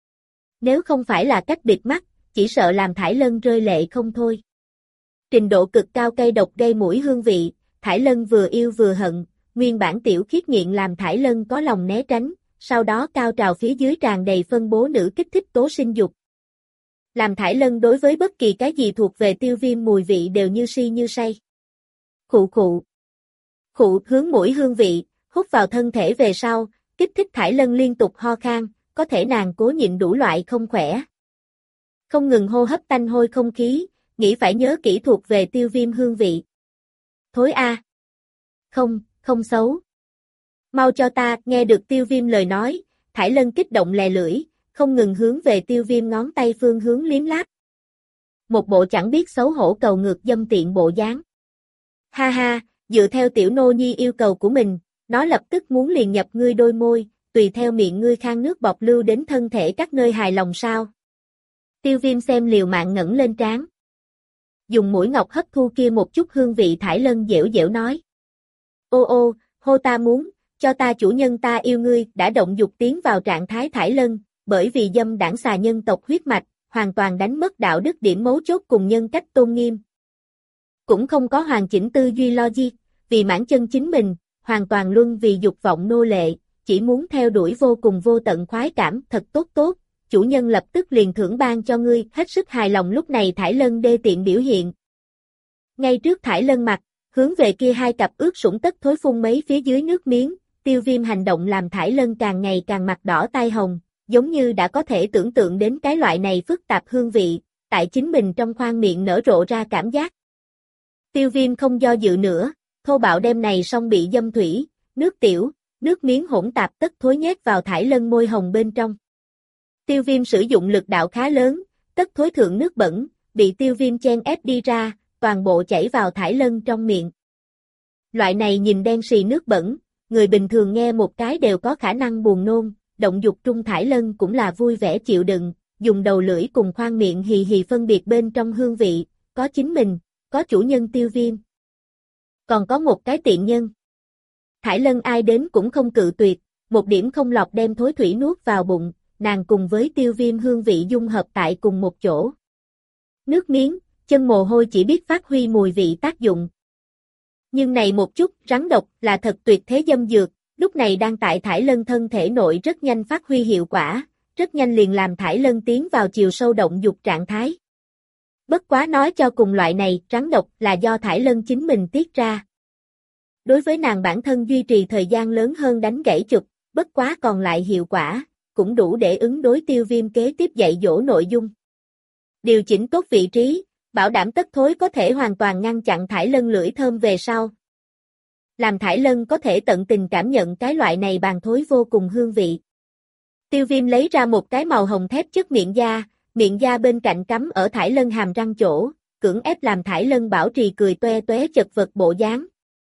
Nếu không phải là cách bịt mắt, chỉ sợ làm Thải Lân rơi lệ không thôi. Trình độ cực cao cay độc gây mũi hương vị, Thải Lân vừa yêu vừa hận, nguyên bản tiểu khiết nghiện làm Thải Lân có lòng né tránh, sau đó cao trào phía dưới tràn đầy phân bố nữ kích thích tố sinh dục. Làm Thải Lân đối với bất kỳ cái gì thuộc về Tiêu Viêm mùi vị đều như si như say. Khụ khụ. Khụ hướng mũi hương vị, hút vào thân thể về sau, kích thích Thải Lân liên tục ho khan, có thể nàng cố nhịn đủ loại không khỏe. Không ngừng hô hấp tanh hôi không khí, nghĩ phải nhớ kỹ thuộc về Tiêu Viêm hương vị. Thối a. Không, không xấu. Mau cho ta, nghe được Tiêu Viêm lời nói, Thải Lân kích động lè lưỡi, không ngừng hướng về Tiêu Viêm ngón tay phương hướng liếm láp. một bộ chẳng biết xấu hổ cầu ngược dâm tiện bộ dáng. Ha ha, dựa theo tiểu nô nhi yêu cầu của mình, nó lập tức muốn liền nhập ngươi đôi môi, tùy theo miệng ngươi khang nước bọt lưu đến thân thể các nơi hài lòng sao. Tiêu Viêm xem liều mạng ngẩng lên trán. Dùng mũi ngọc hấp thu kia một chút hương vị thải lân dẻo dẻo nói. Ô ô, hô ta muốn, cho ta chủ nhân ta yêu ngươi, đã động dục tiến vào trạng thái thải lân, bởi vì dâm đảng xà nhân tộc huyết mạch, hoàn toàn đánh mất đạo đức điểm mấu chốt cùng nhân cách tôn nghiêm. Cũng không có hoàn chỉnh tư duy logic, vì mãn chân chính mình, hoàn toàn luân vì dục vọng nô lệ, chỉ muốn theo đuổi vô cùng vô tận khoái cảm, thật tốt tốt, chủ nhân lập tức liền thưởng ban cho ngươi, hết sức hài lòng. Lúc này thải lân đê tiện biểu hiện. Ngay trước thải lân mặt, hướng về kia hai cặp ướt sũng tất thối phun mấy phía dưới nước miếng, Tiêu Viêm hành động làm thải lân càng ngày càng mặt đỏ tai hồng, giống như đã có thể tưởng tượng đến cái loại này phức tạp hương vị, tại chính mình trong khoang miệng nở rộ ra cảm giác. Tiêu Viêm không do dự nữa, thô bạo đem này xong bị dâm thủy, nước tiểu, nước miếng hỗn tạp tất thối nhét vào thải lân môi hồng bên trong. Tiêu Viêm sử dụng lực đạo khá lớn, tất thối thượng nước bẩn, bị Tiêu Viêm chen ép đi ra, toàn bộ chảy vào thải lân trong miệng. Loại này nhìn đen xì nước bẩn, người bình thường nghe một cái đều có khả năng buồn nôn, động dục trung thải lân cũng là vui vẻ chịu đựng, dùng đầu lưỡi cùng khoang miệng hì hì phân biệt bên trong hương vị, có chính mình, có chủ nhân Tiêu Viêm. Còn có một cái tiện nhân. Thải lân ai đến cũng không cự tuyệt, một điểm không lọt đem thối thủy nuốt vào bụng, nàng cùng với Tiêu Viêm hương vị dung hợp tại cùng một chỗ. Nước miếng, chân mồ hôi chỉ biết phát huy mùi vị tác dụng. Nhưng này một chút rắn độc là thật tuyệt thế dâm dược, lúc này đang tại thải lân thân thể nội rất nhanh phát huy hiệu quả, rất nhanh liền làm thải lân tiến vào chiều sâu động dục trạng thái. Bất quá nói cho cùng loại này rắn độc là do thải lân chính mình tiết ra. Đối với nàng bản thân duy trì thời gian lớn hơn đánh gãy chụp, bất quá còn lại hiệu quả, cũng đủ để ứng đối Tiêu Viêm kế tiếp dạy dỗ nội dung. Điều chỉnh tốt vị trí, bảo đảm tất thối có thể hoàn toàn ngăn chặn thải lân lưỡi thơm về sau. Làm thải lân có thể tận tình cảm nhận cái loại này bàn thối vô cùng hương vị. Tiêu Viêm lấy ra một cái màu hồng thép chất miệng da bên cạnh cắm ở thải lân hàm răng chỗ, cưỡng ép làm thải lân bảo trì cười toe toé chật vật bộ dáng.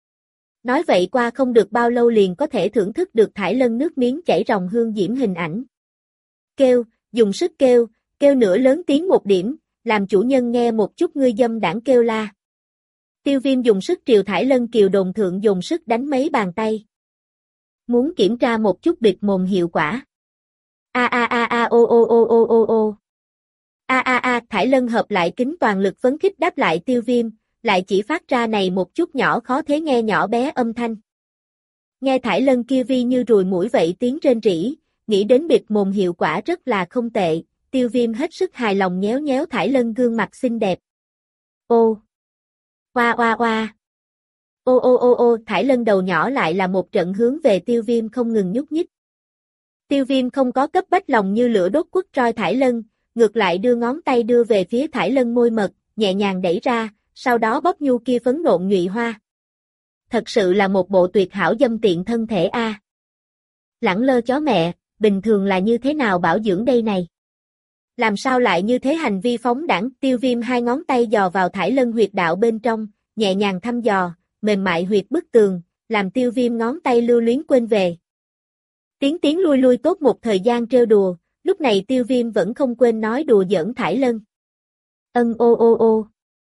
Nói vậy qua không được bao lâu liền có thể thưởng thức được thải lân nước miếng chảy ròng hương diễm hình ảnh. Kêu, dùng sức kêu, kêu nữa lớn tiếng một điểm, làm chủ nhân nghe một chút ngươi dâm đảng kêu la. Tiêu Viêm dùng sức triều thải lân kiều đồn thượng dùng sức đánh mấy bàn tay. Muốn kiểm tra một chút bịt mồm hiệu quả. A a a a o o o o o o. A a a, thải lân hợp lại kính toàn lực phấn khích đáp lại Tiêu Viêm, lại chỉ phát ra này một chút nhỏ khó thế nghe nhỏ bé âm thanh. Nghe thải lân kia vi như ruồi mũi vậy tiếng rên rỉ, nghĩ đến bịt mồm hiệu quả rất là không tệ, Tiêu Viêm hết sức hài lòng nhéo nhéo thải lân gương mặt xinh đẹp. Ô! Oa oa oa! Ô ô ô ô, thải lân đầu nhỏ lại là một trận hướng về Tiêu Viêm không ngừng nhúc nhích. Tiêu Viêm không có cấp bách lòng như lửa đốt quất roi thải lân, ngược lại đưa ngón tay đưa về phía thải lân môi mật, nhẹ nhàng đẩy ra, sau đó bóp nhu kia phấn nộn nhụy hoa. Thật sự là một bộ tuyệt hảo dâm tiện thân thể a. Lẳng lơ chó mẹ, bình thường là như thế nào bảo dưỡng đây này? Làm sao lại như thế hành vi phóng đãng? Tiêu Viêm hai ngón tay dò vào thải lân huyệt đạo bên trong, nhẹ nhàng thăm dò, mềm mại huyệt bức tường, làm Tiêu Viêm ngón tay lưu luyến quên về. Tiến lui lui tốt một thời gian trêu đùa, lúc này Tiêu Viêm vẫn không quên nói đùa giỡn thải lân. Ân ô ô ô.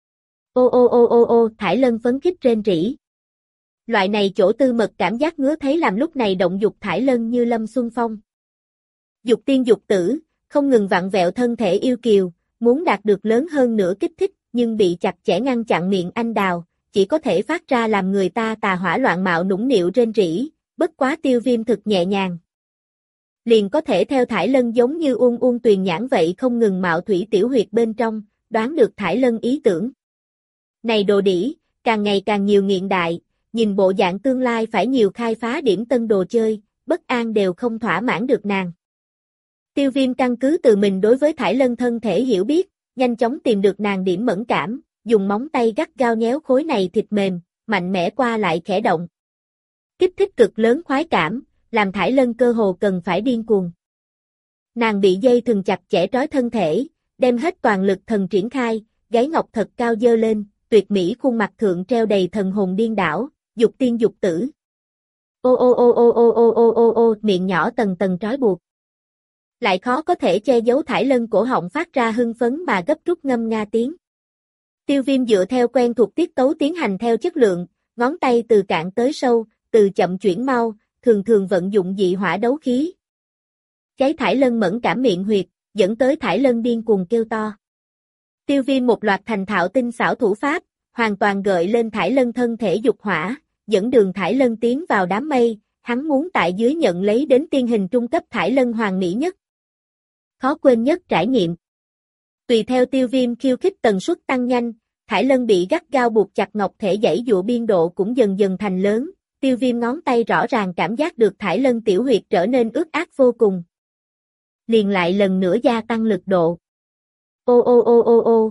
Ô ô ô ô ô, thải lân phấn khích rên rỉ. Loại này chỗ tư mật cảm giác ngứa thấy làm lúc này động dục thải lân như lâm xuân phong. Dục tiên dục tử, không ngừng vặn vẹo thân thể yêu kiều, muốn đạt được lớn hơn nữa kích thích, nhưng bị chặt chẽ ngăn chặn miệng anh đào, chỉ có thể phát ra làm người ta tà hỏa loạn mạo nũng nịu rên rỉ, bất quá Tiêu Viêm thực nhẹ nhàng. Liền có thể theo thải lân giống như uôn tuyền nhãn vậy không ngừng mạo thủy tiểu huyệt bên trong, đoán được thải lân ý tưởng. Này đồ đĩ, càng ngày càng nhiều nghiện đại, nhìn bộ dạng tương lai phải nhiều khai phá điểm tân đồ chơi, bất an đều không thỏa mãn được nàng. Tiêu Viêm căn cứ từ mình đối với thải lân thân thể hiểu biết, nhanh chóng tìm được nàng điểm mẫn cảm, dùng móng tay gắt gao nhéo khối này thịt mềm, mạnh mẽ qua lại khẽ động. Kích thích cực lớn khoái cảm, làm thải lân cơ hồ cần phải điên cuồng. Nàng bị dây thừng chặt chẽ trói thân thể, đem hết toàn lực thần triển khai, gáy ngọc thật cao dơ lên, tuyệt mỹ khuôn mặt thượng treo đầy thần hồn điên đảo, dục tiên dục tử. Ô ô ô ô ô ô ô ô ô, miệng nhỏ tầng tầng trói buộc. Lại khó có thể che giấu Thải Lân cổ họng phát ra hưng phấn mà gấp rút ngâm nga tiếng. Tiêu Viêm dựa theo quen thuộc tiết tấu tiến hành theo chất lượng, ngón tay từ cạn tới sâu, từ chậm chuyển mau, thường thường vận dụng dị hỏa đấu khí. Cháy Thải Lân mẫn cảm miệng huyệt, dẫn tới Thải Lân điên cuồng kêu to. Tiêu Viêm một loạt thành thạo tinh xảo thủ pháp, hoàn toàn gợi lên Thải Lân thân thể dục hỏa, dẫn đường Thải Lân tiến vào đám mây, hắn muốn tại dưới nhận lấy đến tiên hình trung cấp Thải Lân hoàn mỹ nhất. Khó quên nhất trải nghiệm. Tùy theo Tiêu Viêm khiêu khích tần suất tăng nhanh, Thải Lân bị gắt gao buộc chặt ngọc thể giãy giụa biên độ cũng dần dần thành lớn, Tiêu Viêm ngón tay rõ ràng cảm giác được Thải Lân tiểu huyệt trở nên ướt át vô cùng. Liền lại lần nữa gia tăng lực độ. Ô ô ô ô ô.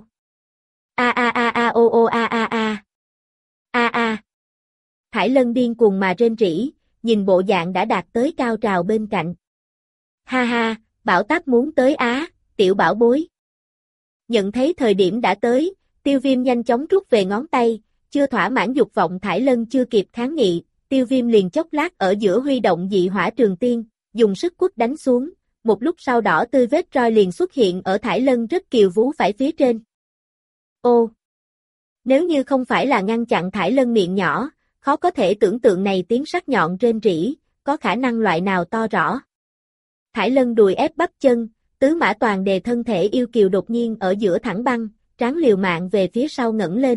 A a a a ô ô a a a. A a. Thải Lân điên cuồng mà rên rỉ, nhìn bộ dạng đã đạt tới cao trào bên cạnh. Ha ha, Bảo Táp muốn tới á, tiểu bảo bối. Nhận thấy thời điểm đã tới, Tiêu Viêm nhanh chóng rút về ngón tay, chưa thỏa mãn dục vọng Thải Lân chưa kịp kháng nghị, Tiêu Viêm liền chốc lát ở giữa huy động dị hỏa trường tiên, dùng sức quất đánh xuống, một lúc sau đỏ tươi vết roi liền xuất hiện ở Thải Lân rất kiều vú phải phía trên. Ô! Nếu như không phải là ngăn chặn Thải Lân miệng nhỏ, khó có thể tưởng tượng này tiếng sắc nhọn rên rỉ, có khả năng loại nào to rõ. Thải Lân đùi ép bắp chân, tứ mã toàn đề thân thể yêu kiều đột nhiên ở giữa thẳng băng, trán liều mạng về phía sau ngẩng lên.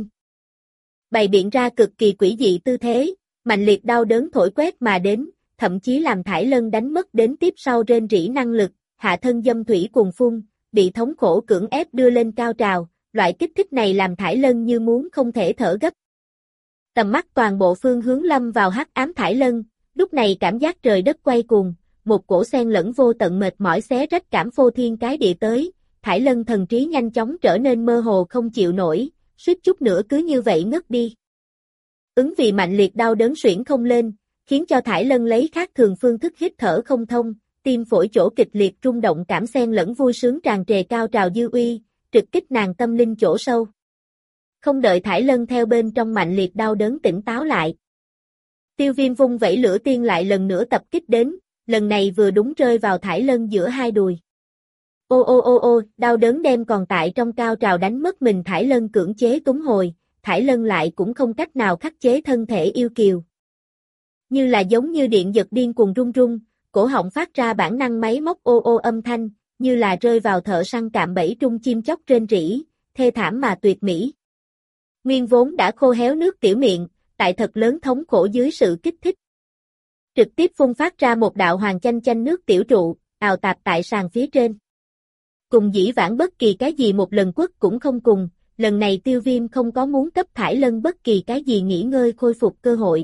Bày biện ra cực kỳ quỷ dị tư thế, mạnh liệt đau đớn thổi quét mà đến, thậm chí làm Thải Lân đánh mất đến tiếp sau rên rỉ năng lực, hạ thân dâm thủy cuồng phun, bị thống khổ cưỡng ép đưa lên cao trào, loại kích thích này làm Thải Lân như muốn không thể thở gấp. Tầm mắt toàn bộ phương hướng lâm vào hắc ám Thải Lân, lúc này cảm giác trời đất quay cuồng, một cổ xen lẫn vô tận mệt mỏi xé rách cảm phô thiên cái địa tới, Thải Lân thần trí nhanh chóng trở nên mơ hồ không chịu nổi, suýt chút nữa cứ như vậy ngất đi. Ứng vì mạnh liệt đau đớn suyễn không lên, khiến cho Thải Lân lấy khác thường phương thức hít thở không thông, tim phổi chỗ kịch liệt rung động cảm xen lẫn vui sướng tràn trề cao trào dư uy, trực kích nàng tâm linh chỗ sâu. Không đợi Thải Lân theo bên trong mạnh liệt đau đớn tỉnh táo lại. Tiêu Viêm vung vẩy lửa tiên lại lần nữa tập kích đến, lần này vừa đúng rơi vào Thải Lân giữa hai đùi. Ô ô ô ô, đau đớn đem còn tại trong cao trào đánh mất mình Thải Lân cưỡng chế túng hồi, Thải Lân lại cũng không cách nào khắc chế thân thể yêu kiều. Như là giống như điện giật điên cuồng rung rung, cổ họng phát ra bản năng máy móc ô ô âm thanh, như là rơi vào thợ săn cạm bẫy trung chim chóc rên rỉ, thê thảm mà tuyệt mỹ. Nguyên vốn đã khô héo nước tiểu miệng, tại thật lớn thống khổ dưới sự kích thích. Trực tiếp phun phát ra một đạo hoàng chanh chanh nước tiểu trụ, ào tạp tại sàn phía trên. Cùng dĩ vãng bất kỳ cái gì một lần quất cũng không cùng, lần này Tiêu Viêm không có muốn cấp Thải Lân bất kỳ cái gì nghỉ ngơi khôi phục cơ hội.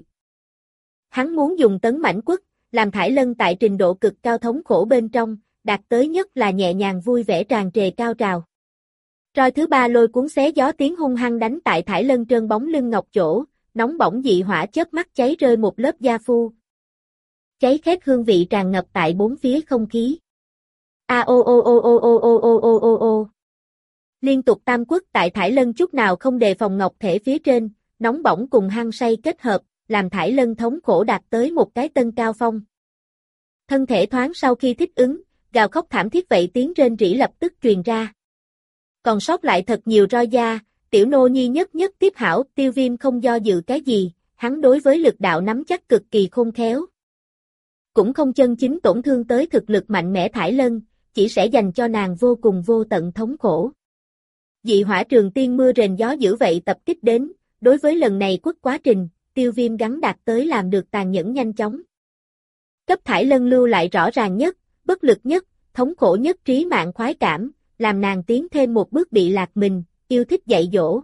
Hắn muốn dùng tấn mãnh quất, làm Thải Lân tại trình độ cực cao thống khổ bên trong, đạt tới nhất là nhẹ nhàng vui vẻ tràn trề cao trào. Roi thứ ba lôi cuốn xé gió tiếng hung hăng đánh tại Thải Lân trơn bóng lưng ngọc chỗ, nóng bỏng dị hỏa chớp mắt cháy rơi một lớp da phu. Cháy khét hương vị tràn ngập tại bốn phía không khí. A ô ô ô ô ô ô ô ô ô ô. Liên tục tam quất tại Thải Lân chút nào không đề phòng ngọc thể phía trên, nóng bỏng cùng hăng say kết hợp, làm Thải Lân thống khổ đạt tới một cái tân cao phong. Thân thể thoáng sau khi thích ứng, gào khóc thảm thiết vậy tiếng rên rỉ lập tức truyền ra. Còn sót lại thật nhiều roi da, tiểu nô nhi nhất nhất tiếp hảo, Tiêu Viêm không do dự cái gì, hắn đối với lực đạo nắm chắc cực kỳ khôn khéo. Cũng không chân chính tổn thương tới thực lực mạnh mẽ Thải Lân, chỉ sẽ dành cho nàng vô cùng vô tận thống khổ. Dị hỏa trường tiên mưa rền gió dữ vậy tập kích đến, đối với lần này quất quá trình, Tiêu Viêm gắn đạt tới làm được tàn nhẫn nhanh chóng. Cấp Thải Lân lưu lại rõ ràng nhất, bất lực nhất, thống khổ nhất trí mạng khoái cảm, làm nàng tiến thêm một bước bị lạc mình, yêu thích dạy dỗ.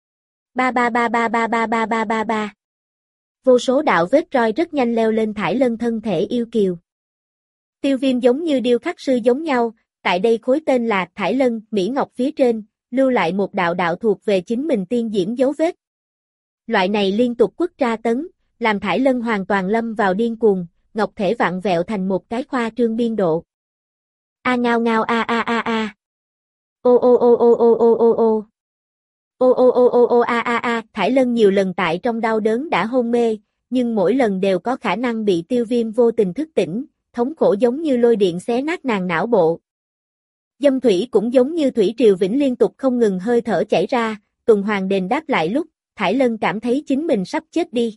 Ba ba ba ba ba ba ba ba ba ba. Vô số đạo vết roi rất nhanh leo lên Thải Lân thân thể yêu kiều. Tiêu Viêm giống như điêu khắc sư giống nhau, tại đây khối tên là Thải Lân, Mỹ Ngọc phía trên, lưu lại một đạo đạo thuộc về chính mình tiên diễm dấu vết. Loại này liên tục quất tra tấn, làm Thải Lân hoàn toàn lâm vào điên cuồng, ngọc thể vặn vẹo thành một cái khoa trương biên độ. A ngao ngao a a a a. Ô ô ô ô ô ô ô ô. Ô ô ô ô ô a a a, Thải Lân nhiều lần tại trong đau đớn đã hôn mê, nhưng mỗi lần đều có khả năng bị Tiêu Viêm vô tình thức tỉnh, thống khổ giống như lôi điện xé nát nàng não bộ. Dâm thủy cũng giống như thủy triều vĩnh liên tục không ngừng hơi thở chảy ra, tuần hoàn đền đáp lại lúc, Thải Lân cảm thấy chính mình sắp chết đi.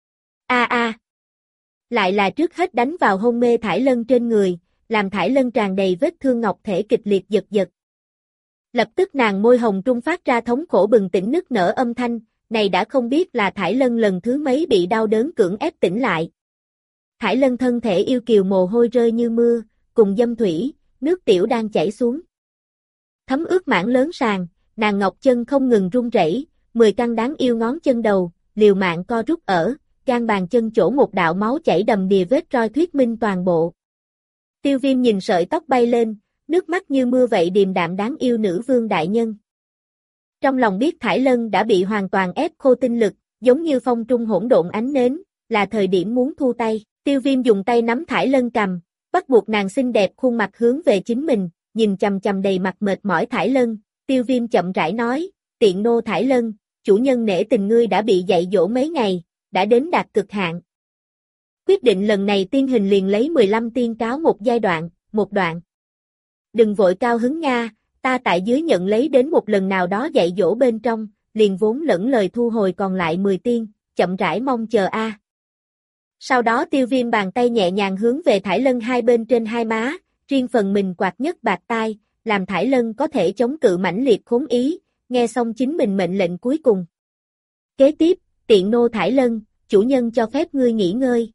A a. Lại là trước hết đánh vào hôn mê Thải Lân trên người, làm Thải Lân tràn đầy vết thương ngọc thể kịch liệt giật giật. Lập tức nàng môi hồng trung phát ra thống khổ bừng tỉnh nức nở âm thanh, này đã không biết là Thải Lân lần thứ mấy bị đau đớn cưỡng ép tỉnh lại. Thải Lân thân thể yêu kiều mồ hôi rơi như mưa, cùng dâm thủy, nước tiểu đang chảy xuống. Thấm ướt mảng lớn sàn, nàng ngọc chân không ngừng run rẩy, 10 căn đáng yêu ngón chân đầu, liều mạng co rút ở, gan bàn chân chỗ một đạo máu chảy đầm đìa vết roi thuyết minh toàn bộ. Tiêu Viêm nhìn sợi tóc bay lên, nước mắt như mưa vậy điềm đạm đáng yêu nữ vương đại nhân. Trong lòng biết Thải Lân đã bị hoàn toàn ép khô tinh lực, giống như phong trung hỗn độn ánh nến, là thời điểm muốn thu tay. Tiêu Viêm dùng tay nắm Thải Lân cầm, bắt buộc nàng xinh đẹp khuôn mặt hướng về chính mình, nhìn chằm chằm đầy mặt mệt mỏi Thải Lân. Tiêu Viêm chậm rãi nói, tiện nô Thải Lân, chủ nhân nể tình ngươi đã bị dạy dỗ mấy ngày, đã đến đạt cực hạn. Quyết định lần này tiên hình liền lấy 15 tiên cáo một giai đoạn, một đoạn. Đừng vội cao hứng Nga, ta tại dưới nhận lấy đến một lần nào đó dạy dỗ bên trong, liền vốn lẫn lời thu hồi còn lại 10 tiên, chậm rãi mong chờ a. Sau đó Tiêu Viêm bàn tay nhẹ nhàng hướng về Thải Lân hai bên trên hai má, riêng phần mình quạt nhất bạc tai, làm Thải Lân có thể chống cự mãnh liệt khốn ý, nghe xong chính mình mệnh lệnh cuối cùng. Kế tiếp, tiện nô Thải Lân, chủ nhân cho phép ngươi nghỉ ngơi.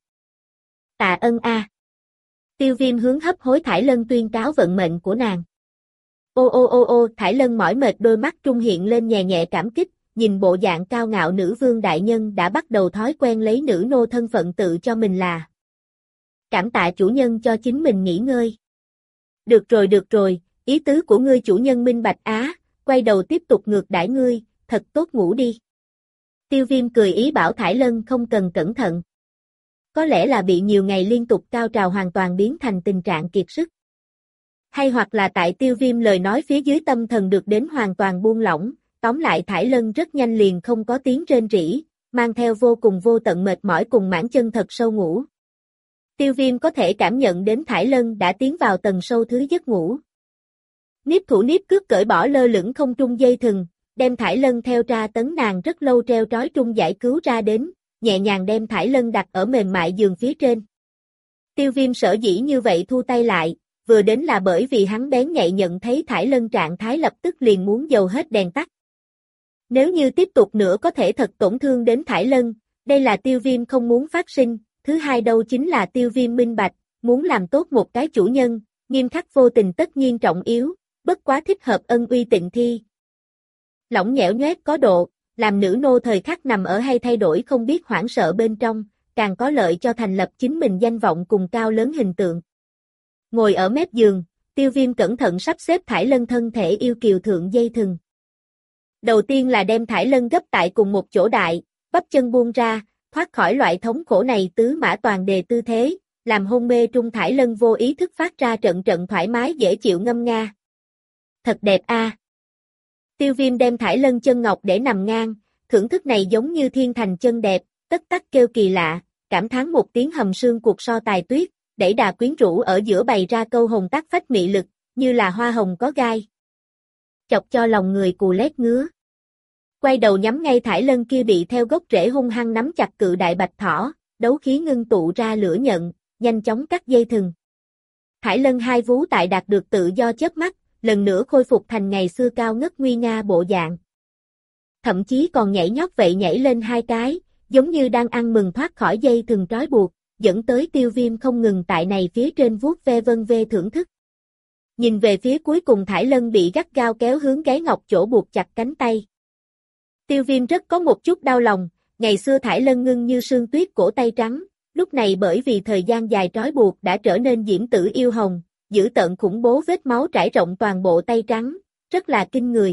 Tạ ân a. Tiêu Viêm hướng hấp hối Thải Lân tuyên cáo vận mệnh của nàng. Ô ô ô ô, Thải Lân mỏi mệt đôi mắt trung hiện lên nhẹ nhẹ cảm kích, nhìn bộ dạng cao ngạo nữ vương đại nhân đã bắt đầu thói quen lấy nữ nô thân phận tự cho mình là. Cảm tạ chủ nhân cho chính mình nghỉ ngơi. Được rồi, ý tứ của ngươi chủ nhân minh bạch á, quay đầu tiếp tục ngược đãi ngươi, thật tốt ngủ đi. Tiêu Viêm cười ý bảo Thải Lân không cần cẩn thận. Có lẽ là bị nhiều ngày liên tục cao trào hoàn toàn biến thành tình trạng kiệt sức. Hay hoặc là tại Tiêu Viêm lời nói phía dưới tâm thần được đến hoàn toàn buông lỏng, tóm lại Thải Lân rất nhanh liền không có tiếng rên rỉ, mang theo vô cùng vô tận mệt mỏi cùng mãn chân thật sâu ngủ. Tiêu Viêm có thể cảm nhận đến Thải Lân đã tiến vào tầng sâu thứ giấc ngủ. Niếp thủ niếp cước cởi bỏ lơ lửng không trung dây thừng, đem Thải Lân theo tra tấn nàng rất lâu treo trói trung giải cứu ra đến, nhẹ nhàng đem Thải Lân đặt ở mềm mại giường phía trên. Tiêu Viêm sở dĩ như vậy thu tay lại, vừa đến là bởi vì hắn bén nhạy nhận thấy Thải Lân trạng thái lập tức liền muốn dầu hết đèn tắt. Nếu như tiếp tục nữa có thể thật tổn thương đến Thải Lân, đây là Tiêu Viêm không muốn phát sinh, thứ hai đâu chính là Tiêu Viêm minh bạch, muốn làm tốt một cái chủ nhân, nghiêm khắc vô tình tất nhiên trọng yếu, bất quá thích hợp ân uy tịnh thi. Lỏng nhẽo nhoét có độ, làm nữ nô thời khắc nằm ở hay thay đổi không biết hoảng sợ bên trong, càng có lợi cho thành lập chính mình danh vọng cùng cao lớn hình tượng. Ngồi ở mép giường, Tiêu Viêm cẩn thận sắp xếp Thải Lân thân thể yêu kiều thượng dây thừng. Đầu tiên là đem Thải Lân gấp tại cùng một chỗ đại, bắp chân buông ra, thoát khỏi loại thống khổ này tứ mã toàn đề tư thế, làm hôn mê trung Thải Lân vô ý thức phát ra trận trận thoải mái dễ chịu ngâm nga. Thật đẹp a. Tiêu Viêm đem Thải Lân chân ngọc để nằm ngang, thưởng thức này giống như thiên thành chân đẹp, tất tắc kêu kỳ lạ, cảm thán một tiếng hầm sương cuộc so tài tuyết, đẩy đà quyến rũ ở giữa bày ra câu hồn tác phách mị lực, như là hoa hồng có gai. Chọc cho lòng người cù lét ngứa. Quay đầu nhắm ngay Thải Lân kia bị theo gốc rễ hung hăng nắm chặt cự đại bạch thỏ, đấu khí ngưng tụ ra lửa nhận, nhanh chóng cắt dây thừng. Thải Lân hai vú tại đạt được tự do chớp mắt, lần nữa khôi phục thành ngày xưa cao ngất nguy nga bộ dạng. Thậm chí còn nhảy nhót vậy nhảy lên hai cái, giống như đang ăn mừng thoát khỏi dây thừng trói buộc, dẫn tới Tiêu Viêm không ngừng tại này phía trên vuốt ve vân vê thưởng thức. Nhìn về phía cuối cùng Thải Lân bị gắt gao kéo hướng gáy ngọc chỗ buộc chặt cánh tay. Tiêu Viêm rất có một chút đau lòng, ngày xưa Thải Lân ngưng như sương tuyết cổ tay trắng, lúc này bởi vì thời gian dài trói buộc đã trở nên diễm tử yêu hồng, dữ tợn khủng bố vết máu trải rộng toàn bộ tay trắng, rất là kinh người.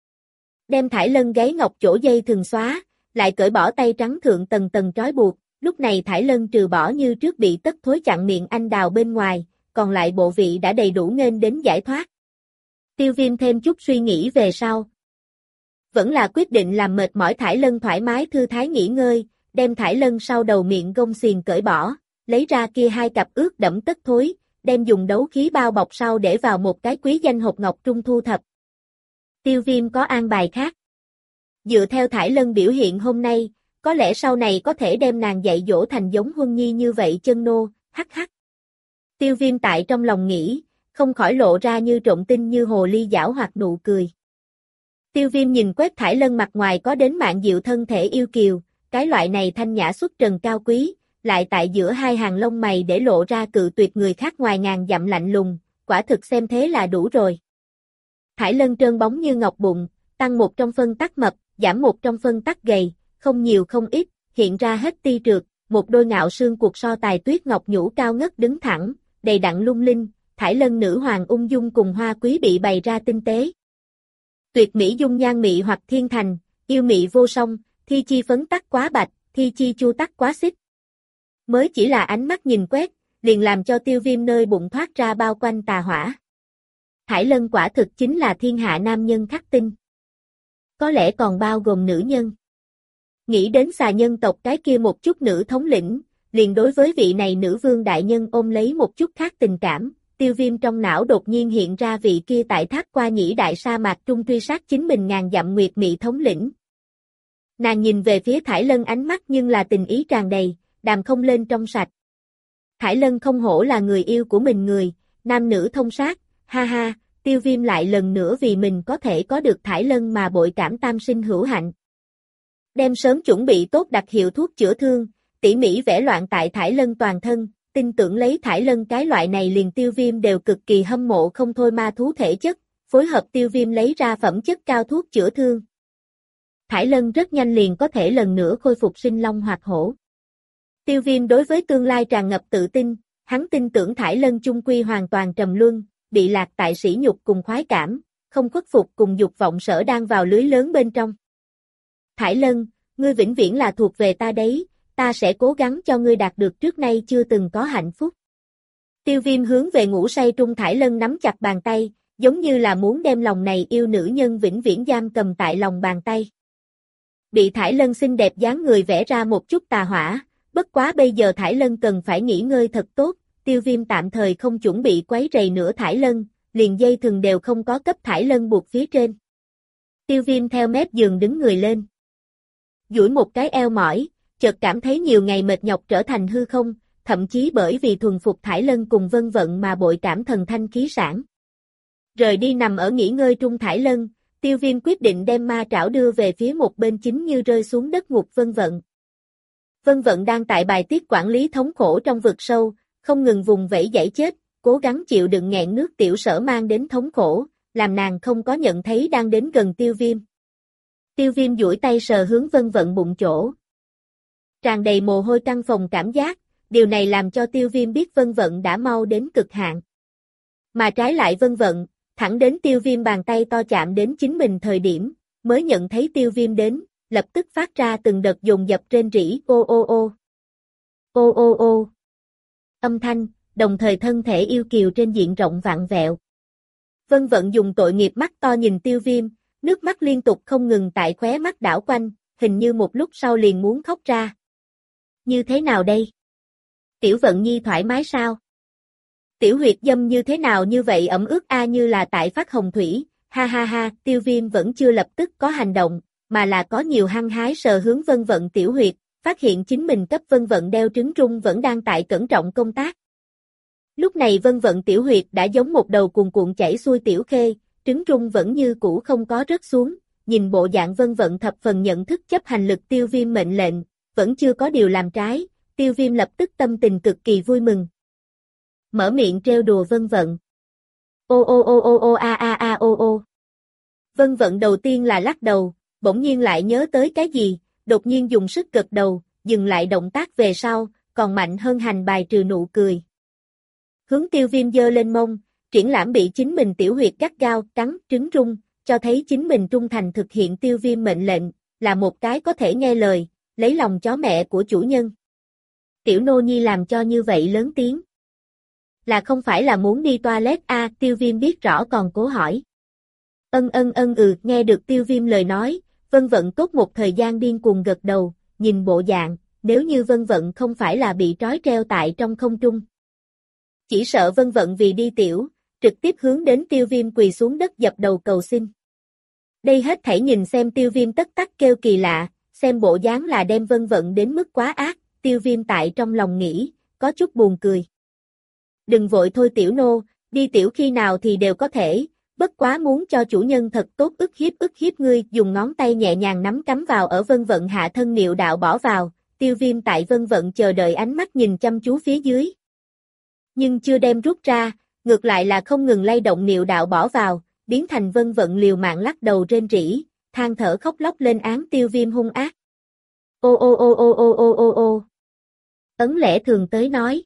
Đem Thải Lân gáy ngọc chỗ dây thừng xóa, lại cởi bỏ tay trắng thượng tầng tầng trói buộc, lúc này Thải Lân trừ bỏ như trước bị tất thối chặn miệng anh đào bên ngoài, còn lại bộ vị đã đầy đủ nghênh đến giải thoát. Tiêu Viêm thêm chút suy nghĩ về sau. vẫn là quyết định làm mệt mỏi Thải Lân thoải mái thư thái nghỉ ngơi, đem Thải Lân sau đầu miệng gông xiềng cởi bỏ, lấy ra kia hai cặp ướt đẫm tất thối, đem dùng đấu khí bao bọc sau để vào một cái quý danh hộp ngọc trung thu thập. Tiêu Viêm có an bài khác. Dựa theo Thải Lân biểu hiện hôm nay, có lẽ sau này có thể đem nàng dạy dỗ thành giống Huân Nhi như vậy chân nô, hắc hắc. Tiêu Viêm tại trong lòng nghĩ, không khỏi lộ ra như trộm tinh như hồ ly giảo hoặc nụ cười. Tiêu Viêm nhìn quét Thải Lân mặt ngoài có đến mạn diệu thân thể yêu kiều, cái loại này thanh nhã xuất trần cao quý, lại tại giữa hai hàng lông mày để lộ ra cự tuyệt người khác ngoài ngàn dặm lạnh lùng, quả thực xem thế là đủ rồi. Thải Lân trơn bóng như ngọc bụng, tăng một trong phân tắc mập, giảm một trong phân tắc gầy, không nhiều không ít, hiện ra hết ti trượt, một đôi ngạo xương cuộc so tài tuyết ngọc nhũ cao ngất đứng thẳng, đầy đặn lung linh, Thải Lân nữ hoàng ung dung cùng hoa quý bị bày ra tinh tế. Tuyệt mỹ dung nhan mị hoặc thiên thành, yêu mị vô song, thi chi phấn tắc quá bạch, thi chi chu tắc quá xích. Mới chỉ là ánh mắt nhìn quét, liền làm cho Tiêu Viêm nơi bụng thoát ra bao quanh tà hỏa. Thải Lân quả thực chính là thiên hạ nam nhân khắc tinh. Có lẽ còn bao gồm nữ nhân. Nghĩ đến xà nhân tộc cái kia một chút nữ thống lĩnh, liền đối với vị này nữ vương đại nhân ôm lấy một chút khác tình cảm, Tiêu Viêm trong não đột nhiên hiện ra vị kia tại thác qua nhĩ đại sa mạc trung truy sát chính mình ngàn dặm nguyệt mị thống lĩnh. Nàng nhìn về phía Thải Lân ánh mắt nhưng là tình ý tràn đầy, đàm không lên trong sạch. Thải Lân không hổ là người yêu của mình người, nam nữ thông sát, ha ha, Tiêu Viêm lại lần nữa vì mình có thể có được Thải Lân mà bội cảm tam sinh hữu hạnh. Đem sớm chuẩn bị tốt đặc hiệu thuốc chữa thương, tỉ mỉ vẽ loạn tại Thải Lân toàn thân, tin tưởng lấy Thải Lân cái loại này liền Tiêu Viêm đều cực kỳ hâm mộ không thôi ma thú thể chất, phối hợp Tiêu Viêm lấy ra phẩm chất cao thuốc chữa thương. Thải Lân rất nhanh liền có thể lần nữa khôi phục sinh long hoạt hổ. Tiêu Viêm đối với tương lai tràn ngập tự tin, hắn tin tưởng Thải Lân chung quy hoàn toàn trầm luân, bị lạc tại sỉ nhục cùng khoái cảm, không khuất phục cùng dục vọng sở đang vào lưới lớn bên trong. Thải Lân, ngươi vĩnh viễn là thuộc về ta đấy, ta sẽ cố gắng cho ngươi đạt được trước nay chưa từng có hạnh phúc. Tiêu Viêm hướng về ngủ say trung Thải Lân nắm chặt bàn tay, giống như là muốn đem lòng này yêu nữ nhân vĩnh viễn giam cầm tại lòng bàn tay. Bị Thải Lân xinh đẹp dáng người vẽ ra một chút tà hỏa, bất quá bây giờ Thải Lân cần phải nghỉ ngơi thật tốt, Tiêu Viêm tạm thời không chuẩn bị quấy rầy nữa Thải Lân, liền dây thừng đều không có cấp Thải Lân buộc phía trên. Tiêu Viêm theo mép giường đứng người lên. Duỗi một cái eo mỏi, chợt cảm thấy nhiều ngày mệt nhọc trở thành hư không, thậm chí bởi vì thuần phục Thải Lân cùng Vân Vận mà bội cảm thần thanh khí sản. Rời đi nằm ở nghỉ ngơi trung Thải Lân, Tiêu Viêm quyết định đem ma trảo đưa về phía một bên chính như rơi xuống đất ngục Vân Vận. Vân Vận đang tại bài tiết quản lý thống khổ trong vực sâu, không ngừng vùng vẫy giãy chết, cố gắng chịu đựng nghẹn nước tiểu sở mang đến thống khổ, làm nàng không có nhận thấy đang đến gần Tiêu Viêm. Tiêu Viêm duỗi tay sờ hướng Vân Vận bụng chỗ. Tràn đầy mồ hôi căng phồng cảm giác, điều này làm cho Tiêu Viêm biết Vân Vận đã mau đến cực hạn. Mà trái lại Vân Vận, thẳng đến Tiêu Viêm bàn tay to chạm đến chính mình thời điểm, mới nhận thấy Tiêu Viêm đến, lập tức phát ra từng đợt dồn dập rên rỉ ô ô ô. Ô ô ô. Âm thanh, đồng thời thân thể yêu kiều trên diện rộng vặn vẹo. Vân Vận dùng tội nghiệp mắt to nhìn Tiêu Viêm, nước mắt liên tục không ngừng tại khóe mắt đảo quanh, hình như một lúc sau liền muốn khóc ra. Như thế nào đây? Tiểu Vận Nhi thoải mái sao? Tiểu huyệt dâm như thế nào như vậy ẩm ướt như là tại phát hồng thủy, ha ha ha, Tiêu Viêm vẫn chưa lập tức có hành động, mà là có nhiều hăng hái sờ hướng Vân Vận tiểu huyệt, phát hiện chính mình cấp Vân Vận đeo trứng trung vẫn đang tại cẩn trọng công tác. Lúc này Vân Vận tiểu huyệt đã giống một đầu cuồn cuộn chảy xuôi tiểu khê, trứng trung vẫn như cũ không có rớt xuống, nhìn bộ dạng Vân Vận thập phần nhận thức chấp hành lực Tiêu Viêm mệnh lệnh, vẫn chưa có điều làm trái, Tiêu Viêm lập tức tâm tình cực kỳ vui mừng. Mở miệng trêu đùa Vân Vận. Ô ô ô ô ô a a a ô ô. Vân Vận đầu tiên là lắc đầu, bỗng nhiên lại nhớ tới cái gì, đột nhiên dùng sức gật đầu, dừng lại động tác về sau, còn mạnh hơn hành bài trừ nụ cười. Hướng Tiêu Viêm giơ lên mông, triển lãm bị chính mình tiểu huyệt gắt gao cắn trứng trung, cho thấy chính mình trung thành thực hiện Tiêu Viêm mệnh lệnh, là một cái có thể nghe lời, lấy lòng chó mẹ của chủ nhân. Tiểu nô nhi làm cho như vậy lớn tiếng. Là không phải là muốn đi toilet Tiêu Viêm biết rõ còn cố hỏi. Nghe được Tiêu Viêm lời nói, Vân Vận tốt một thời gian điên cuồng gật đầu, nhìn bộ dạng, nếu như Vân Vận không phải là bị trói treo tại trong không trung. Chỉ sợ Vân Vận vì đi tiểu, trực tiếp hướng đến Tiêu Viêm quỳ xuống đất dập đầu cầu xin. Đây hết thảy nhìn xem Tiêu Viêm tất tắc kêu kỳ lạ, xem bộ dáng là đem Vân Vận đến mức quá ác, Tiêu Viêm tại trong lòng nghĩ, có chút buồn cười. Đừng vội thôi tiểu nô, đi tiểu khi nào thì đều có thể, bất quá muốn cho chủ nhân thật tốt ức hiếp ngươi, dùng ngón tay nhẹ nhàng nắm cắm vào ở Vân Vận hạ thân niệu đạo bỏ vào, Tiêu Viêm tại Vân Vận chờ đợi ánh mắt nhìn chăm chú phía dưới. Nhưng chưa đem rút ra, ngược lại là không ngừng lay động niệu đạo bỏ vào, biến thành Vân Vận liều mạng lắc đầu rên rỉ, than thở khóc lóc lên án Tiêu Viêm hung ác. Ô ô ô ô ô ô ô ô. Ấn lẽ thường tới nói.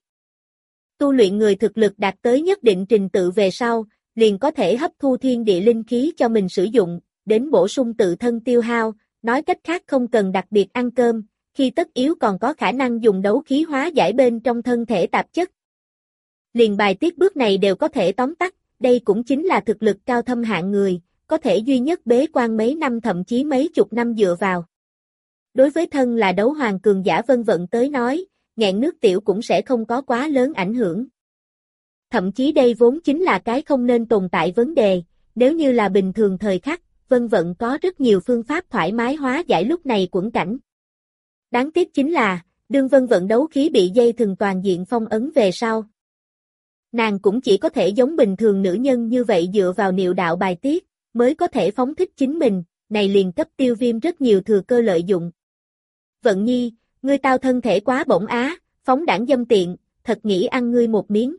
Tu luyện người thực lực đạt tới nhất định trình tự về sau, liền có thể hấp thu thiên địa linh khí cho mình sử dụng, đến bổ sung tự thân tiêu hao, nói cách khác không cần đặc biệt ăn cơm, khi tất yếu còn có khả năng dùng đấu khí hóa giải bên trong thân thể tạp chất. Liền bài tiết bước này đều có thể tóm tắt, đây cũng chính là thực lực cao thâm hạng người, có thể duy nhất bế quan mấy năm thậm chí mấy chục năm dựa vào. Đối với thân là đấu hoàng cường giả Vân Vận tới nói, nghẹn nước tiểu cũng sẽ không có quá lớn ảnh hưởng. Thậm chí đây vốn chính là cái không nên tồn tại vấn đề, nếu như là bình thường thời khắc, Vân Vận có rất nhiều phương pháp thoải mái hóa giải lúc này quẫn cảnh. Đáng tiếc chính là, đương Vân Vận đấu khí bị dây thừng toàn diện phong ấn về sau. Nàng cũng chỉ có thể giống bình thường nữ nhân như vậy dựa vào niệu đạo bài tiết, mới có thể phóng thích chính mình, này liền cấp Tiêu Viêm rất nhiều thừa cơ lợi dụng. Vận nhi, ngươi tao thân thể quá bổng á, phóng đảng dâm tiện, thật nghĩ ăn ngươi một miếng.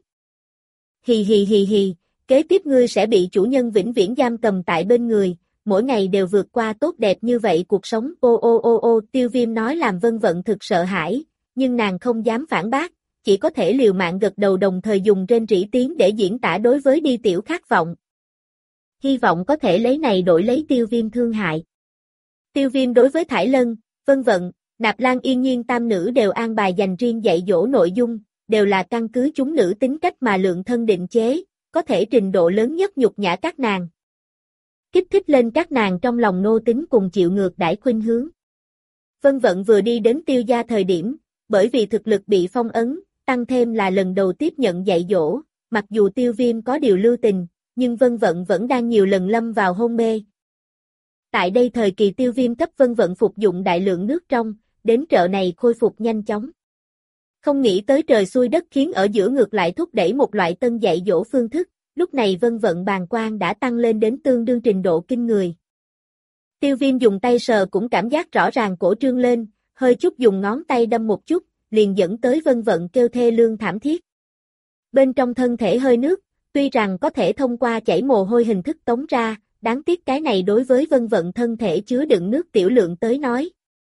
Hì hì hì hì, kế tiếp ngươi sẽ bị chủ nhân vĩnh viễn giam cầm tại bên người, mỗi ngày đều vượt qua tốt đẹp như vậy cuộc sống. Ô ô ô ô, Tiêu Viêm nói làm Vân Vận thực sợ hãi, nhưng nàng không dám phản bác, chỉ có thể liều mạng gật đầu đồng thời dùng rên rỉ tiếng để diễn tả đối với đi tiểu khát vọng. Hy vọng có thể lấy này đổi lấy Tiêu Viêm thương hại. Tiêu Viêm đối với Thải Lân, Vân Vận, Nạp Lan Yên Nhiên tam nữ đều an bài dành riêng dạy dỗ nội dung, đều là căn cứ chúng nữ tính cách mà lượng thân định chế, có thể trình độ lớn nhất nhục nhã các nàng. Kích thích lên các nàng trong lòng nô tính cùng chịu ngược đãi khuynh hướng. Vân Vận vừa đi đến Tiêu gia thời điểm, bởi vì thực lực bị phong ấn, tăng thêm là lần đầu tiếp nhận dạy dỗ, mặc dù Tiêu Viêm có điều lưu tình, nhưng Vân Vận vẫn đang nhiều lần lâm vào hôn mê. Tại đây thời kỳ Tiêu Viêm cấp Vân Vận phục dụng đại lượng nước trong, đến trợ này khôi phục nhanh chóng. Không nghĩ tới trời xui đất khiến ở giữa ngược lại thúc đẩy một loại tân dạy dỗ phương thức, lúc này Vân Vận bàng quang đã tăng lên đến tương đương trình độ kinh người. Tiêu Viêm dùng tay sờ cũng cảm giác rõ ràng cổ trương lên, hơi chút dùng ngón tay đâm một chút, liền dẫn tới Vân Vận kêu thê lương thảm thiết. Bên trong thân thể hơi nước, tuy rằng có thể thông qua chảy mồ hôi hình thức tống ra, đáng tiếc cái này đối với Vân Vận thân thể chứa đựng nước tiểu lượng tới nói.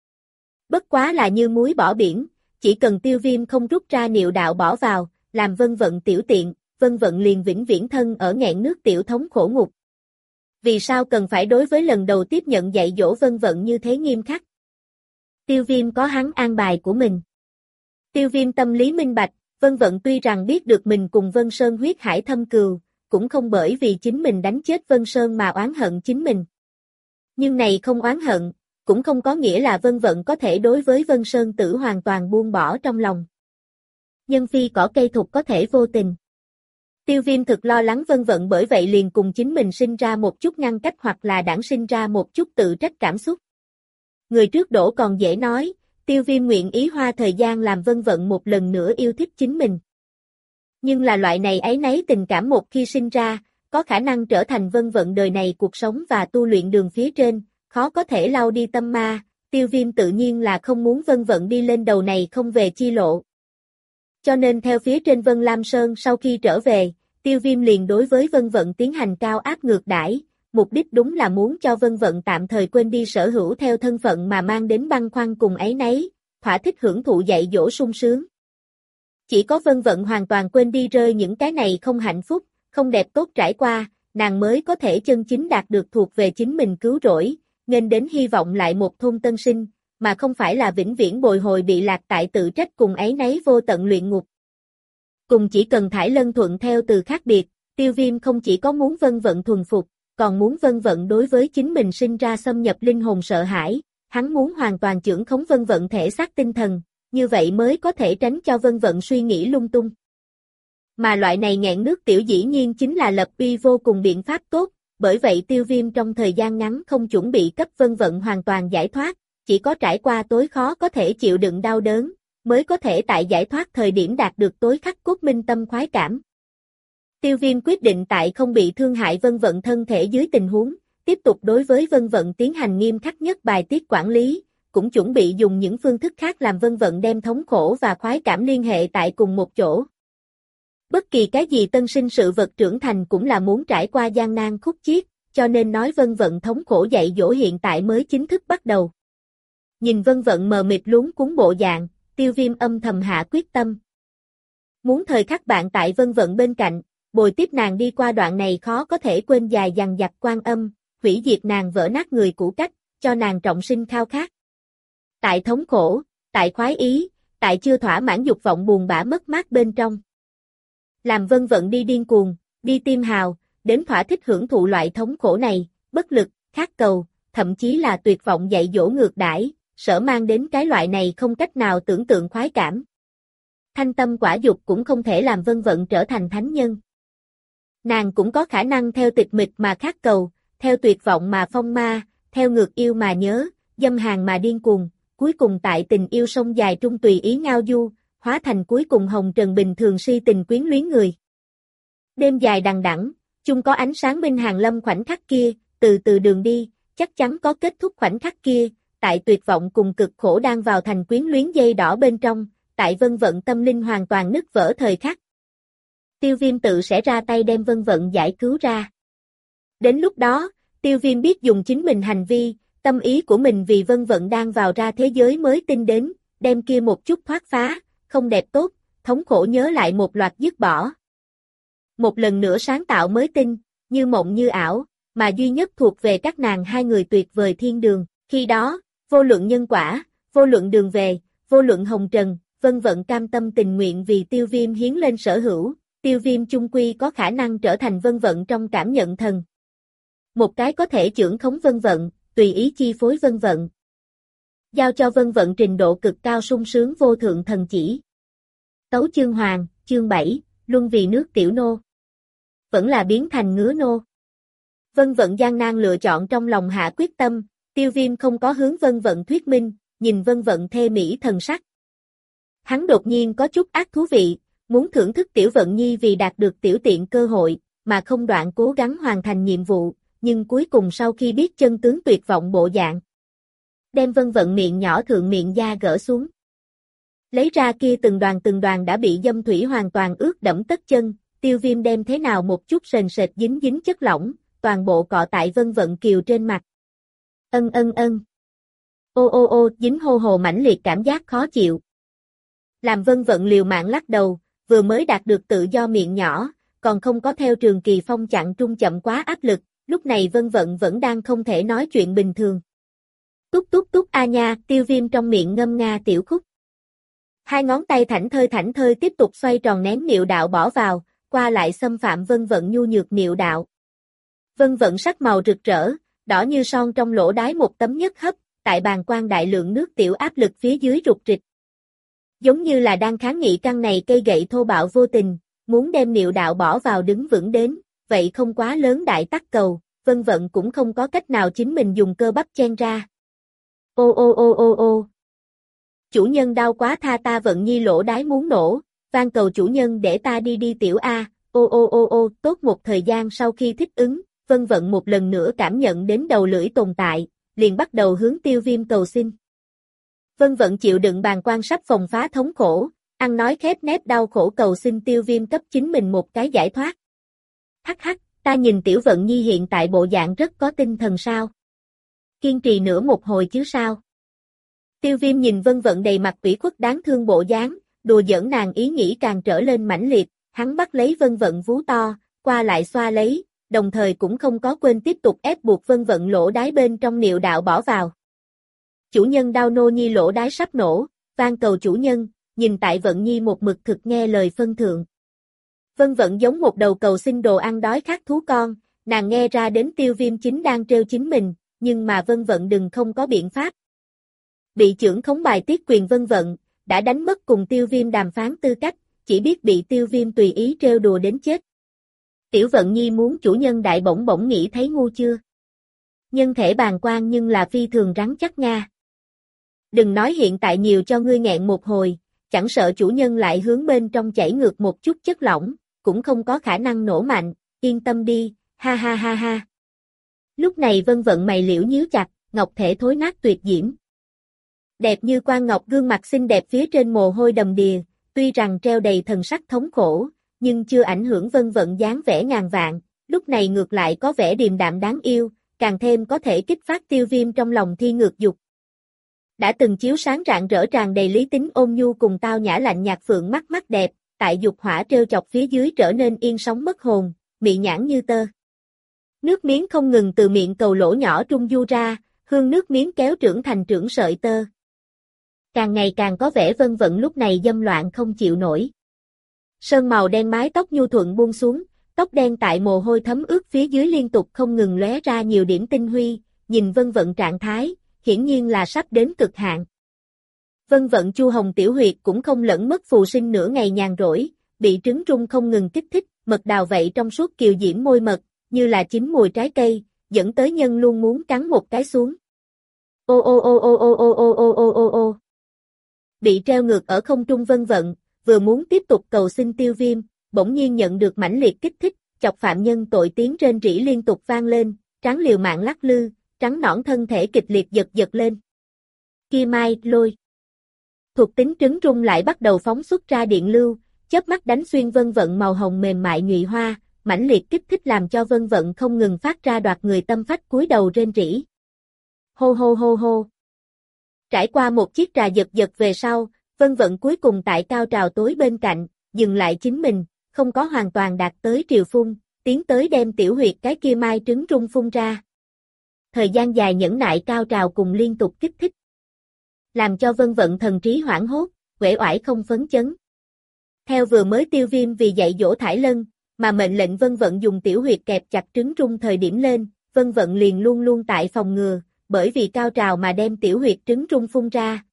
Bất quá là như muối bỏ biển, chỉ cần Tiêu Viêm không rút ra niệu đạo bỏ vào, làm Vân Vận tiểu tiện, Vân Vận liền vĩnh viễn thân ở nghẹn nước tiểu thống khổ ngục. Vì sao cần phải đối với lần đầu tiếp nhận dạy dỗ Vân Vận như thế nghiêm khắc? Tiêu Viêm có hắn an bài của mình. Tiêu Viêm tâm lý minh bạch, Vân Vận tuy rằng biết được mình cùng Vân Sơn huyết hải thâm cừu, cũng không bởi vì chính mình đánh chết Vân Sơn mà oán hận chính mình. Nhưng này không oán hận, cũng không có nghĩa là Vân Vận có thể đối với Vân Sơn Tử hoàn toàn buông bỏ trong lòng. Nhân phi cỏ cây thục có thể vô tình. Tiêu Viêm thực lo lắng Vân Vận bởi vậy liền cùng chính mình sinh ra một chút ngăn cách hoặc là đãng sinh ra một chút tự trách cảm xúc. Người trước đổ còn dễ nói, Tiêu Viêm nguyện ý hoa thời gian làm Vân Vận một lần nữa yêu thích chính mình. Nhưng là loại này áy náy tình cảm một khi sinh ra, có khả năng trở thành Vân Vận đời này cuộc sống và tu luyện đường phía trên, khó có thể lau đi tâm ma, Tiêu Viêm tự nhiên là không muốn Vân Vận đi lên đầu này không về chi lộ. Cho nên theo phía trên Vân Lam Sơn sau khi trở về, Tiêu Viêm liền đối với Vân Vận tiến hành cao áp ngược đãi, mục đích đúng là muốn cho Vân Vận tạm thời quên đi sở hữu theo thân phận mà mang đến băn khoăn cùng áy náy, thỏa thích hưởng thụ dạy dỗ sung sướng. Chỉ có Vân Vận hoàn toàn quên đi rơi những cái này không hạnh phúc, không đẹp tốt trải qua, nàng mới có thể chân chính đạt được thuộc về chính mình cứu rỗi, nên đến hy vọng lại một thôn tân sinh, mà không phải là vĩnh viễn bồi hồi bị lạc tại tự trách cùng áy náy vô tận luyện ngục. Cùng chỉ cần Thải Lân thuận theo từ khác biệt, Tiêu Viêm không chỉ có muốn Vân Vận thuần phục, còn muốn Vân Vận đối với chính mình sinh ra xâm nhập linh hồn sợ hãi, hắn muốn hoàn toàn chưởng khống Vân Vận thể xác tinh thần, như vậy mới có thể tránh cho Vân Vận suy nghĩ lung tung. Mà loại này nghẹn nước tiểu dĩ nhiên chính là lập uy vô cùng biện pháp tốt, bởi vậy Tiêu Viêm trong thời gian ngắn không chuẩn bị cấp Vân Vận hoàn toàn giải thoát, chỉ có trải qua tối khó có thể chịu đựng đau đớn, mới có thể tại giải thoát thời điểm đạt được tối khắc cốt minh tâm khoái cảm. Tiêu Viêm quyết định tại không bị thương hại Vân Vận thân thể dưới tình huống, tiếp tục đối với Vân Vận tiến hành nghiêm khắc nhất bài tiết quản lý, cũng chuẩn bị dùng những phương thức khác làm Vân Vận đem thống khổ và khoái cảm liên hệ tại cùng một chỗ. Bất kỳ cái gì tân sinh sự vật trưởng thành cũng là muốn trải qua gian nan khúc chiết, cho nên nói Vân Vận thống khổ dạy dỗ hiện tại mới chính thức bắt đầu. Nhìn Vân Vận mờ mịt luống cuống bộ dạng, Tiêu Viêm âm thầm hạ quyết tâm. Muốn thời khắc bạn tại Vân Vận bên cạnh, bồi tiếp nàng đi qua đoạn này khó có thể quên dài dằng dặc quan âm, hủy diệt nàng vỡ nát người cũ cách, cho nàng trọng sinh khao khát. Tại thống khổ, tại khoái ý, tại chưa thỏa mãn dục vọng buồn bã mất mát bên trong. Làm Vân Vận đi điên cuồng, đi tim hào, đến thỏa thích hưởng thụ loại thống khổ này, bất lực, khát cầu, thậm chí là tuyệt vọng dạy dỗ ngược đãi, sở mang đến cái loại này không cách nào tưởng tượng khoái cảm. Thanh tâm quả dục cũng không thể làm Vân Vận trở thành thánh nhân. Nàng cũng có khả năng theo tịch mịch mà khát cầu, theo tuyệt vọng mà phong ma, theo ngược yêu mà nhớ, dâm hàng mà điên cuồng, cuối cùng tại tình yêu sông dài trung tùy ý ngao du, hóa thành cuối cùng hồng trần bình thường si tình quyến luyến người. Đêm dài đằng đẵng, chung có ánh sáng minh hàng lâm khoảnh khắc kia, từ từ đường đi, chắc chắn có kết thúc khoảnh khắc kia, tại tuyệt vọng cùng cực khổ đang vào thành quyến luyến dây đỏ bên trong, tại Vân Vận tâm linh hoàn toàn nứt vỡ thời khắc. Tiêu Viêm tự sẽ ra tay đem Vân Vận giải cứu ra. Đến lúc đó, Tiêu Viêm biết dùng chính mình hành vi, tâm ý của mình vì Vân Vận đang vào ra thế giới mới tin đến, đem kia một chút thoát phá, không đẹp tốt, thống khổ nhớ lại một loạt dứt bỏ. Một lần nữa sáng tạo mới tin, như mộng như ảo, mà duy nhất thuộc về các nàng hai người tuyệt vời thiên đường. Khi đó, vô luận nhân quả, vô luận đường về, vô luận hồng trần, Vân Vận cam tâm tình nguyện vì Tiêu Viêm hiến lên sở hữu, Tiêu Viêm chung quy có khả năng trở thành Vân Vận trong cảm nhận thần. Một cái có thể chưởng khống Vân Vận, tùy ý chi phối Vân Vận. Giao cho Vân Vận trình độ cực cao sung sướng vô thượng thần chỉ. Tấu chương hoàng, chương 7, luân vì nước tiểu nô. Vẫn là biến thành ngứa nô. Vân Vận gian nan lựa chọn trong lòng hạ quyết tâm, Tiêu Viêm không có hướng Vân Vận thuyết minh, nhìn Vân Vận thê mỹ thần sắc. Hắn đột nhiên có chút ác thú vị, muốn thưởng thức Tiểu Vận Nhi vì đạt được tiểu tiện cơ hội, mà không đoạn cố gắng hoàn thành nhiệm vụ, nhưng cuối cùng sau khi biết chân tướng tuyệt vọng bộ dạng. Đem Vân Vận miệng nhỏ thượng miệng da gỡ xuống. Lấy ra kia từng đoàn đã bị dâm thủy hoàn toàn ướt đẫm tất chân, Tiêu Viêm đem thế nào một chút sền sệt dính dính chất lỏng, toàn bộ cọ tại Vân Vận kiều trên mặt. Ân. Ô, dính hô hồ mãnh liệt cảm giác khó chịu. Làm Vân Vận liều mạng lắc đầu, vừa mới đạt được tự do miệng nhỏ, còn không có theo Trường Kỳ Phong chặn trung chậm quá áp lực, lúc này Vân Vận vẫn đang không thể nói chuyện bình thường. Túc a nha, Tiêu Viêm trong miệng ngâm nga tiểu khúc. Hai ngón tay thảnh thơi tiếp tục xoay tròn nén niệu đạo bỏ vào, qua lại xâm phạm Vân Vận nhu nhược niệu đạo. Vân Vận sắc màu rực rỡ, đỏ như son trong lỗ đái một tấm nhất hấp, tại bàng quang đại lượng nước tiểu áp lực phía dưới rục rịch. Giống như là đang kháng nghị căn này cây gậy thô bạo vô tình, muốn đem niệu đạo bỏ vào đứng vững đến, vậy không quá lớn đại tắc cầu, Vân Vận cũng không có cách nào chính mình dùng cơ bắp chen ra. Ô. Chủ nhân đau quá tha ta Vận Nhi lỗ đái muốn nổ, van cầu chủ nhân để ta đi tiểu A, ô, tốt một thời gian sau khi thích ứng, Vân Vận một lần nữa cảm nhận đến đầu lưỡi tồn tại, liền bắt đầu hướng Tiêu Viêm cầu xin. Vân Vận chịu đựng bàng quan sắp phồng phá thống khổ, ăn nói khép nép đau khổ cầu xin Tiêu Viêm cấp chính mình một cái giải thoát. Hắc, ta nhìn Tiểu Vận Nhi hiện tại bộ dạng rất có tinh thần sao. Kiên trì nữa một hồi chứ sao. Tiêu Viêm nhìn Vân Vận đầy mặt ủy khuất đáng thương bộ dáng, đùa giỡn nàng ý nghĩ càng trở lên mãnh liệt, hắn bắt lấy Vân Vận vú to, qua lại xoa lấy, đồng thời cũng không có quên tiếp tục ép buộc Vân Vận lỗ đái bên trong niệu đạo bỏ vào. Chủ nhân đau nô nhi lỗ đái sắp nổ, van cầu chủ nhân, nhìn tại Vận Nhi một mực thực nghe lời phân thượng. Vân Vận giống một đầu cầu xin đồ ăn đói khát thú con, Nàng nghe ra đến Tiêu Viêm chính đang trêu chính mình, nhưng mà Vân Vận đừng không có biện pháp. Bị chưởng khống bài tiết quyền Vân Vận, đã đánh mất cùng Tiêu Viêm đàm phán tư cách, chỉ biết bị Tiêu Viêm tùy ý trêu đùa đến chết. Tiểu Vận Nhi muốn chủ nhân đại bổng bổng nghĩ thấy ngu chưa? Nhân thể bàng quan nhưng là phi thường rắn chắc nha. Đừng nói hiện tại nhiều cho ngươi nghẹn một hồi, chẳng sợ chủ nhân lại hướng bên trong chảy ngược một chút chất lỏng, cũng không có khả năng nổ mạnh, yên tâm đi, ha ha ha ha. Lúc này Vân Vận mày liễu nhíu chặt, ngọc thể thối nát tuyệt diễm. Đẹp như quan ngọc gương mặt xinh đẹp phía trên mồ hôi đầm đìa, tuy rằng treo đầy thần sắc thống khổ, nhưng chưa ảnh hưởng Vân Vận dáng vẻ ngàn vạn, lúc này ngược lại có vẻ điềm đạm đáng yêu, càng thêm có thể kích phát Tiêu Viêm trong lòng thi ngược dục. Đã từng chiếu sáng rạng rỡ tràn đầy lý tính ôn nhu cùng tao nhã lạnh nhạt phượng mắt mắt đẹp, tại dục hỏa trêu chọc phía dưới trở nên yên sóng mất hồn, mị nhãn như tơ. Nước miếng không ngừng từ miệng cầu lỗ nhỏ trung du ra, hương nước miếng kéo trưởng thành trưởng sợi tơ. Càng ngày càng có vẻ Vân Vận lúc này dâm loạn không chịu nổi. Sơn màu đen mái tóc nhu thuận buông xuống, tóc đen tại mồ hôi thấm ướt phía dưới liên tục không ngừng lóe ra nhiều điểm tinh huy, nhìn Vân Vận trạng thái, hiển nhiên là sắp đến cực hạn. Vân Vận chu hồng tiểu huyệt cũng không lẫn mất phù sinh nửa ngày nhàn rỗi, bị trứng trung không ngừng kích thích, mật đào vậy trong suốt kiều diễm môi mật, như là chín mùi trái cây, dẫn tới nhân luôn muốn cắn một cái xuống. Ô ô ô ô ô ô ô ô ô ô ô. Bị treo ngược ở không trung Vân Vận, vừa muốn tiếp tục cầu xin Tiêu Viêm, bỗng nhiên nhận được mãnh liệt kích thích, chọc phạm nhân tội tiếng rên rỉ liên tục vang lên, trắng liều mạng lắc lư, trắng nõn thân thể kịch liệt giật giật lên. Kia mai, lôi. Thuộc tính trứng trung lại bắt đầu phóng xuất ra điện lưu, chớp mắt đánh xuyên Vân Vận màu hồng mềm mại nhụy hoa, mãnh liệt kích thích làm cho Vân Vận không ngừng phát ra đoạt người tâm phách cúi đầu rên rỉ. Hô hô hô hô. Trải qua một chiếc trà giật giật về sau, Vân Vận cuối cùng tại cao trào tối bên cạnh, dừng lại chính mình, không có hoàn toàn đạt tới triều phun, tiến tới đem tiểu huyệt cái kia mai trứng trung phun ra. Thời gian dài nhẫn nại cao trào cùng liên tục kích thích, làm cho Vân Vận thần trí hoảng hốt, uể oải không phấn chấn. Theo vừa mới Tiêu Viêm vì dạy dỗ Thải Lân, mà mệnh lệnh Vân Vận dùng tiểu huyệt kẹp chặt trứng trung thời điểm lên, Vân Vận liền luôn luôn tại phòng ngừa, bởi vì cao trào mà đem tiểu huyệt trứng trung phun ra.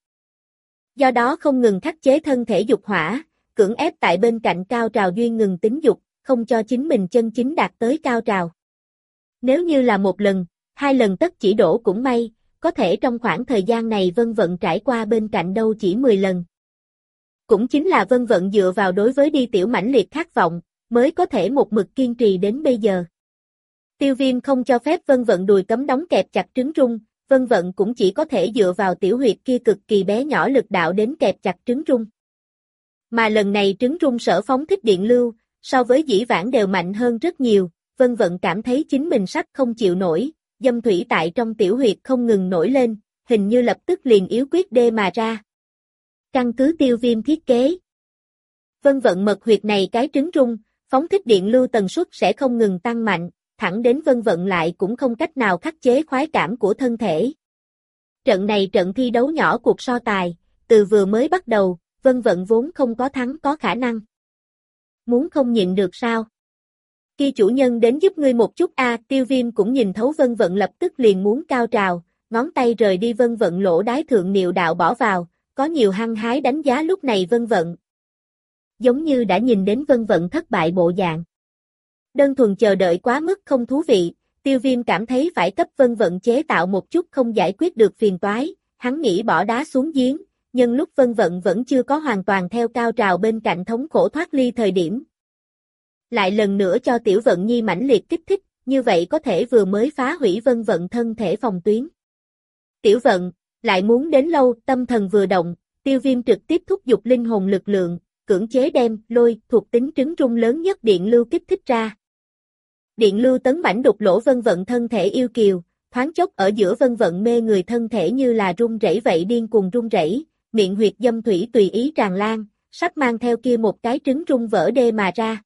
Do đó không ngừng khắc chế thân thể dục hỏa, cưỡng ép tại bên cạnh cao trào duyên ngừng tính dục, không cho chính mình chân chính đạt tới cao trào. Nếu như là một lần, hai lần tất chỉ đổ cũng may, có thể trong khoảng thời gian này Vân Vận trải qua bên cạnh đâu chỉ 10 lần. Cũng chính là Vân Vận dựa vào đối với đi tiểu mãnh liệt khát vọng, mới có thể một mực kiên trì đến bây giờ. Tiêu Viêm không cho phép Vân Vận đùi cấm đóng kẹp chặt trứng trung, Vân Vận cũng chỉ có thể dựa vào tiểu huyệt kia cực kỳ bé nhỏ lực đạo đến kẹp chặt trứng trung. Mà lần này trứng trung sở phóng thích điện lưu, so với dĩ vãng đều mạnh hơn rất nhiều, Vân Vận cảm thấy chính mình sắp không chịu nổi, dâm thủy tại trong tiểu huyệt không ngừng nổi lên, hình như lập tức liền yếu quyết đê mà ra. Căn cứ Tiêu Viêm thiết kế, Vân Vận mật huyệt này cái trứng trung, phóng thích điện lưu tần suất sẽ không ngừng tăng mạnh, thẳng đến Vân Vận lại cũng không cách nào khắc chế khoái cảm của thân thể. Trận này trận thi đấu nhỏ cuộc so tài, từ vừa mới bắt đầu, Vân Vận vốn không có thắng có khả năng. Muốn không nhịn được sao? Khi chủ nhân đến giúp ngươi một chút Tiêu Viêm cũng nhìn thấu Vân Vận lập tức liền muốn cao trào, ngón tay rời đi Vân Vận lỗ đái thượng niệu đạo bỏ vào, có nhiều hăng hái đánh giá lúc này Vân Vận. Giống như đã nhìn đến Vân Vận thất bại bộ dạng. Đơn thuần chờ đợi quá mức không thú vị, Tiêu Viêm cảm thấy phải cấp Vân Vận chế tạo một chút không giải quyết được phiền toái, hắn nghĩ bỏ đá xuống giếng, nhưng lúc Vân Vận vẫn chưa có hoàn toàn theo cao trào bên cạnh thống khổ thoát ly thời điểm. Lại lần nữa cho Tiểu Vận Nhi mãnh liệt kích thích, như vậy có thể vừa mới phá hủy Vân Vận thân thể phòng tuyến. Tiểu Vận, lại muốn đến lâu, tâm thần vừa động, Tiêu Viêm trực tiếp thúc giục linh hồn lực lượng, cưỡng chế đem lôi thuộc tính trứng trung lớn nhất điện lưu kích thích ra. Điện lưu tấn mãnh đục lỗ Vân Vận thân thể yêu kiều, thoáng chốc ở giữa Vân Vận mê người thân thể như là rung rẩy vậy điên cuồng rung rẩy, miệng huyệt dâm thủy tùy ý tràn lan, sắp mang theo kia một cái trứng trung vỡ đê mà ra.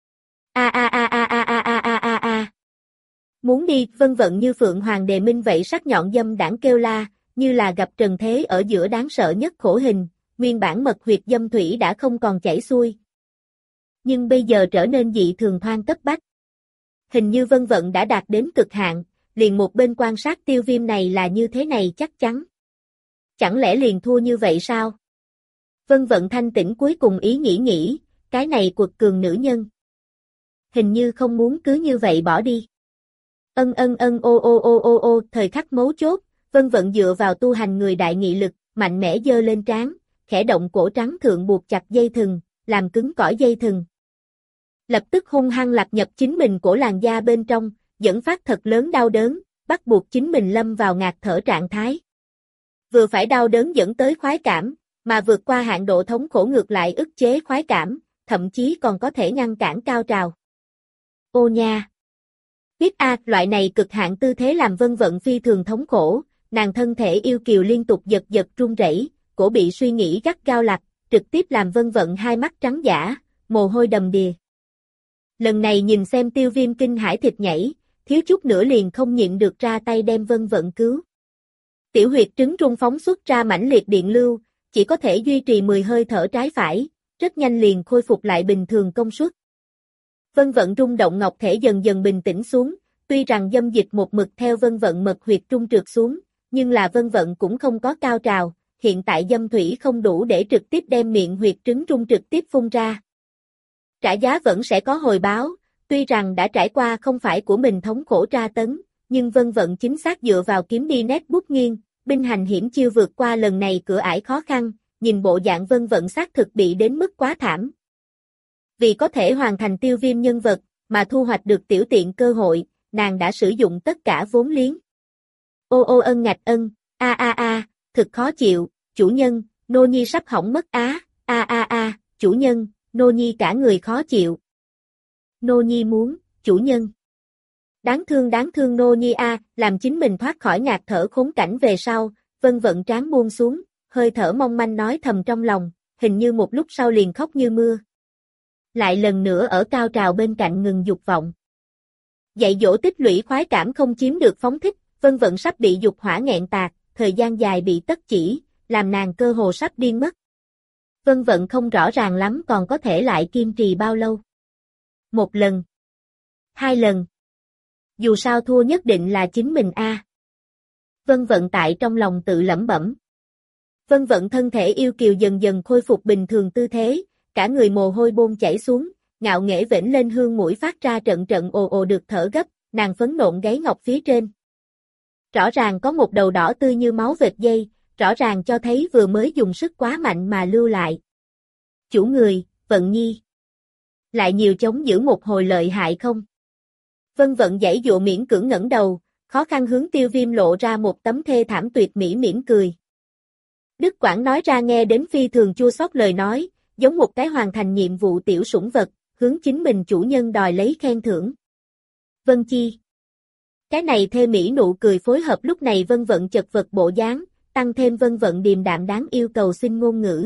Muốn đi, Vân Vận như phượng hoàng đề minh vậy sắc nhọn dâm đãng kêu la, như là gặp trần thế ở giữa đáng sợ nhất khổ hình, nguyên bản mật huyệt dâm thủy đã không còn chảy xuôi. Nhưng bây giờ trở nên dị thường thoang cấp bách. Hình như Vân Vận đã đạt đến cực hạn, liền một bên quan sát Tiêu Viêm này là như thế này chắc chắn. Chẳng lẽ liền thua như vậy sao? Vân Vận thanh tĩnh cuối cùng ý nghĩ, cái này quật cường nữ nhân. Hình như không muốn cứ như vậy bỏ đi. Ô, thời khắc mấu chốt, Vân Vận dựa vào tu hành người đại nghị lực, mạnh mẽ giơ lên trán, khẽ động cổ trắng thượng buộc chặt dây thừng, làm cứng cỏi dây thừng. Lập tức hung hăng lặp nhập chính mình cổ làn da bên trong, dẫn phát thật lớn đau đớn, bắt buộc chính mình lâm vào ngạt thở trạng thái. Vừa phải đau đớn dẫn tới khoái cảm, mà vượt qua hạn độ thống khổ ngược lại ức chế khoái cảm, thậm chí còn có thể ngăn cản cao trào. Ô nha! Biết loại này cực hạn tư thế làm Vân Vận phi thường thống khổ, nàng thân thể yêu kiều liên tục giật giật run rẩy, cổ bị suy nghĩ gắt gao lặt, trực tiếp làm Vân Vận hai mắt trắng dã, mồ hôi đầm đìa. Lần này nhìn xem Tiêu Viêm kinh hãi thịt nhảy, thiếu chút nữa liền không nhịn được ra tay đem Vân Vận cứu. Tiểu huyệt trứng trung phóng xuất ra mãnh liệt điện lưu, chỉ có thể duy trì 10 hơi thở trái phải, rất nhanh liền khôi phục lại bình thường công suất. Vân Vận rung động ngọc thể dần dần bình tĩnh xuống, tuy rằng dâm dịch một mực theo Vân Vận mật huyệt trung trượt xuống, nhưng là Vân Vận cũng không có cao trào, hiện tại dâm thủy không đủ để trực tiếp đem miệng huyệt trứng trung trực tiếp phun ra. Trả giá vẫn sẽ có hồi báo, tuy rằng đã trải qua không phải của mình thống khổ tra tấn, nhưng Vân Vận chính xác dựa vào kiếm đi nét bút nghiêng, binh hành hiểm chiêu vượt qua lần này cửa ải khó khăn, nhìn bộ dạng Vân Vận xác thực bị đến mức quá thảm. Vì có thể hoàn thành Tiêu Viêm nhân vật, mà thu hoạch được tiểu tiện cơ hội, nàng đã sử dụng tất cả vốn liếng. Ô ân ngạch ân, thực khó chịu, chủ nhân, nô nhi sắp hỏng mất chủ nhân, nô nhi cả người khó chịu. Nô nhi muốn, chủ nhân. Đáng thương nô nhi làm chính mình thoát khỏi ngạt thở khốn cảnh về sau, Vân Vận trán buông xuống, hơi thở mong manh nói thầm trong lòng, hình như một lúc sau liền khóc như mưa. Lại lần nữa ở cao trào bên cạnh ngừng dục vọng. Dạy dỗ tích lũy khoái cảm không chiếm được phóng thích, Vân Vận sắp bị dục hỏa nghẹn tạc, thời gian dài bị tất chỉ, làm nàng cơ hồ sắp điên mất. Vân Vận không rõ ràng lắm còn có thể lại kiên trì bao lâu. Một lần. Hai lần. Dù sao thua nhất định là chính mình Vân Vận tại trong lòng tự lẩm bẩm. Vân Vận thân thể yêu kiều dần dần khôi phục bình thường tư thế, cả người mồ hôi bôn chảy xuống, ngạo nghễ vểnh lên hương mũi phát ra trận trận ồ được thở gấp, nàng phấn nộn gáy ngọc phía trên. Rõ ràng có một đầu đỏ tươi như máu vệt dây, rõ ràng cho thấy vừa mới dùng sức quá mạnh mà lưu lại. Chủ người, Vận Nhi. Lại nhiều chống giữ một hồi lợi hại không? Vân Vận giãy dụa miễn cưỡng ngẩng đầu, khó khăn hướng Tiêu Viêm lộ ra một tấm thê thảm tuyệt mỹ mỉm cười. Đức Quảng nói ra nghe đến phi thường chua xót lời nói, giống một cái hoàn thành nhiệm vụ tiểu sủng vật, hướng chính mình chủ nhân đòi lấy khen thưởng. Vân Chi. Cái này thê mỹ nụ cười phối hợp lúc này Vân Vận chật vật bộ dáng, tăng thêm Vân Vận điềm đạm đáng yêu cầu xin ngôn ngữ.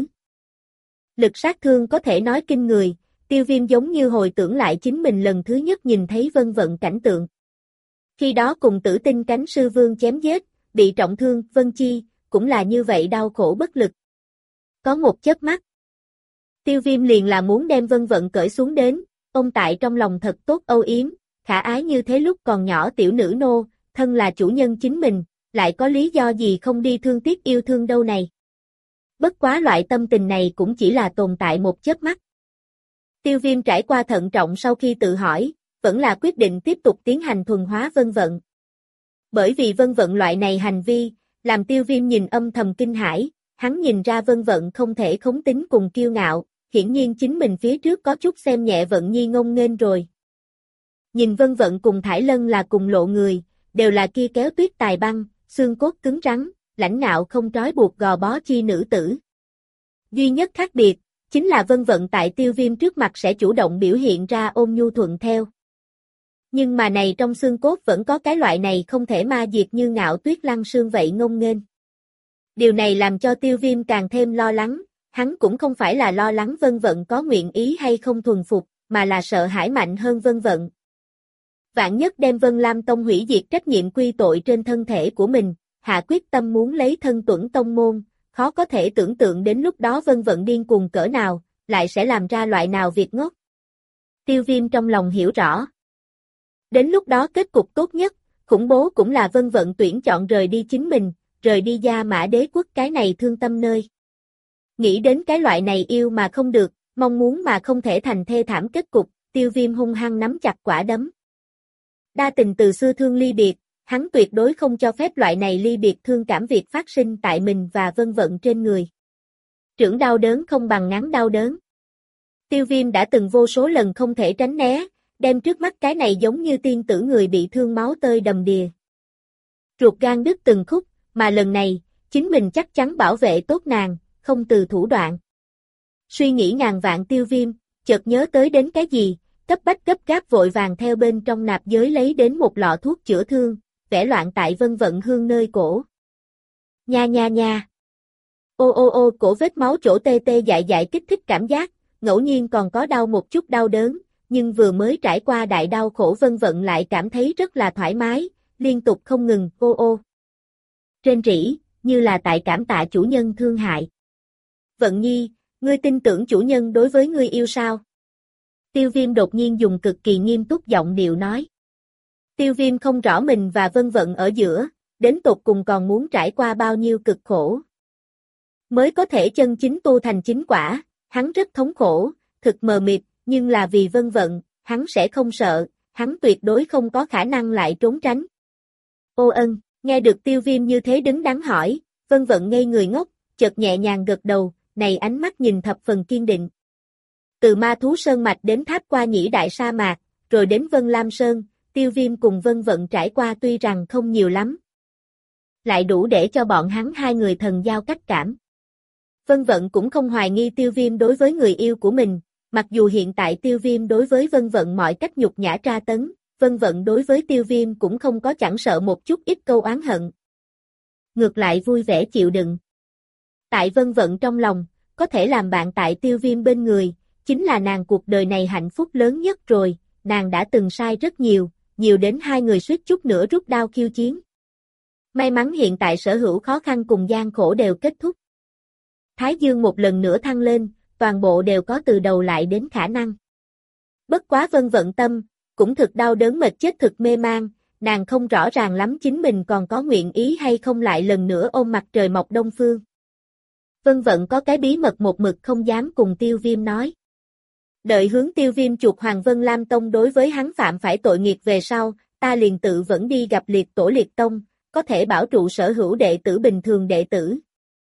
Lực sát thương có thể nói kinh người, Tiêu Viêm giống như hồi tưởng lại chính mình lần thứ nhất nhìn thấy Vân Vận cảnh tượng. Khi đó cùng Tử Tinh Cánh Sư Vương chém giết, bị trọng thương, Vân Chi, cũng là như vậy đau khổ bất lực. Có một chớp mắt. Tiêu Viêm liền là muốn đem Vân Vận cởi xuống đến, ôm tại trong lòng thật tốt âu yếm, khả ái như thế lúc còn nhỏ tiểu nữ nô, thân là chủ nhân chính mình, lại có lý do gì không đi thương tiếc yêu thương đâu này. Bất quá loại tâm tình này cũng chỉ là tồn tại một chớp mắt. Tiêu Viêm trải qua thận trọng sau khi tự hỏi, vẫn là quyết định tiếp tục tiến hành thuần hóa Vân Vận. Bởi vì Vân Vận loại này hành vi, làm Tiêu Viêm nhìn âm thầm kinh hãi, hắn nhìn ra Vân Vận không thể khống tính cùng kiêu ngạo, hiển nhiên chính mình phía trước có chút xem nhẹ Vận Nhi ngông nghênh rồi. Nhìn Vân Vận cùng Thải Lân là cùng lộ người, đều là kia kéo tuyết tài băng, xương cốt cứng rắn, lãnh ngạo không trói buộc gò bó chi nữ tử. Duy nhất khác biệt, chính là Vân Vận tại Tiêu Viêm trước mặt sẽ chủ động biểu hiện ra ôn nhu thuận theo. Nhưng mà này trong xương cốt vẫn có cái loại này không thể ma diệt như ngạo tuyết lăng sương vậy ngông nghênh. Điều này làm cho Tiêu Viêm càng thêm lo lắng, hắn cũng không phải là lo lắng Vân Vận có nguyện ý hay không thuần phục, mà là sợ hãi mạnh hơn Vân Vận. Vạn nhất đem Vân Lam Tông hủy diệt trách nhiệm quy tội trên thân thể của mình, hạ quyết tâm muốn lấy thân tuẫn tông môn, khó có thể tưởng tượng đến lúc đó Vân Vận điên cuồng cỡ nào, lại sẽ làm ra loại nào việc ngốc. Tiêu Viêm trong lòng hiểu rõ. Đến lúc đó kết cục tốt nhất, khủng bố cũng là Vân Vận tuyển chọn rời đi chính mình, rời đi Gia Mã Đế quốc cái này thương tâm nơi. Nghĩ đến cái loại này yêu mà không được, mong muốn mà không thể thành thê thảm kết cục, Tiêu Viêm hung hăng nắm chặt quả đấm. Đa tình từ xưa thương ly biệt, hắn tuyệt đối không cho phép loại này ly biệt thương cảm việc phát sinh tại mình và Vân Vận trên người. Trưởng đau đớn không bằng ngắn đau đớn. Tiêu Viêm đã từng vô số lần không thể tránh né, đem trước mắt cái này giống như tiên tử người bị thương máu tơi đầm đìa. Ruột gan đứt từng khúc, mà lần này, chính mình chắc chắn bảo vệ tốt nàng, không từ thủ đoạn. Suy nghĩ ngàn vạn Tiêu Viêm, chợt nhớ tới đến cái gì, cấp bách gấp gáp vội vàng theo bên trong nạp giới lấy đến một lọ thuốc chữa thương, vẽ loạn tại Vân Vận hương nơi cổ. Nha nha nha. Ô ô ô, cổ vết máu chỗ tê tê dại dại kích thích cảm giác, ngẫu nhiên còn có đau một chút đau đớn, nhưng vừa mới trải qua đại đau khổ Vân Vận lại cảm thấy rất là thoải mái, liên tục không ngừng, ô ô. Rên rỉ, như là tại cảm tạ chủ nhân thương hại. Vận Nhi, ngươi tin tưởng chủ nhân đối với ngươi yêu sao? Tiêu Viêm đột nhiên dùng cực kỳ nghiêm túc giọng điệu nói. Tiêu Viêm không rõ mình và Vân Vận ở giữa, đến tột cùng còn muốn trải qua bao nhiêu cực khổ. Mới có thể chân chính tu thành chính quả, hắn rất thống khổ, thực mờ mịt, nhưng là vì Vân Vận, hắn sẽ không sợ, hắn tuyệt đối không có khả năng lại trốn tránh. Ô ân, nghe được Tiêu Viêm như thế đứng đắn hỏi, Vân Vận ngây người ngốc, chợt nhẹ nhàng gật đầu, này ánh mắt nhìn thập phần kiên định. Từ Ma Thú Sơn Mạch đến Tháp Qua Nhĩ Đại Sa Mạc, rồi đến Vân Lam Sơn, Tiêu Viêm cùng Vân Vận trải qua tuy rằng không nhiều lắm, lại đủ để cho bọn hắn hai người thần giao cách cảm. Vân Vận cũng không hoài nghi Tiêu Viêm đối với người yêu của mình, mặc dù hiện tại Tiêu Viêm đối với Vân Vận mọi cách nhục nhã tra tấn, Vân Vận đối với Tiêu Viêm cũng không có chẳng sợ một chút ít câu oán hận. Ngược lại vui vẻ chịu đựng. Tại Vân Vận trong lòng, có thể làm bạn tại Tiêu Viêm bên người, chính là nàng cuộc đời này hạnh phúc lớn nhất rồi, nàng đã từng sai rất nhiều, nhiều đến hai người suýt chút nữa rút đao khiêu chiến. May mắn hiện tại sở hữu khó khăn cùng gian khổ đều kết thúc. Thái Dương một lần nữa thăng lên, toàn bộ đều có từ đầu lại đến khả năng. Bất quá Vân Vận tâm, cũng thực đau đớn mệt chết thực mê man, nàng không rõ ràng lắm chính mình còn có nguyện ý hay không lại lần nữa ôm mặt trời mọc đông phương. Vân Vận có cái bí mật một mực không dám cùng Tiêu Viêm nói. Đợi hướng Tiêu Viêm chuộc Hoàng Vân Lam Tông đối với hắn phạm phải tội nghiệt về sau, ta liền tự vẫn đi gặp liệt tổ liệt tông, có thể bảo trụ sở hữu đệ tử bình thường đệ tử.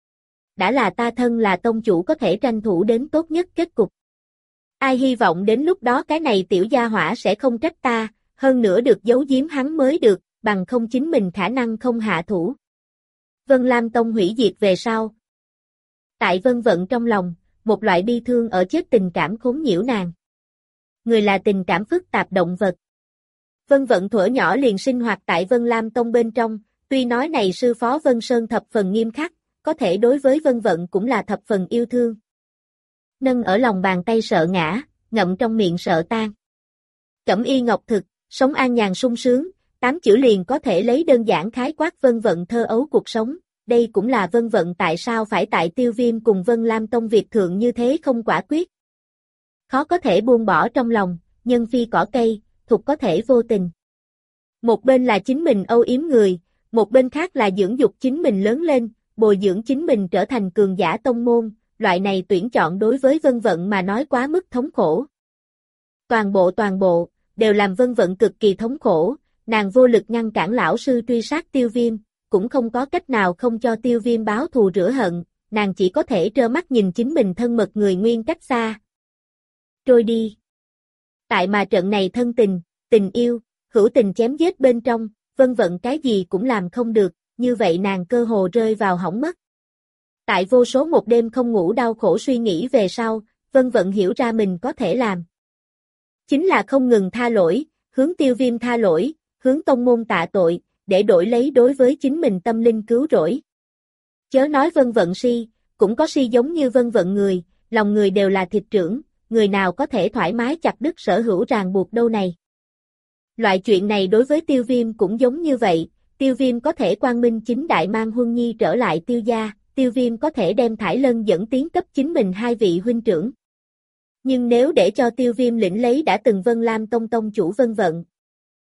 Đã là ta thân là tông chủ có thể tranh thủ đến tốt nhất kết cục. Ai hy vọng đến lúc đó cái này tiểu gia hỏa sẽ không trách ta, hơn nữa được giấu giếm hắn mới được, bằng không chính mình khả năng không hạ thủ. Vân Lam Tông hủy diệt về sau. Tại Vân Vận trong lòng, một loại bi thương ở chết tình cảm khốn nhiễu nàng. Người là tình cảm phức tạp động vật. Vân Vận thuở nhỏ liền sinh hoạt tại Vân Lam Tông bên trong, tuy nói này sư phó Vân Sơn thập phần nghiêm khắc, có thể đối với Vân Vận cũng là thập phần yêu thương. Nâng ở lòng bàn tay sợ ngã, ngậm trong miệng sợ tan. Cẩm y ngọc thực, sống an nhàn sung sướng, 8 chữ liền có thể lấy đơn giản khái quát Vân Vận thơ ấu cuộc sống. Đây cũng là Vân Vận tại sao phải tại Tiêu Viêm cùng Vân Lam Tông Việt thượng như thế không quả quyết. Khó có thể buông bỏ trong lòng, nhân phi cỏ cây, thục có thể vô tình. Một bên là chính mình âu yếm người, một bên khác là dưỡng dục chính mình lớn lên, bồi dưỡng chính mình trở thành cường giả tông môn, loại này tuyển chọn đối với Vân Vận mà nói quá mức thống khổ. Toàn bộ, đều làm Vân Vận cực kỳ thống khổ, nàng vô lực ngăn cản lão sư truy sát Tiêu Viêm, cũng không có cách nào không cho Tiêu Viêm báo thù rửa hận, nàng chỉ có thể trơ mắt nhìn chính mình thân mật người nguyên cách xa. Trôi đi. Tại mà trận này thân tình, tình yêu, hữu tình chém giết bên trong, Vân Vận cái gì cũng làm không được, như vậy nàng cơ hồ rơi vào hỏng mất. Tại vô số một đêm không ngủ đau khổ suy nghĩ về sau, Vân Vận hiểu ra mình có thể làm. Chính là không ngừng tha lỗi, hướng Tiêu Viêm tha lỗi, hướng tông môn tạ tội, để đổi lấy đối với chính mình tâm linh cứu rỗi. Chớ nói Vân Vận si, cũng có si giống như Vân Vận người, lòng người đều là thịt trưởng, người nào có thể thoải mái chặt đứt sở hữu ràng buộc đâu này. Loại chuyện này đối với Tiêu Viêm cũng giống như vậy, Tiêu Viêm có thể quang minh chính đại mang Huân Nhi trở lại Tiêu gia, Tiêu Viêm có thể đem Thải Lân dẫn tiến cấp chính mình hai vị huynh trưởng. Nhưng nếu để cho Tiêu Viêm lĩnh lấy đã từng Vân Lam Tông tông chủ Vân Vận,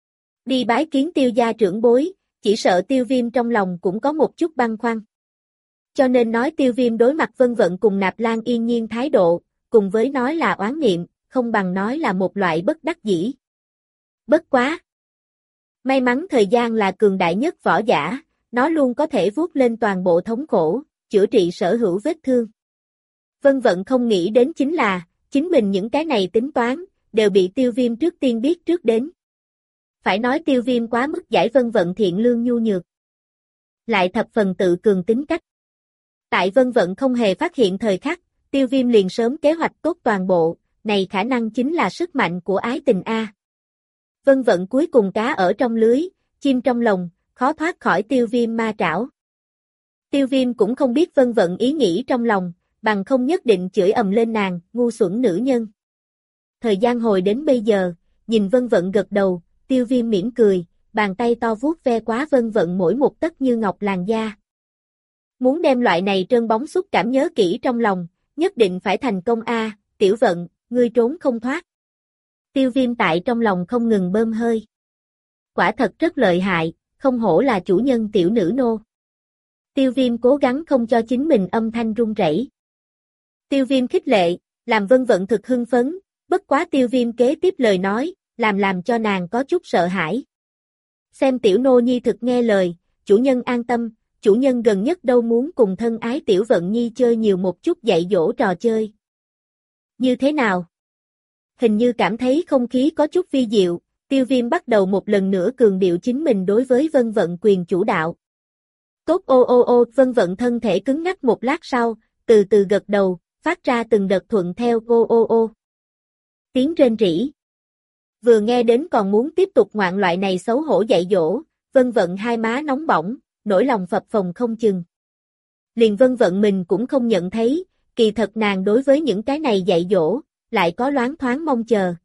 Đi bái kiến Tiêu gia trưởng bối, chỉ sợ Tiêu Viêm trong lòng cũng có một chút băn khoăn. Cho nên nói Tiêu Viêm đối mặt Vân Vận cùng Nạp Lan Yên Nhiên thái độ, cùng với nói là oán niệm, không bằng nói là một loại bất đắc dĩ. Bất quá. May mắn thời gian là cường đại nhất võ giả, nó luôn có thể vuốt lên toàn bộ thống khổ, chữa trị sở hữu vết thương. Vân Vận không nghĩ đến chính là, chính mình những cái này tính toán, đều bị Tiêu Viêm trước tiên biết trước đến. Phải nói Tiêu Viêm quá mức giải Vân Vận thiện lương nhu nhược. Lại thập phần tự cường tính cách. Tại Vân Vận không hề phát hiện thời khắc, Tiêu Viêm liền sớm kế hoạch tốt toàn bộ, này khả năng chính là sức mạnh của ái tình A. Vân Vận cuối cùng cá ở trong lưới, chim trong lồng, khó thoát khỏi Tiêu Viêm ma trảo. Tiêu Viêm cũng không biết Vân Vận ý nghĩ trong lòng, bằng không nhất định chửi ầm lên nàng, ngu xuẩn nữ nhân. Thời gian hồi đến bây giờ, nhìn Vân Vận gật đầu, Tiêu Viêm mỉm cười, bàn tay to vuốt ve quá Vân Vận mỗi một tấc như ngọc làn da. Muốn đem loại này trơn bóng xúc cảm nhớ kỹ trong lòng, nhất định phải thành công a, Tiểu Vận, ngươi trốn không thoát. Tiêu Viêm tại trong lòng không ngừng bơm hơi. Quả thật rất lợi hại, không hổ là chủ nhân tiểu nữ nô. Tiêu Viêm cố gắng không cho chính mình âm thanh run rẩy. Tiêu Viêm khích lệ, làm Vân Vận thực hưng phấn, bất quá Tiêu Viêm kế tiếp lời nói, làm cho nàng có chút sợ hãi. Xem tiểu nô nhi thực nghe lời, chủ nhân an tâm, chủ nhân gần nhất đâu muốn cùng thân ái Tiểu Vận nhi chơi nhiều một chút dạy dỗ trò chơi. Như thế nào? Hình như cảm thấy không khí có chút vi diệu, Tiêu Viêm bắt đầu một lần nữa cường điệu chính mình đối với Vân Vận quyền chủ đạo. Tốt Vân Vận thân thể cứng ngắc một lát sau, từ từ gật đầu, phát ra từng đợt thuận theo tiếng rên rỉ. Vừa nghe đến còn muốn tiếp tục ngoạn loại này xấu hổ dạy dỗ, Vân Vận hai má nóng bỏng, nỗi lòng phập phồng không chừng. Liền Vân Vận mình cũng không nhận thấy, kỳ thật nàng đối với những cái này dạy dỗ, lại có loáng thoáng mong chờ.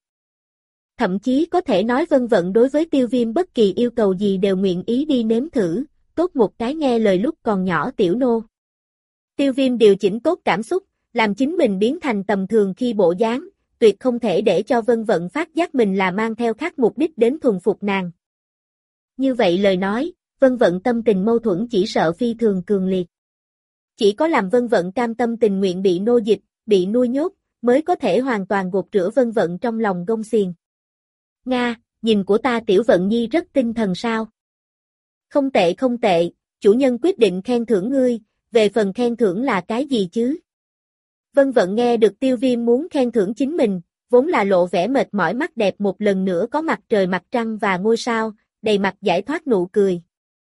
Thậm chí có thể nói Vân Vận đối với Tiêu Viêm bất kỳ yêu cầu gì đều nguyện ý đi nếm thử, tốt một cái nghe lời lúc còn nhỏ tiểu nô. Tiêu Viêm điều chỉnh tốt cảm xúc, làm chính mình biến thành tầm thường khi bộ dáng, tuyệt không thể để cho Vân Vận phát giác mình là mang theo khác mục đích đến thuần phục nàng. Như vậy lời nói, Vân Vận tâm tình mâu thuẫn chỉ sợ phi thường cường liệt. Chỉ có làm Vân Vận cam tâm tình nguyện bị nô dịch, bị nuôi nhốt, mới có thể hoàn toàn gột rửa Vân Vận trong lòng gông xiềng. Nga, nhìn của ta Tiểu Vận nhi rất tinh thần sao? Không tệ, chủ nhân quyết định khen thưởng ngươi, về phần khen thưởng là cái gì chứ? Vân Vận nghe được Tiêu Viêm muốn khen thưởng chính mình, vốn là lộ vẻ mệt mỏi mắt đẹp một lần nữa có mặt trời mặt trăng và ngôi sao, đầy mặt giải thoát nụ cười.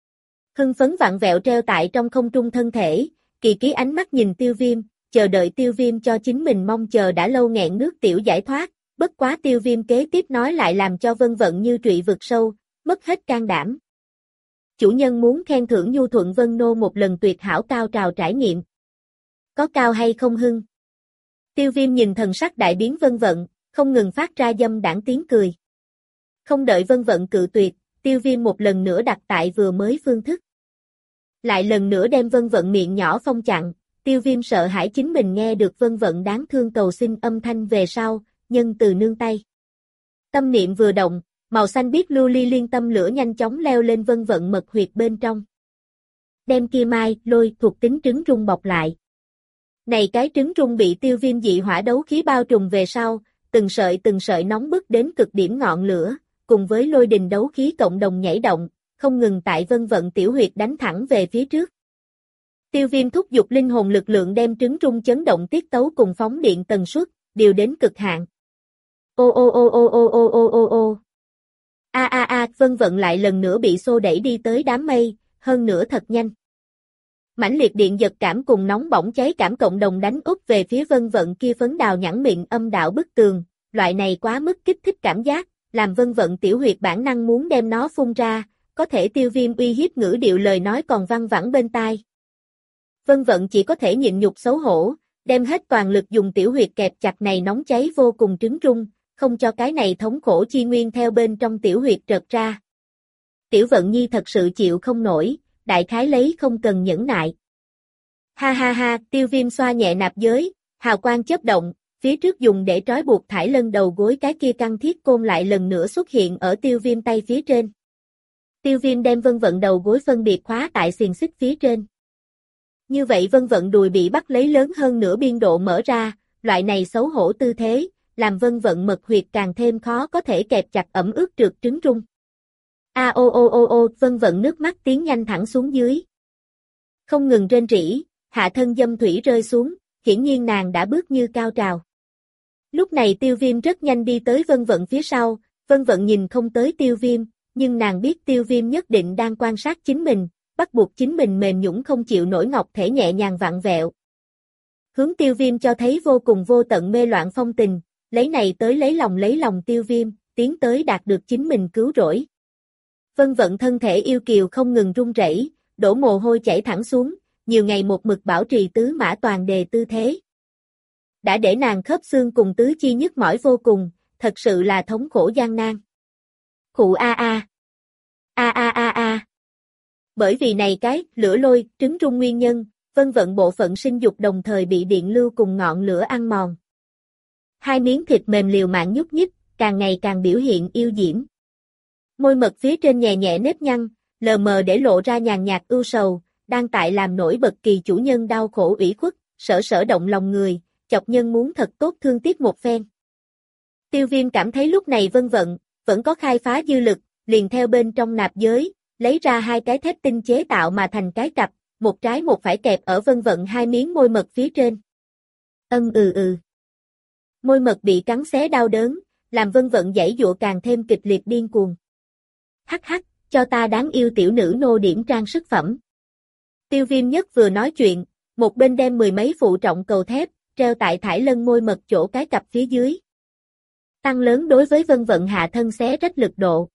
Hưng phấn vặn vẹo treo tại trong không trung thân thể, kỳ ký ánh mắt nhìn Tiêu Viêm, chờ đợi Tiêu Viêm cho chính mình mong chờ đã lâu nghẹn nước tiểu giải thoát, bất quá Tiêu Viêm kế tiếp nói lại làm cho Vân Vận như trụy vực sâu, mất hết can đảm. Chủ nhân muốn khen thưởng nhu thuận Vân Nô một lần tuyệt hảo cao trào trải nghiệm. Có cao hay không hưng? Tiêu Viêm nhìn thần sắc đại biến Vân Vận, không ngừng phát ra dâm đãng tiếng cười. Không đợi Vân Vận cự tuyệt, Tiêu Viêm một lần nữa đặt tại vừa mới phương thức. Lại lần nữa đem Vân Vận miệng nhỏ phong chặn, Tiêu Viêm sợ hãi chính mình nghe được Vân Vận đáng thương cầu xin âm thanh về sau, nhân từ nương tay. Tâm niệm vừa động, màu xanh biếc lưu ly liên tâm lửa nhanh chóng leo lên Vân Vận mật huyệt bên trong. Đem kia mai, lôi, thuộc tính trứng rung bọc lại. Này cái trứng rung bị Tiêu Viêm dị hỏa đấu khí bao trùm về sau, từng sợi nóng bức đến cực điểm ngọn lửa, cùng với lôi đình đấu khí cộng đồng nhảy động, không ngừng tại Vân Vận tiểu huyệt đánh thẳng về phía trước. Tiêu Viêm thúc giục linh hồn lực lượng đem trứng rung chấn động tiết tấu cùng phóng điện tần suất, điều đến cực hạn. Vân Vận lại lần nữa bị xô đẩy đi tới đám mây, hơn nữa thật nhanh. Mãnh liệt điện giật cảm cùng nóng bỏng cháy cảm cộng đồng đánh úp về phía Vân Vận kia phấn đào nhẵn miệng âm đạo bức tường, loại này quá mức kích thích cảm giác, làm Vân Vận tiểu huyệt bản năng muốn đem nó phun ra, có thể Tiêu Viêm uy hiếp ngữ điệu lời nói còn văng vẳng bên tai. Vân Vận chỉ có thể nhịn nhục xấu hổ, đem hết toàn lực dùng tiểu huyệt kẹp chặt này nóng cháy vô cùng trứng rung, không cho cái này thống khổ chi nguyên theo bên trong tiểu huyệt trợt ra. Tiểu Vận nhi thật sự chịu không nổi, đại khái lấy không cần nhẫn nại. Ha, Tiêu Viêm xoa nhẹ nạp giới, hào quang chớp động, phía trước dùng để trói buộc thải lân đầu gối cái kia căng thiết côn lại lần nữa xuất hiện ở Tiêu Viêm tay phía trên. Tiêu Viêm đem Vân Vận đầu gối phân biệt khóa tại xiềng xích phía trên. Như vậy Vân Vận đùi bị bắt lấy lớn hơn nửa biên độ mở ra, loại này xấu hổ tư thế, làm Vân Vận mật huyệt càng thêm khó có thể kẹp chặt ẩm ướt trượt trứng rung. A ô ô ô ô, Vân Vận nước mắt tiến nhanh thẳng xuống dưới. Không ngừng rên rỉ, hạ thân dâm thủy rơi xuống, hiển nhiên nàng đã bước như cao trào. Lúc này Tiêu Viêm rất nhanh đi tới Vân Vận phía sau, Vân Vận nhìn không tới Tiêu Viêm, nhưng nàng biết Tiêu Viêm nhất định đang quan sát chính mình, bắt buộc chính mình mềm nhũn không chịu nổi ngọc thể nhẹ nhàng vặn vẹo. Hướng Tiêu Viêm cho thấy vô cùng vô tận mê loạn phong tình, lấy này tới lấy lòng Tiêu Viêm, tiến tới đạt được chính mình cứu rỗi. Vân Vận thân thể yêu kiều không ngừng run rẩy, đổ mồ hôi chảy thẳng xuống, nhiều ngày một mực bảo trì tứ mã toàn đề tư thế. Đã để nàng khớp xương cùng tứ chi nhức mỏi vô cùng, thật sự là thống khổ gian nan. Khụ a a. A a a a. Bởi vì này cái lửa lôi, trứng rung nguyên nhân, Vân Vận bộ phận sinh dục đồng thời bị điện lưu cùng ngọn lửa ăn mòn. Hai miếng thịt mềm liều mạng nhúc nhích, càng ngày càng biểu hiện yêu diễm. Môi mật phía trên nhẹ nhẹ nếp nhăn, lờ mờ để lộ ra nhàn nhạt ưu sầu, đang tại làm nổi bật kỳ chủ nhân đau khổ ủy khuất, sở động lòng người, chọc nhân muốn thật tốt thương tiếc một phen. Tiêu Viêm cảm thấy lúc này Vân Vận vẫn có khai phá dư lực, liền theo bên trong nạp giới, lấy ra hai cái thép tinh chế tạo mà thành cái cặp, một trái một phải kẹp ở Vân Vận hai miếng môi mật phía trên. Môi mật bị cắn xé đau đớn, làm Vân Vận giãy giụa càng thêm kịch liệt điên cuồng. Hắc hắc, cho ta đáng yêu tiểu nữ nô điểm trang sức phẩm. Tiêu Viêm nhất vừa nói chuyện, một bên đem mười mấy phụ trọng cầu thép, treo tại thải lân môi mật chỗ cái cặp phía dưới. Tăng lớn đối với Vân Vận hạ thân xé rách lực độ.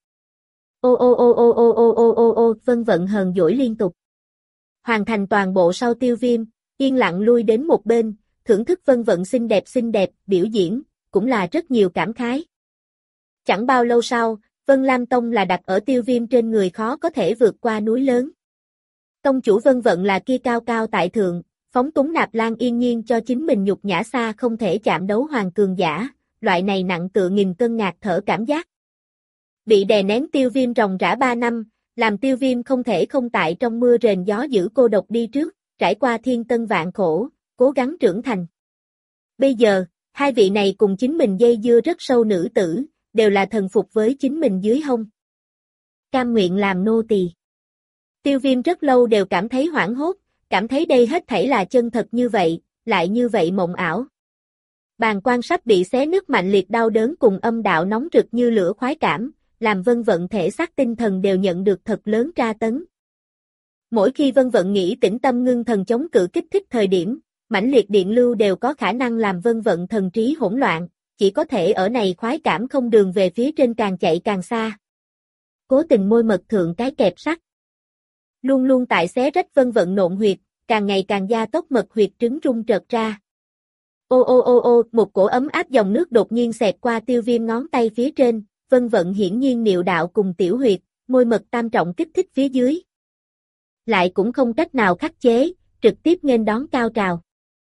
Vân Vận hờn dỗi liên tục. Hoàn thành toàn bộ sau Tiêu Viêm, yên lặng lui đến một bên, thưởng thức Vân Vận xinh đẹp biểu diễn, cũng là rất nhiều cảm khái. Chẳng bao lâu sau, Vân Lam Tông là đặt ở Tiêu Viêm trên người khó có thể vượt qua núi lớn. Tông chủ Vân Vận là kia cao cao tại thượng, phóng túng Nạp Lan yên nhiên cho chính mình nhục nhã xa không thể chạm đấu hoàng cường giả, loại này nặng tựa nghìn cân ngạt thở cảm giác. Bị đè nén Tiêu Viêm ròng rã 3 năm, làm Tiêu Viêm không thể không tại trong mưa rền gió dữ cô độc đi trước, trải qua thiên tân vạn khổ, cố gắng trưởng thành. Bây giờ, hai vị này cùng chính mình dây dưa rất sâu nữ tử, đều là thần phục với chính mình dưới hông. Cam nguyện làm nô tỳ. Tiêu Viêm rất lâu đều cảm thấy hoảng hốt, cảm thấy đây hết thảy là chân thật như vậy, lại như vậy mộng ảo. Bàng quan sắp bị xé nứt mạnh liệt đau đớn cùng âm đạo nóng rực như lửa khoái cảm, làm Vân Vận thể xác tinh thần đều nhận được thật lớn tra tấn. Mỗi khi Vân Vận nghĩ tĩnh tâm ngưng thần chống cự kích thích thời điểm, mãnh liệt điện lưu đều có khả năng làm Vân Vận thần trí hỗn loạn, chỉ có thể ở này khoái cảm không đường về phía trên càng chạy càng xa. Cố tình môi mật thượng cái kẹp sắt. Luôn luôn tại xé rách Vân Vận nộn huyệt, càng ngày càng gia tốc mật huyệt trứng rung trợt ra. Một cổ ấm áp dòng nước đột nhiên xẹt qua Tiêu Viêm ngón tay phía trên, Vân Vận hiển nhiên niệu đạo cùng tiểu huyệt, môi mật tam trọng kích thích phía dưới. Lại cũng không cách nào khắc chế, trực tiếp nghênh đón cao trào.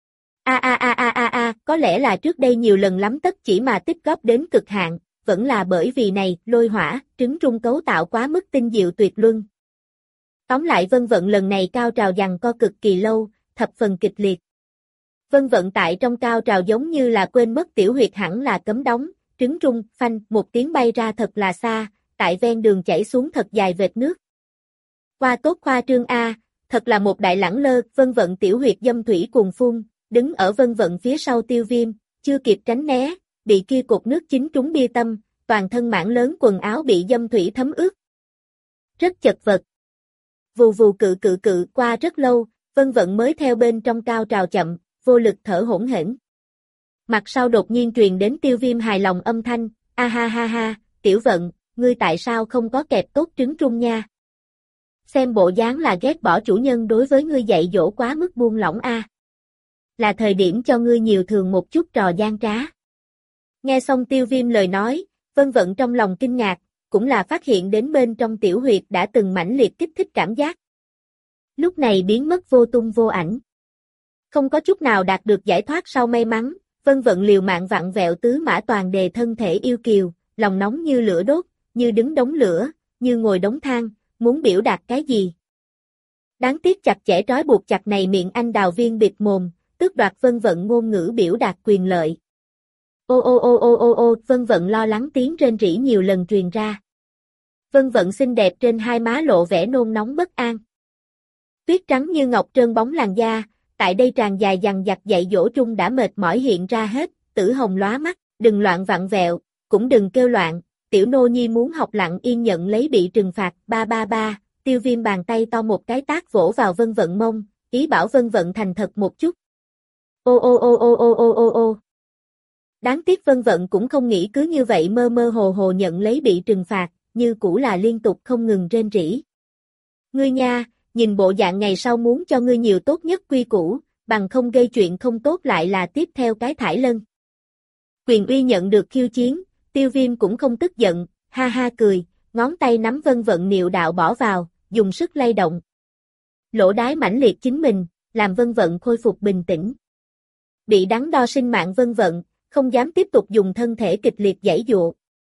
Có lẽ là trước đây nhiều lần lắm tất chỉ mà tích góp đến cực hạn, vẫn là bởi vì này, lôi hỏa, trứng rung cấu tạo quá mức tinh diệu tuyệt luân. Tóm lại Vân Vận lần này cao trào giằng co cực kỳ lâu, thập phần kịch liệt. Vân Vận tại trong cao trào giống như là quên mất tiểu huyệt hẳn là cấm đóng, trứng rung, phanh, một tiếng bay ra thật là xa, tại ven đường chảy xuống thật dài vệt nước. Qua tốt khoa trương A, thật là một đại lẳng lơ, Vân Vận tiểu huyệt dâm thủy cuồng phun, đứng ở Vân Vận phía sau Tiêu Viêm, chưa kịp tránh né, bị kia cột nước chính trúng bia tâm, toàn thân mảng lớn quần áo bị dâm thủy thấm ướt. Rất chật vật. Vù vù cự qua rất lâu, Vân Vận mới theo bên trong cao trào chậm, vô lực thở hỗn hển. Mặt sau đột nhiên truyền đến Tiêu Viêm hài lòng âm thanh, a ha ha ha, Tiểu Vận, ngươi tại sao không có kẹp tốt trứng rung nha? Xem bộ dáng là ghét bỏ chủ nhân đối với ngươi dạy dỗ quá mức buông lỏng a. Là thời điểm cho ngươi nhiều thường một chút trò gian trá. Nghe xong Tiêu Viêm lời nói, Vân Vận trong lòng kinh ngạc, cũng là phát hiện đến bên trong tiểu huyệt đã từng mãnh liệt kích thích cảm giác. Lúc này biến mất vô tung vô ảnh. Không có chút nào đạt được giải thoát sau may mắn, Vân Vận liều mạng vặn vẹo tứ mã toàn đề thân thể yêu kiều, lòng nóng như lửa đốt, như đứng đống lửa, như ngồi đống than, muốn biểu đạt cái gì? Đáng tiếc chặt chẽ trói buộc chặt này miệng anh đào viên bịt mồm, tước đoạt Vân Vận ngôn ngữ biểu đạt quyền lợi. Ô ô ô ô ô ô, Vân Vận lo lắng tiếng rên rỉ nhiều lần truyền ra. Vân Vận xinh đẹp trên hai má lộ vẻ nôn nóng bất an. Tuyết trắng như ngọc trơn bóng làn da, tại đây tràn dài dằng dặc dạy dỗ trung đã mệt mỏi hiện ra hết, tử hồng lóa mắt, đừng loạn vặn vẹo, cũng đừng kêu loạn, tiểu nô nhi muốn học lặng yên nhận lấy bị trừng phạt, ba ba ba, Tiêu Viêm bàn tay to một cái tát vỗ vào Vân Vận mông, ý bảo Vân Vận thành thật một chút. Ô ô ô ô ô ô ô ô. Đáng tiếc Vân Vận cũng không nghĩ cứ như vậy mơ mơ hồ hồ nhận lấy bị trừng phạt, như cũ là liên tục không ngừng rên rỉ. Ngươi nha, nhìn bộ dạng ngày sau muốn cho ngươi nhiều tốt nhất quy củ, bằng không gây chuyện không tốt lại là tiếp theo cái thải lân. Quyền uy nhận được khiêu chiến, Tiêu Viêm cũng không tức giận, ha ha cười, ngón tay nắm Vân Vận niệu đạo bỏ vào, dùng sức lay động. Lỗ đái mãnh liệt chính mình, làm Vân Vận khôi phục bình tĩnh. Bị đắn đo sinh mạng Vân Vận, không dám tiếp tục dùng thân thể kịch liệt giãy giụa.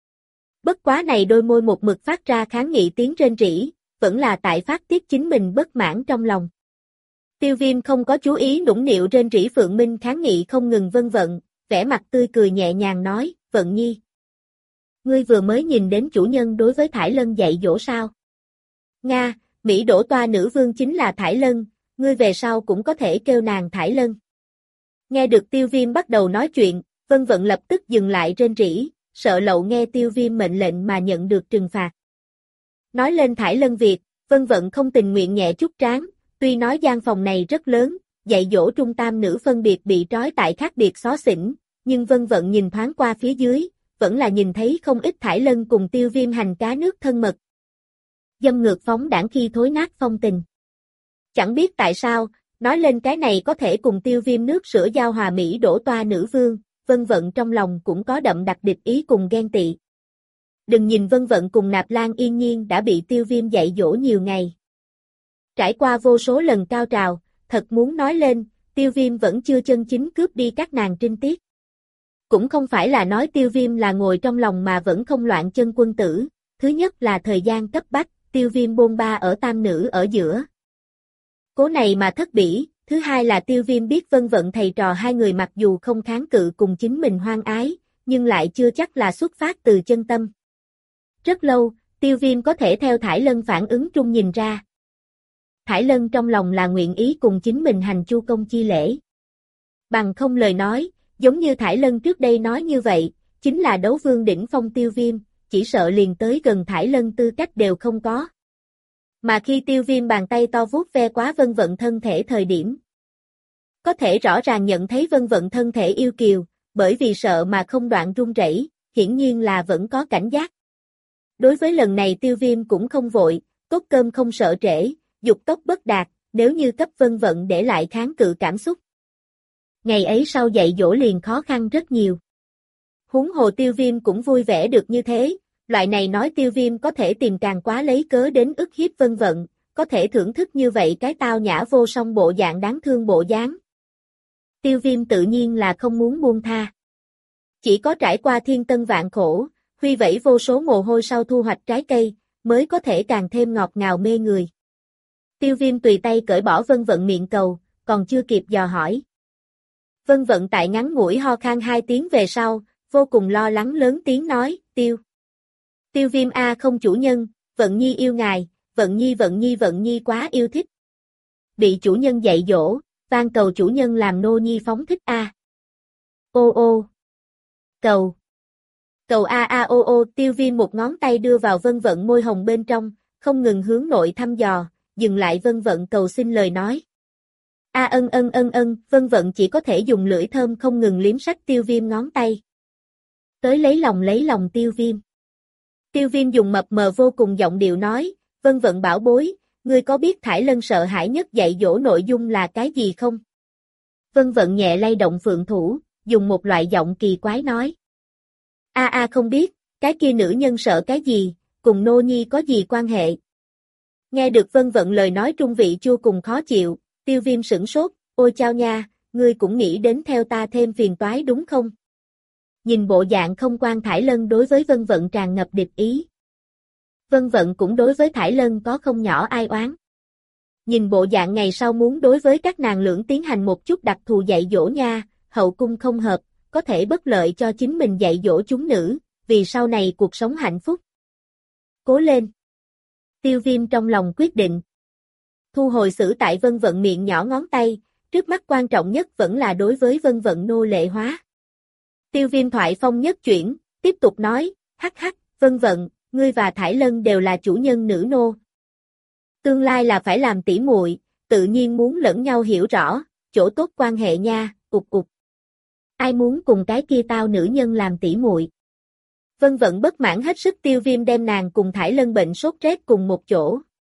Bất quá này đôi môi một mực phát ra kháng nghị tiếng rên rỉ, vẫn là tại phát tiết chính mình bất mãn trong lòng. Tiêu Viêm không có chú ý nũng nịu rên rỉ Phượng Minh kháng nghị không ngừng Vân Vận, vẻ mặt tươi cười nhẹ nhàng nói, Vận Nhi. Ngươi vừa mới nhìn đến chủ nhân đối với Thải Lân dạy dỗ sao? Nga, Mỹ đổ toa nữ vương chính là Thải Lân, ngươi về sau cũng có thể kêu nàng Thải Lân. Nghe được Tiêu Viêm bắt đầu nói chuyện, Vân Vận lập tức dừng lại rên rỉ, sợ lậu nghe Tiêu Viêm mệnh lệnh mà nhận được trừng phạt. Nói lên Thải Lân việc, Vân Vận không tình nguyện nhẹ chút trán, tuy nói gian phòng này rất lớn, dạy dỗ trung tam nữ phân biệt bị trói tại khác biệt xó xỉnh, nhưng Vân Vận nhìn thoáng qua phía dưới, vẫn là nhìn thấy không ít Thải Lân cùng Tiêu Viêm hành cá nước thân mật. Dâm ngược phóng đãng khi thối nát phong tình. Chẳng biết tại sao, nói lên cái này có thể cùng Tiêu Viêm nước sữa giao hòa Mỹ đổ toa nữ vương, Vân Vận trong lòng cũng có đậm đặc địch ý cùng ghen tị. Đừng nhìn Vân Vận cùng Nạp Lan Yên Nhiên đã bị Tiêu Viêm dạy dỗ nhiều ngày. Trải qua vô số lần cao trào, thật muốn nói lên, Tiêu Viêm vẫn chưa chân chính cướp đi các nàng trinh tiết. Cũng không phải là nói Tiêu Viêm là ngồi trong lòng mà vẫn không loạn chân quân tử, thứ nhất là thời gian cấp bách, Tiêu Viêm bôn ba ở tam nữ ở giữa. Cố này mà thất bỉ, thứ hai là Tiêu Viêm biết Vân Vận thầy trò hai người mặc dù không kháng cự cùng chính mình hoan ái, nhưng lại chưa chắc là xuất phát từ chân tâm. Rất lâu, Tiêu Viêm có thể theo Thải Lân phản ứng trung nhìn ra. Thải Lân trong lòng là nguyện ý cùng chính mình hành chu công chi lễ. Bằng không lời nói, giống như Thải Lân trước đây nói như vậy, chính là đấu vương đỉnh phong Tiêu Viêm, chỉ sợ liền tới gần Thải Lân tư cách đều không có. Mà khi Tiêu Viêm bàn tay to vuốt ve quá Vân Vận thân thể thời điểm, có thể rõ ràng nhận thấy Vân Vận thân thể yêu kiều, bởi vì sợ mà không đoạn run rẩy, hiển nhiên là vẫn có cảnh giác. Đối với lần này Tiêu Viêm cũng không vội, cốt cơm không sợ trễ, dục tốc bất đạt, nếu như cấp Vân Vận để lại kháng cự cảm xúc. Ngày ấy sau dạy dỗ liền khó khăn rất nhiều. Huống hồ Tiêu Viêm cũng vui vẻ được như thế, loại này nói Tiêu Viêm có thể tìm càng quá lấy cớ đến ức hiếp Vân Vận, có thể thưởng thức như vậy cái tao nhã vô song bộ dạng đáng thương bộ dáng. Tiêu Viêm tự nhiên là không muốn buông tha. Chỉ có trải qua thiên tân vạn khổ, huy vẫy vô số mồ hôi sau thu hoạch trái cây, mới có thể càng thêm ngọt ngào mê người. Tiêu Viêm tùy tay cởi bỏ Vân Vận miệng cầu, còn chưa kịp dò hỏi. Vân Vận tại ngắn ngủi ho khan 2 tiếng về sau, vô cùng lo lắng lớn tiếng nói, Tiêu Viêm a không chủ nhân, Vận Nhi yêu ngài, Vận Nhi quá yêu thích. Bị chủ nhân dạy dỗ, van cầu chủ nhân làm nô nhi phóng thích a. Ô ô. Cầu a a ô ô, Tiêu Viêm một ngón tay đưa vào Vân Vận môi hồng bên trong, không ngừng hướng nội thăm dò, dừng lại Vân Vận cầu xin lời nói. A Vân Vận chỉ có thể dùng lưỡi thơm không ngừng liếm sách Tiêu Viêm ngón tay. Tới lấy lòng Tiêu Viêm. Tiêu Viêm dùng mập mờ vô cùng giọng điệu nói, Vân Vận bảo bối, ngươi có biết Thải Lân sợ hãi nhất dạy dỗ nội dung là cái gì không? Vân Vận nhẹ lay động phượng thủ, dùng một loại giọng kỳ quái nói. Không biết, cái kia nữ nhân sợ cái gì, cùng nô nhi có gì quan hệ? Nghe được Vân Vận lời nói trung vị chua cùng khó chịu, Tiêu Viêm sửng sốt, ôi chao nha, ngươi cũng nghĩ đến theo ta thêm phiền toái đúng không? Nhìn bộ dạng không quan Thải Lân đối với Vân Vận tràn ngập địch ý. Vân Vận cũng đối với Thải Lân có không nhỏ ai oán. Nhìn bộ dạng ngày sau muốn đối với các nàng lưỡng tiến hành một chút đặc thù dạy dỗ nha, hậu cung không hợp, có thể bất lợi cho chính mình dạy dỗ chúng nữ, vì sau này cuộc sống hạnh phúc. Cố lên! Tiêu Viêm trong lòng quyết định. Thu hồi xử tại Vân Vận miệng nhỏ ngón tay, trước mắt quan trọng nhất vẫn là đối với Vân Vận nô lệ hóa. Tiêu Viêm thoại phong nhất chuyển, tiếp tục nói, hắc hắc, Vân Vận, ngươi và Thải Lân đều là chủ nhân nữ nô. Tương lai là phải làm tỉ muội, tự nhiên muốn lẫn nhau hiểu rõ, chỗ tốt quan hệ nha, cục cục. Ai muốn cùng cái kia tao nữ nhân làm tỉ muội? Vân Vận bất mãn hết sức. Tiêu Viêm đem nàng cùng Thải Lân bệnh sốt rét cùng một chỗ.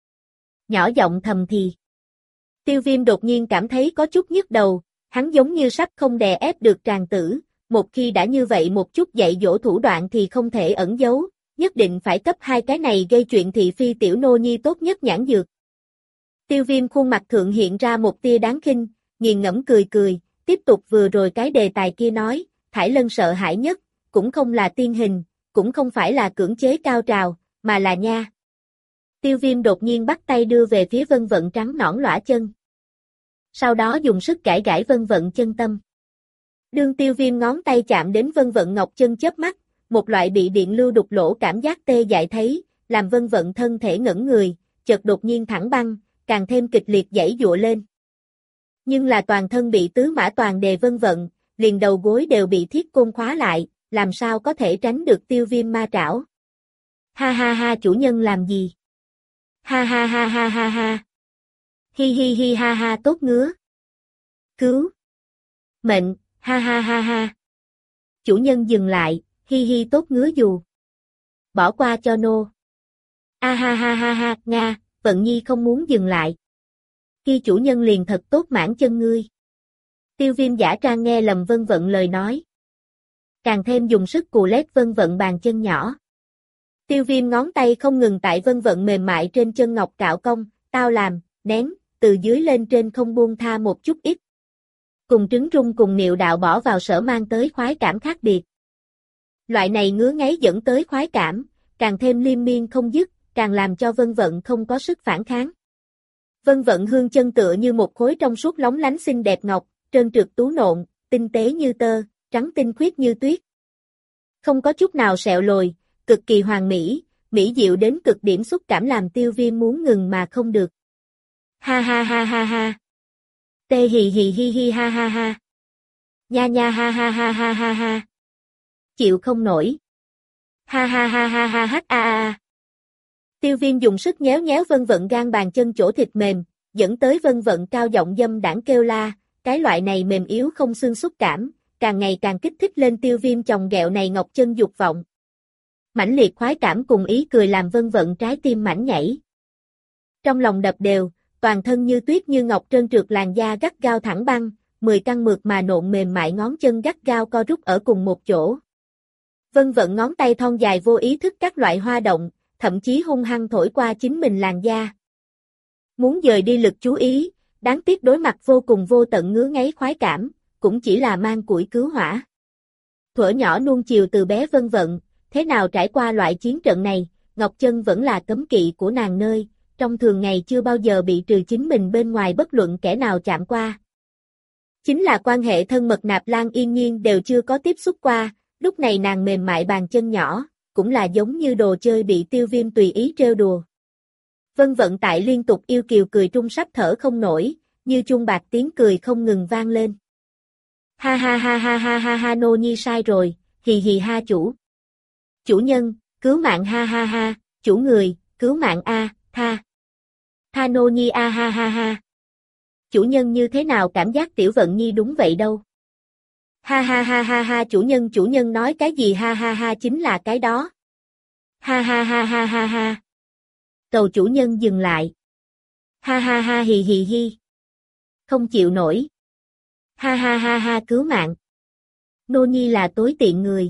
Nhỏ giọng thầm thì. Tiêu Viêm đột nhiên cảm thấy có chút nhức đầu, hắn giống như sắp không đè ép được tràng tử, một khi đã như vậy một chút dạy dỗ thủ đoạn thì không thể ẩn giấu, nhất định phải cấp hai cái này gây chuyện thị phi tiểu nô nhi tốt nhất nhãn dược. Tiêu Viêm khuôn mặt thượng hiện ra một tia đáng khinh, nghiền ngẫm cười cười, tiếp tục vừa rồi cái đề tài kia nói, Thải Lân sợ hãi nhất, cũng không là tiên hình, cũng không phải là cưỡng chế cao trào, mà là nha. Tiêu Viêm đột nhiên bắt tay đưa về phía Vân Vận trắng nõn lõa chân. Sau đó dùng sức gãi gãi Vân Vận chân tâm. Đương Tiêu Viêm ngón tay chạm đến Vân Vận ngọc chân chớp mắt, một loại bị điện lưu đục lỗ cảm giác tê dại thấy, làm Vân Vận thân thể ngẩn người, chợt đột nhiên thẳng băng, càng thêm kịch liệt giãy giụa lên. Nhưng là toàn thân bị tứ mã toàn đề Vân Vận, liền đầu gối đều bị thiết côn khóa lại, làm sao có thể tránh được Tiêu Viêm ma trảo. Ha ha ha, chủ nhân làm gì? Ha ha ha ha ha ha. Hi hi hi ha ha, tốt ngứa. Cứu. Mệnh, ha ha ha ha. Chủ nhân dừng lại, hi hi tốt ngứa dù. Bỏ qua cho nô. A ha ha ha ha, Nga, Vận Nhi không muốn dừng lại. Khi chủ nhân liền thật tốt mãn chân ngươi. Tiêu Viêm giả trang nghe lầm Vân Vận lời nói. Càng thêm dùng sức cù lét Vân Vận bàn chân nhỏ. Tiêu Viêm ngón tay không ngừng tại Vân Vận mềm mại trên chân ngọc cạo cong, tao làm, nén, từ dưới lên trên không buông tha một chút ít. Cùng trứng rung cùng niệu đạo bỏ vào sở mang tới khoái cảm khác biệt. Loại này ngứa ngáy dẫn tới khoái cảm, càng thêm liên miên không dứt, càng làm cho Vân Vận không có sức phản kháng. Vân Vận hương chân tựa như một khối trong suốt lóng lánh xinh đẹp ngọc, trơn trượt tú nộn, tinh tế như tơ, trắng tinh khuyết như tuyết. Không có chút nào sẹo lồi, cực kỳ hoàn mỹ, mỹ diệu đến cực điểm, xúc cảm làm Tiêu Viêm muốn ngừng mà không được. Ha ha ha ha ha. Tê hì hì hi hi ha ha ha. Nha nha ha ha ha ha ha ha. Chịu không nổi. Ha ha ha ha ha ha a a. Tiêu Viêm dùng sức nhéo nhéo Vân Vận gan bàn chân chỗ thịt mềm, dẫn tới Vân Vận cao giọng dâm đãng kêu la, cái loại này mềm yếu không xương xúc cảm, càng ngày càng kích thích lên Tiêu Viêm chồng ghẹo này ngọc chân dục vọng. Mãnh liệt khoái cảm cùng ý cười làm Vân Vận trái tim mãnh nhảy. Trong lòng đập đều, toàn thân như tuyết như ngọc trơn trượt, làn da gắt gao thẳng băng, 10 căn mượt mà nộn mềm mại ngón chân gắt gao co rút ở cùng một chỗ. Vân Vận ngón tay thon dài vô ý thức các loại hoa động, thậm chí hung hăng thổi qua chính mình làn da. Muốn dời đi lực chú ý, đáng tiếc đối mặt vô cùng vô tận ngứa ngáy khoái cảm, cũng chỉ là mang củi cứu hỏa. Thuở nhỏ nuông chiều từ bé Vân Vận, thế nào trải qua loại chiến trận này, ngọc chân vẫn là cấm kỵ của nàng nơi, trong thường ngày chưa bao giờ bị trừ chính mình bên ngoài bất luận kẻ nào chạm qua. Chính là quan hệ thân mật Nạp Lan Yên Nhiên đều chưa có tiếp xúc qua, lúc này nàng mềm mại bàn chân nhỏ, cũng là giống như đồ chơi bị Tiêu Viêm tùy ý trêu đùa. Vân Vận tại liên tục yêu kiều cười trung sắp thở không nổi, như chuông bạc tiếng cười không ngừng vang lên. Ha ha ha ha ha ha ha, nô nhi sai rồi, hì hì ha chủ. Chủ nhân, cứu mạng ha ha ha, chủ người, cứu mạng a, tha. Tha nô nhi a ha ha ha. Chủ nhân như thế nào cảm giác Tiểu Vận Nhi đúng vậy đâu. Ha ha ha ha ha, chủ nhân nói cái gì ha ha ha chính là cái đó. Ha ha ha ha ha ha. Cầu chủ nhân dừng lại. Ha ha ha hì hì hi. Không chịu nổi. Ha ha ha ha, cứu mạng. Nô nhi là tối tiện người.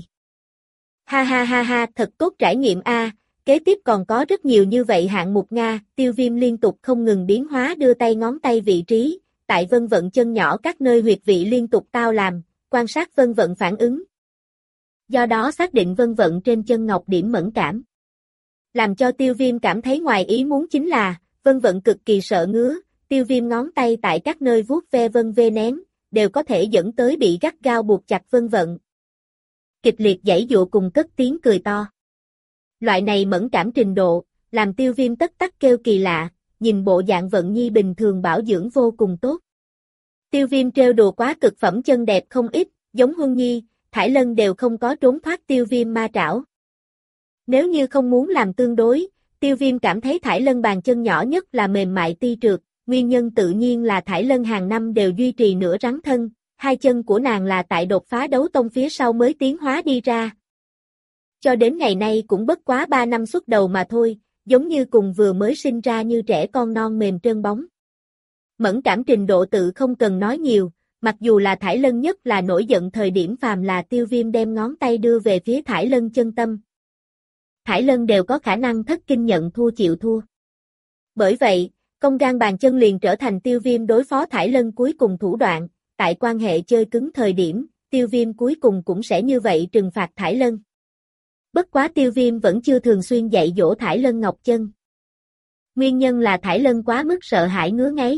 Ha ha ha ha, thật tốt trải nghiệm a. Kế tiếp còn có rất nhiều như vậy hạng mục Nga. Tiêu Viêm liên tục không ngừng biến hóa đưa tay ngón tay vị trí, tại Vân Vận chân nhỏ các nơi huyệt vị liên tục tao làm, quan sát Vân Vận phản ứng. Do đó xác định Vân Vận trên chân ngọc điểm mẫn cảm. Làm cho Tiêu Viêm cảm thấy ngoài ý muốn chính là, Vân Vận cực kỳ sợ ngứa, Tiêu Viêm ngón tay tại các nơi vuốt ve vân vê nén, đều có thể dẫn tới bị gắt gao buộc chặt Vân Vận. Kịch liệt giãy giụa cùng cất tiếng cười to. Loại này mẫn cảm trình độ, làm Tiêu Viêm tất tắc kêu kỳ lạ, nhìn bộ dạng Vận Nhi bình thường bảo dưỡng vô cùng tốt. Tiêu Viêm trêu đùa quá cực phẩm chân đẹp không ít, giống Huân Nhi, Thải Lân đều không có trốn thoát Tiêu Viêm ma trảo. Nếu như không muốn làm tương đối, Tiêu Viêm cảm thấy Thải Lân bàn chân nhỏ nhất là mềm mại ti trượt, nguyên nhân tự nhiên là Thải Lân hàng năm đều duy trì nửa rắn thân, hai chân của nàng là tại đột phá đấu tông phía sau mới tiến hóa đi ra. Cho đến ngày nay cũng bất quá 3 năm xuất đầu mà thôi, giống như cùng vừa mới sinh ra như trẻ con non mềm trơn bóng. Mẫn cảm trình độ tự không cần nói nhiều, mặc dù là Thải Lân nhất là nổi giận thời điểm phàm là Tiêu Viêm đem ngón tay đưa về phía Thải Lân chân tâm. Thải Lân đều có khả năng thất kinh nhận thua chịu thua. Bởi vậy, công gan bàn chân liền trở thành Tiêu Viêm đối phó Thải Lân cuối cùng thủ đoạn, tại quan hệ chơi cứng thời điểm, Tiêu Viêm cuối cùng cũng sẽ như vậy trừng phạt Thải Lân. Bất quá Tiêu Viêm vẫn chưa thường xuyên dạy dỗ Thải Lân ngọc chân. Nguyên nhân là Thải Lân quá mức sợ hãi ngứa ngáy.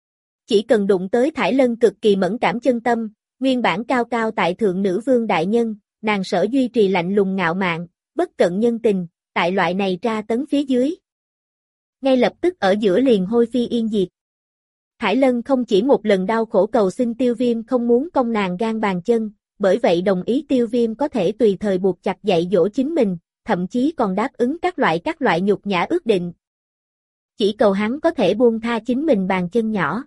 Chỉ cần đụng tới Thải Lân cực kỳ mẫn cảm chân tâm, nguyên bản cao cao tại thượng nữ vương đại nhân, nàng sở duy trì lạnh lùng ngạo mạn, bất cận nhân tình, tại loại này tra tấn phía dưới. Ngay lập tức ở giữa liền hôi phi yên diệt. Thải Lân không chỉ một lần đau khổ cầu xin Tiêu Viêm không muốn cong nàng gan bàn chân, bởi vậy đồng ý Tiêu Viêm có thể tùy thời buộc chặt dạy dỗ chính mình, thậm chí còn đáp ứng các loại nhục nhã ước định. Chỉ cầu hắn có thể buông tha chính mình bàn chân nhỏ.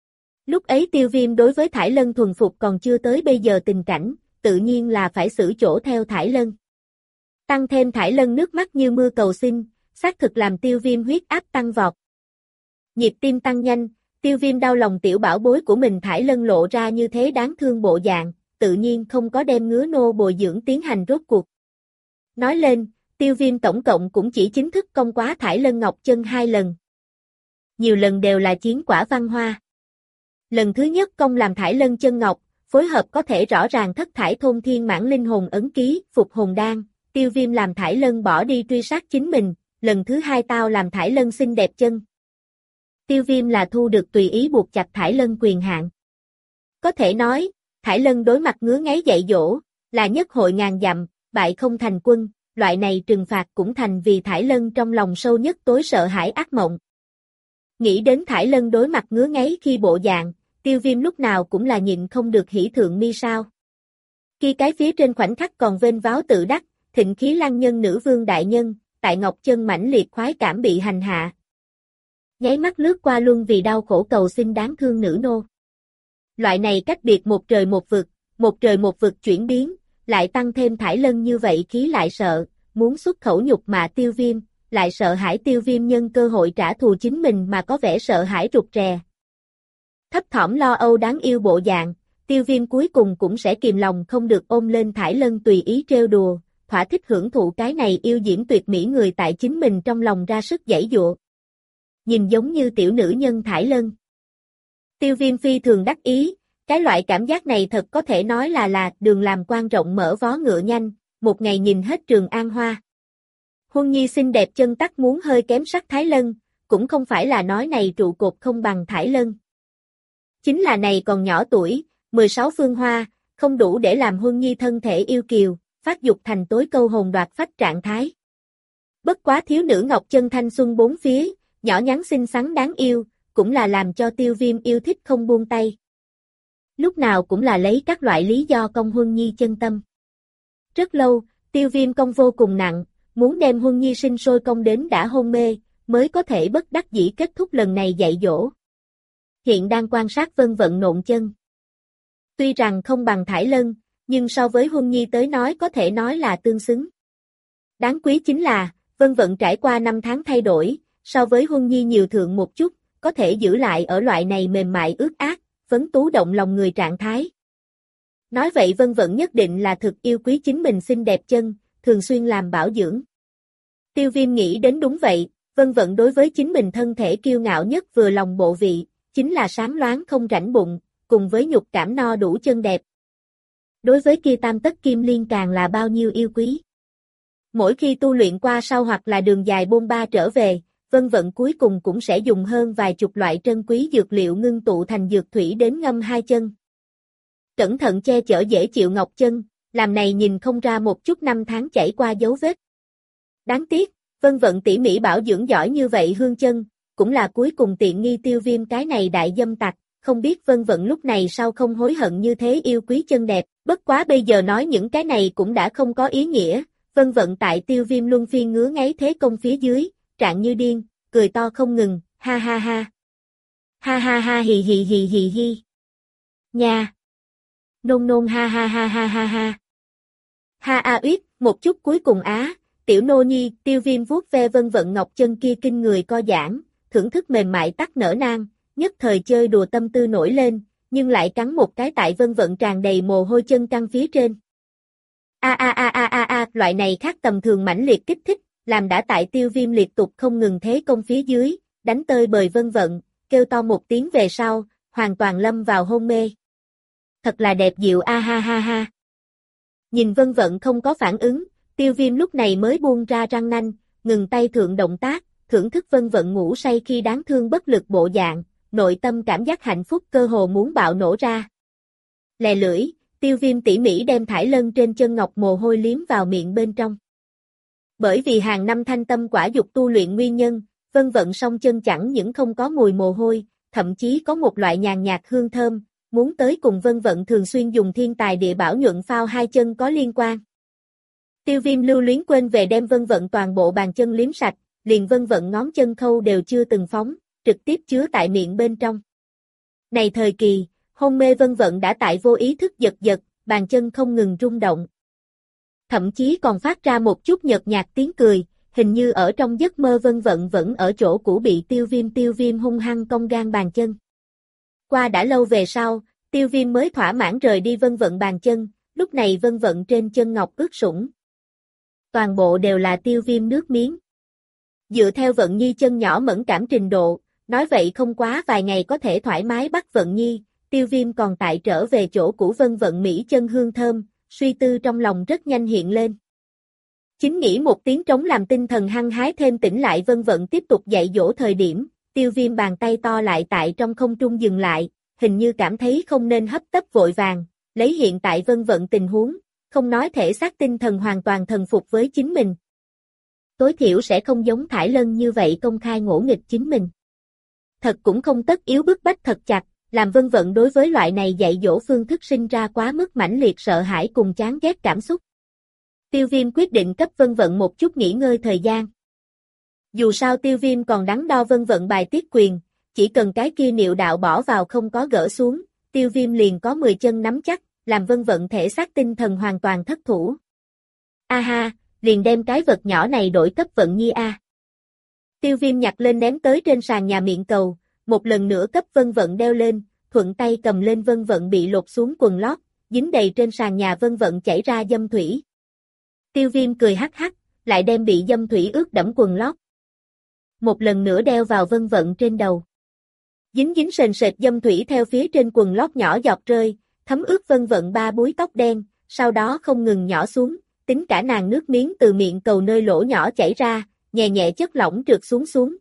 Lúc ấy Tiêu Viêm đối với Thải Lân thuần phục còn chưa tới bây giờ tình cảnh, tự nhiên là phải xử chỗ theo Thải Lân. Tăng thêm Thải Lân nước mắt như mưa cầu xin, xác thực làm Tiêu Viêm huyết áp tăng vọt. Nhịp tim tăng nhanh, Tiêu Viêm đau lòng tiểu bảo bối của mình Thải Lân lộ ra như thế đáng thương bộ dạng, tự nhiên không có đem ngứa nô bồi dưỡng tiến hành rốt cuộc. Nói lên, Tiêu Viêm tổng cộng cũng chỉ chính thức công quá Thải Lân ngọc chân 2 lần. Nhiều lần đều là chiến quả văn hoa. Lần thứ nhất công làm Thải Lân chân ngọc, phối hợp có thể rõ ràng thất thải thôn thiên mãn linh hồn ấn ký, phục hồn đan, Tiêu Viêm làm Thải Lân bỏ đi truy sát chính mình, lần thứ hai tao làm Thải Lân xinh đẹp chân. Tiêu Viêm là thu được tùy ý buộc chặt Thải Lân quyền hạn. Có thể nói, Thải Lân đối mặt ngứa ngáy dạy dỗ, là nhất hội ngàn dặm, bại không thành quân, loại này trừng phạt cũng thành vì Thải Lân trong lòng sâu nhất tối sợ hãi ác mộng. Nghĩ đến Thải Lân đối mặt ngứa ngáy khi bộ dạng, Tiêu Viêm lúc nào cũng là nhịn không được hỉ thượng mi sao. Khi cái phía trên khoảnh khắc còn vênh váo tự đắc, thịnh khí lăng nhân nữ vương đại nhân, tại ngọc chân mãnh liệt khoái cảm bị hành hạ. Nháy mắt lướt qua luôn vì đau khổ cầu xin đáng thương nữ nô. Loại này cách biệt một trời một vực chuyển biến, lại tăng thêm Thải Lân như vậy khí lại sợ, muốn xuất khẩu nhục mạ Tiêu Viêm, lại sợ hãi Tiêu Viêm nhân cơ hội trả thù chính mình mà có vẻ sợ hãi rụt rè. Thấp thỏm lo âu đáng yêu bộ dạng, Tiêu Viêm cuối cùng cũng sẽ kìm lòng không được ôm lên Thải Lân tùy ý trêu đùa, thỏa thích hưởng thụ cái này yêu diễm tuyệt mỹ người tại chính mình trong lòng ra sức giãy giụa. Nhìn giống như tiểu nữ nhân Thải Lân. Tiêu Viêm phi thường đắc ý, cái loại cảm giác này thật có thể nói là đường làm quan rộng mở vó ngựa nhanh, một ngày nhìn hết Trường An Hoa. Huân Nhi xinh đẹp chân tắc muốn hơi kém sắc Thái Lân, cũng không phải là nói này trụ cột không bằng Thải Lân. Chính là này còn nhỏ tuổi, 16 phương hoa, không đủ để làm Huân Nhi thân thể yêu kiều, phát dục thành tối câu hồn đoạt phách trạng thái. Bất quá thiếu nữ ngọc chân thanh xuân bốn phía, nhỏ nhắn xinh xắn đáng yêu, cũng là làm cho Tiêu Viêm yêu thích không buông tay. Lúc nào cũng là lấy các loại lý do công Huân Nhi chân tâm. Rất lâu, Tiêu Viêm công vô cùng nặng, muốn đem Huân Nhi sinh sôi công đến đã hôn mê, mới có thể bất đắc dĩ kết thúc lần này dạy dỗ. Hiện đang quan sát Vân Vận nộn chân. Tuy rằng không bằng Thải Lân, nhưng so với Huân Nhi tới nói có thể nói là tương xứng. Đáng quý chính là, Vân Vận trải qua 5 tháng thay đổi, so với Huân Nhi nhiều thượng một chút, có thể giữ lại ở loại này mềm mại ướt át, phấn tú động lòng người trạng thái. Nói vậy Vân Vận nhất định là thực yêu quý chính mình xinh đẹp chân, thường xuyên làm bảo dưỡng. Tiêu Viêm nghĩ đến đúng vậy, Vân Vận đối với chính mình thân thể kiêu ngạo nhất vừa lòng bộ vị, chính là sáng loáng không rãnh bụng, cùng với nhục cảm no đủ chân đẹp. Đối với kia tam tất kim liên càng là bao nhiêu yêu quý. Mỗi khi tu luyện qua sau hoặc là đường dài bôn ba trở về, Vân Vận cuối cùng cũng sẽ dùng hơn vài chục loại trân quý dược liệu ngưng tụ thành dược thủy đến ngâm hai chân. Cẩn thận che chở dễ chịu ngọc chân, làm này nhìn không ra một chút năm tháng chảy qua dấu vết. Đáng tiếc, Vân Vận tỉ mỉ bảo dưỡng giỏi như vậy hương chân, cũng là cuối cùng tiện nghi Tiêu Viêm cái này đại dâm tặc, không biết Vân Vận lúc này sao không hối hận như thế yêu quý chân đẹp, bất quá bây giờ nói những cái này cũng đã không có ý nghĩa, Vân Vận tại Tiêu Viêm luân phiên ngứa ngáy thế công phía dưới, trạng như điên, cười to không ngừng, ha ha ha. Ha ha ha hì hì hì hì hì. Nha. Nôn nôn ha ha ha ha ha ha. Ha a uyết, một chút cuối cùng á, tiểu nô nhi, Tiêu Viêm vuốt ve Vân Vận ngọc chân kia kinh người co giãn, thưởng thức mềm mại tắc nở nang, nhất thời chơi đùa tâm tư nổi lên, nhưng lại cắn một cái tại Vân Vận tràn đầy mồ hôi chân căng phía trên. Loại này khác tầm thường mãnh liệt kích thích, làm đã tại Tiêu Viêm liệt tục không ngừng thế công phía dưới, đánh tơi bời Vân Vận, kêu to một tiếng về sau, hoàn toàn lâm vào hôn mê. Thật là đẹp dịu a ha ha ha. Nhìn Vân Vận không có phản ứng, Tiêu Viêm lúc này mới buông ra răng nanh, ngừng tay thượng động tác, thưởng thức Vân Vận ngủ say khi đáng thương bất lực bộ dạng, nội tâm cảm giác hạnh phúc cơ hồ muốn bạo nổ ra. Lè lưỡi, Tiêu Viêm tỉ mỉ đem thải lân trên chân ngọc mồ hôi liếm vào miệng bên trong. Bởi vì hàng năm thanh tâm quả dục tu luyện nguyên nhân, Vân Vận song chân chẳng những không có mùi mồ hôi, thậm chí có một loại nhàn nhạt hương thơm, muốn tới cùng Vân Vận thường xuyên dùng thiên tài địa bảo nhuận phao hai chân có liên quan. Tiêu Viêm lưu luyến quên về đem Vân Vận toàn bộ bàn chân liếm sạch, liền Vân Vận ngón chân khâu đều chưa từng phóng, trực tiếp chứa tại miệng bên trong. Này thời kỳ, hôn mê Vân Vận đã tại vô ý thức giật giật, bàn chân không ngừng rung động. Thậm chí còn phát ra một chút nhợt nhạt tiếng cười, hình như ở trong giấc mơ Vân Vận vẫn ở chỗ cũ bị Tiêu Viêm hung hăng cong gan bàn chân. Qua đã lâu về sau, Tiêu Viêm mới thỏa mãn rời đi Vân Vận bàn chân, lúc này Vân Vận trên chân ngọc ướt sũng. Toàn bộ đều là Tiêu Viêm nước miếng. Dựa theo Vận Nhi chân nhỏ mẫn cảm trình độ, nói vậy không quá vài ngày có thể thoải mái bắt Vận Nhi, Tiêu Viêm còn tại trở về chỗ cũ Vân Vận Mỹ chân hương thơm, suy tư trong lòng rất nhanh hiện lên. Chính nghĩ một tiếng trống làm tinh thần hăng hái thêm tỉnh lại Vân Vận tiếp tục dạy dỗ thời điểm, Tiêu Viêm bàn tay to lại tại trong không trung dừng lại, hình như cảm thấy không nên hấp tấp vội vàng, lấy hiện tại Vân Vận tình huống, không nói thể xác tinh thần hoàn toàn thần phục với chính mình. Tối thiểu sẽ không giống Thải Lân như vậy công khai ngỗ nghịch chính mình. Thật cũng không tất yếu bức bách thật chặt, làm Vân Vận đối với loại này dạy dỗ phương thức sinh ra quá mức mãnh liệt sợ hãi cùng chán ghét cảm xúc. Tiêu Viêm quyết định cấp Vân Vận một chút nghỉ ngơi thời gian. Dù sao Tiêu Viêm còn đắn đo Vân Vận bài tiết quyền, chỉ cần cái kia niệu đạo bỏ vào không có gỡ xuống, Tiêu Viêm liền có 10 chân nắm chắc, làm Vân Vận thể xác tinh thần hoàn toàn thất thủ. Ha, liền đem cái vật nhỏ này đổi cấp Vận Nhi a. Tiêu Viêm nhặt lên ném tới trên sàn nhà miệng cầu, một lần nữa cấp Vân Vận đeo lên, thuận tay cầm lên Vân Vận bị lột xuống quần lót, dính đầy trên sàn nhà Vân Vận chảy ra dâm thủy. Tiêu Viêm cười hắc hắc, lại đem bị dâm thủy ướt đẫm quần lót. Một lần nữa đeo vào Vân Vận trên đầu. Dính sền sệt dâm thủy theo phía trên quần lót nhỏ giọt rơi, thấm ướt Vân Vận ba búi tóc đen, sau đó không ngừng nhỏ xuống, tính cả nàng nước miếng từ miệng cầu nơi lỗ nhỏ chảy ra, nhẹ nhẹ chất lỏng trượt xuống.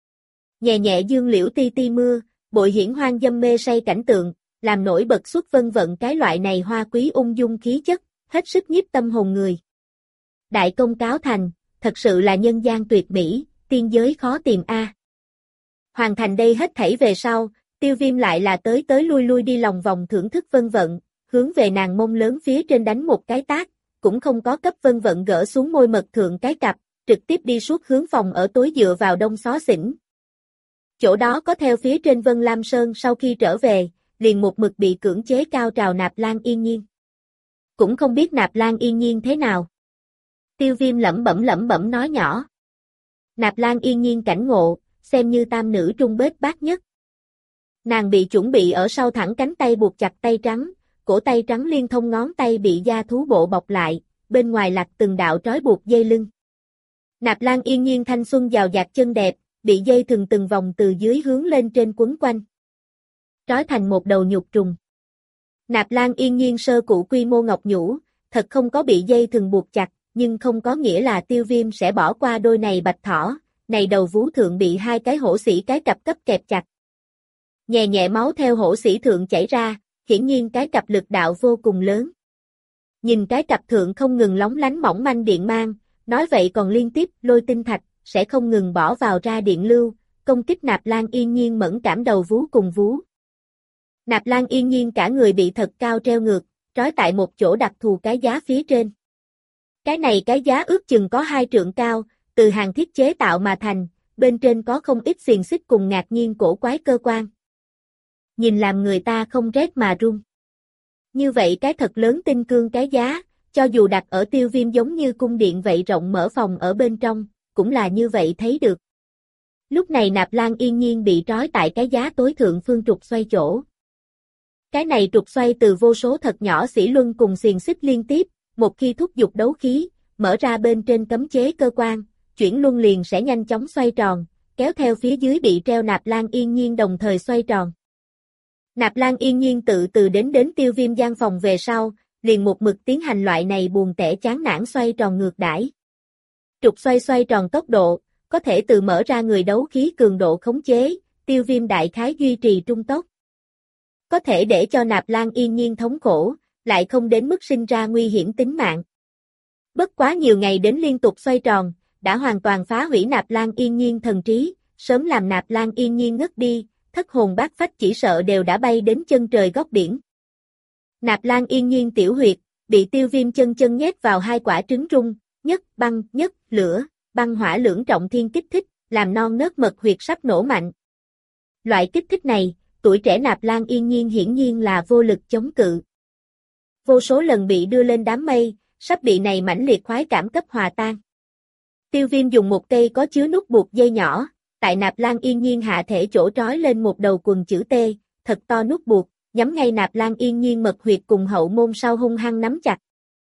Nhẹ nhẹ dương liễu ti ti mưa, bội hiển hoang dâm mê say cảnh tượng, làm nổi bật xuất Vân Vận cái loại này hoa quý ung dung khí chất, hết sức nhiếp tâm hồn người. Đại công cáo thành, thật sự là nhân gian tuyệt mỹ, tiên giới khó tìm a. Hoàn thành đây hết thảy về sau, Tiêu Viêm lại là tới lui đi lòng vòng thưởng thức Vân Vận, hướng về nàng mông lớn phía trên đánh một cái tát, cũng không có cấp Vân Vận gỡ xuống môi mật thượng cái cặp, trực tiếp đi suốt hướng phòng ở tối dựa vào đông xó xỉnh. Chỗ đó có theo phía trên Vân Lam Sơn sau khi trở về, liền một mực bị cưỡng chế cao trào Nạp Lan Yên Nhiên. Cũng không biết Nạp Lan Yên Nhiên thế nào. Tiêu Viêm lẩm bẩm nói nhỏ. Nạp Lan Yên Nhiên cảnh ngộ, xem như tam nữ trung bết bát nhất. Nàng bị chuẩn bị ở sau thẳng cánh tay buộc chặt tay trắng, cổ tay trắng liên thông ngón tay bị da thú bộ bọc lại, bên ngoài lạc từng đạo trói buộc dây lưng. Nạp Lan Yên Nhiên thanh xuân giàu dạt chân đẹp, bị dây thừng từng vòng từ dưới hướng lên trên quấn quanh. Trói thành một đầu nhục trùng. Nạp Lan Yên Nhiên sơ cụ quy mô ngọc nhũ, thật không có bị dây thừng buộc chặt, nhưng không có nghĩa là Tiêu Viêm sẽ bỏ qua đôi này bạch thỏ, này đầu vú thượng bị hai cái hổ sĩ cái cặp cấp kẹp chặt. Nhẹ nhẹ máu theo hổ sĩ thượng chảy ra, hiển nhiên cái cặp lực đạo vô cùng lớn. Nhìn cái cặp thượng không ngừng lóng lánh mỏng manh điện mang, nói vậy còn liên tiếp lôi tinh thạch, sẽ không ngừng bỏ vào ra điện lưu, công kích Nạp Lan Yên Nhiên mẫn cảm đầu vú cùng vú. Nạp Lan Yên Nhiên cả người bị thật cao treo ngược, trói tại một chỗ đặc thù cái giá phía trên. Cái này cái giá ước chừng có 2 trượng cao, từ hàng thiết chế tạo mà thành, bên trên có không ít xiềng xích cùng ngạc nhiên cổ quái cơ quan. Nhìn làm người ta không rét mà run. Như vậy cái thật lớn tinh cương cái giá, cho dù đặt ở Tiêu Viêm giống như cung điện vậy rộng mở phòng ở bên trong, cũng là như vậy thấy được. Lúc này Nạp Lan Yên Nhiên bị trói tại cái giá tối thượng phương trục xoay chỗ. Cái này trục xoay từ vô số thật nhỏ xỉ luân cùng xiềng xích liên tiếp, một khi thúc giục đấu khí, mở ra bên trên cấm chế cơ quan, chuyển luân liền sẽ nhanh chóng xoay tròn, kéo theo phía dưới bị treo Nạp Lan Yên Nhiên đồng thời xoay tròn. Nạp Lan Yên Nhiên từ từ đến Tiêu Viêm gian phòng về sau, liền một mực tiến hành loại này buồn tẻ chán nản xoay tròn ngược đãi. Trục xoay tròn tốc độ, có thể từ mở ra người đấu khí cường độ khống chế, Tiêu Viêm đại khái duy trì trung tốc. Có thể để cho Nạp Lan Yên Nhiên thống khổ, lại không đến mức sinh ra nguy hiểm tính mạng. Bất quá nhiều ngày đến liên tục xoay tròn, đã hoàn toàn phá hủy Nạp Lan Yên Nhiên thần trí, sớm làm Nạp Lan Yên Nhiên ngất đi, thất hồn bát phách chỉ sợ đều đã bay đến chân trời góc biển. Nạp Lan Yên Nhiên tiểu huyệt, bị Tiêu Viêm chân nhét vào 2 quả trứng rung, nhất băng, nhất lửa, băng hỏa lưỡng trọng thiên kích thích, làm non nớt mật huyệt sắp nổ mạnh. Loại kích thích này, tuổi trẻ Nạp Lan Yên Nhiên hiển nhiên là vô lực chống cự. Vô số lần bị đưa lên đám mây, sắp bị này mãnh liệt khoái cảm cấp hòa tan. Tiêu Viêm dùng một cây có chứa nút buộc dây nhỏ, tại Nạp Lan Yên Nhiên hạ thể chỗ trói lên một đầu quần chữ T, thật to nút buộc, nhắm ngay Nạp Lan Yên Nhiên mật huyệt cùng hậu môn sau hung hăng nắm chặt.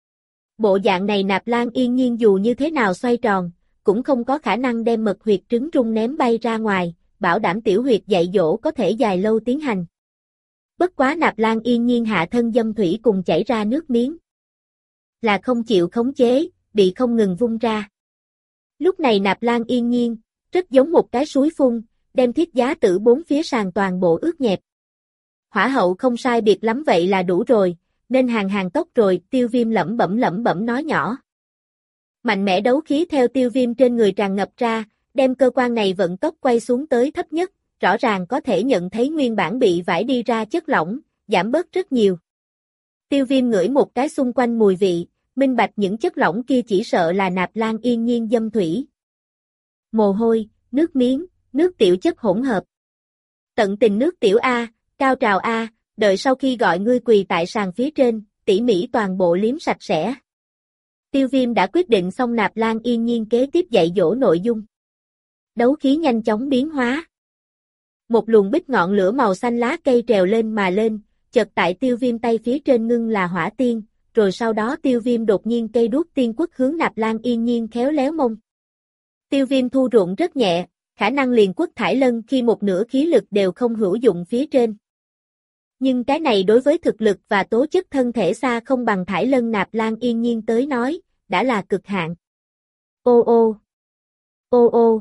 Bộ dạng này Nạp Lan Yên Nhiên dù như thế nào xoay tròn, cũng không có khả năng đem mật huyệt trứng rung ném bay ra ngoài, bảo đảm tiểu huyệt dạy dỗ có thể dài lâu tiến hành. Bất quá Nạp Lan Yên Nhiên hạ thân dâm thủy cùng chảy ra nước miếng. Là không chịu khống chế, bị không ngừng vung ra. Lúc này Nạp Lan Yên Nhiên, rất giống một cái suối phun, đem thiết giá tử 4 phía sàn toàn bộ ướt nhẹp. Hỏa hậu không sai biệt lắm vậy là đủ rồi, nên hàng tốc rồi, Tiêu Viêm lẩm bẩm nói nhỏ. Mạnh mẽ đấu khí theo Tiêu Viêm trên người tràn ngập ra, đem cơ quan này vận tốc quay xuống tới thấp nhất, rõ ràng có thể nhận thấy nguyên bản bị vải đi ra chất lỏng, giảm bớt rất nhiều. Tiêu Viêm ngửi một cái xung quanh mùi vị, minh bạch những chất lỏng kia chỉ sợ là Nạp Lan Yên Nhiên dâm thủy. Mồ hôi, nước miếng, nước tiểu chất hỗn hợp. Tận tình nước tiểu A, cao trào A, đợi sau khi gọi ngươi quỳ tại sàn phía trên, tỉ mỉ toàn bộ liếm sạch sẽ. Tiêu Viêm đã quyết định xong Nạp Lan Yên Nhiên kế tiếp dạy dỗ nội dung. Đấu khí nhanh chóng biến hóa. Một luồng bích ngọn lửa màu xanh lá cây trèo lên mà lên, chợt tại Tiêu Viêm tay phía trên ngưng là hỏa tiên, rồi sau đó Tiêu Viêm đột nhiên cây đuốc tiên quất hướng Nạp Lan Yên Nhiên khéo léo mông. Tiêu Viêm thu ruộng rất nhẹ, khả năng liền quất thải lân khi một nửa khí lực đều không hữu dụng phía trên. Nhưng cái này đối với thực lực và tố chất thân thể xa không bằng thải lân Nạp Lan Yên Nhiên tới nói, đã là cực hạn. Ô ô, ô ô,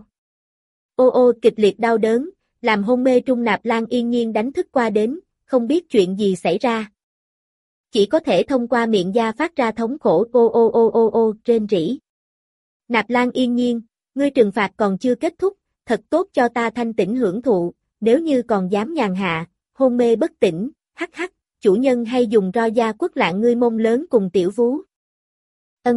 ô ô kịch liệt đau đớn, làm hôn mê trung Nạp Lan Yên Nhiên đánh thức qua đến, không biết chuyện gì xảy ra. Chỉ có thể thông qua miệng da phát ra thống khổ ô ô ô ô ô rên rỉ. Nạp Lan Yên Nhiên, ngươi trừng phạt còn chưa kết thúc, thật tốt cho ta thanh tĩnh hưởng thụ, nếu như còn dám nhàn hạ, hôn mê bất tỉnh, hắc hắc, chủ nhân hay dùng ro da quất lạng ngươi mông lớn cùng tiểu vú. Ân.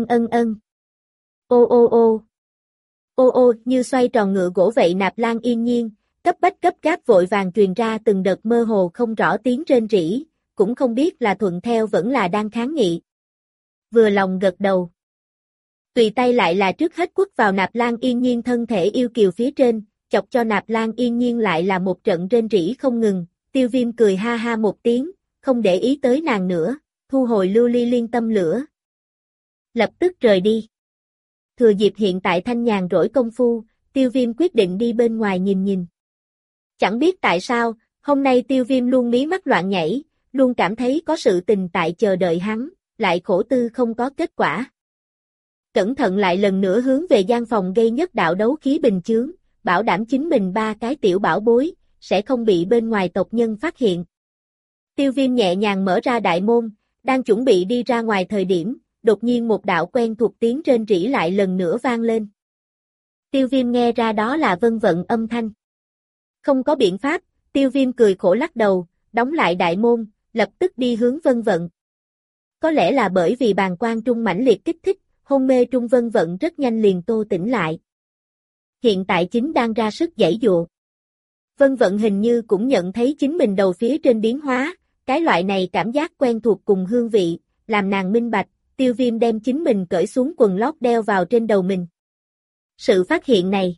Ô ô ô. Ô ô như xoay tròn ngựa gỗ vậy Nạp Lan Yên Nhiên, cấp bách gấp gáp vội vàng truyền ra từng đợt mơ hồ không rõ tiếng rên rỉ, cũng không biết là thuận theo vẫn là đang kháng nghị. Vừa lòng gật đầu. Tùy tay lại là trước hết quất vào Nạp Lan Yên Nhiên thân thể yêu kiều phía trên, chọc cho Nạp Lan Yên Nhiên lại là một trận rên rỉ không ngừng, Tiêu Viêm cười ha ha một tiếng, không để ý tới nàng nữa, thu hồi lưu ly liên tâm lửa. Lập tức rời đi. Thừa dịp hiện tại thanh nhàn rỗi công phu, Tiêu Viêm quyết định đi bên ngoài nhìn. Chẳng biết tại sao, hôm nay Tiêu Viêm luôn mí mắt loạn nhảy, luôn cảm thấy có sự tình tại chờ đợi hắn, lại khổ tư không có kết quả. cẩn thận lại lần nữa hướng về gian phòng gây nhất đạo đấu khí bình chướng, bảo đảm chính mình ba cái tiểu bảo bối, sẽ không bị bên ngoài tộc nhân phát hiện. Tiêu Viêm nhẹ nhàng mở ra đại môn, đang chuẩn bị đi ra ngoài thời điểm, đột nhiên một đạo quen thuộc tiếng rên rỉ lại lần nữa vang lên. Tiêu Viêm nghe ra đó là Vân Vận âm thanh. Không có biện pháp, Tiêu Viêm cười khổ lắc đầu, đóng lại đại môn, lập tức đi hướng Vân Vận. Có lẽ là bởi vì bàng quang trung mãnh liệt kích thích, hôn mê trung Vân Vận rất nhanh liền tô tỉnh lại. Hiện tại chính đang ra sức giãy giụa. Vân Vận hình như cũng nhận thấy chính mình đầu phía trên biến hóa, cái loại này cảm giác quen thuộc cùng hương vị, làm nàng minh bạch, Tiêu Viêm đem chính mình cởi xuống quần lót đeo vào trên đầu mình. Sự phát hiện này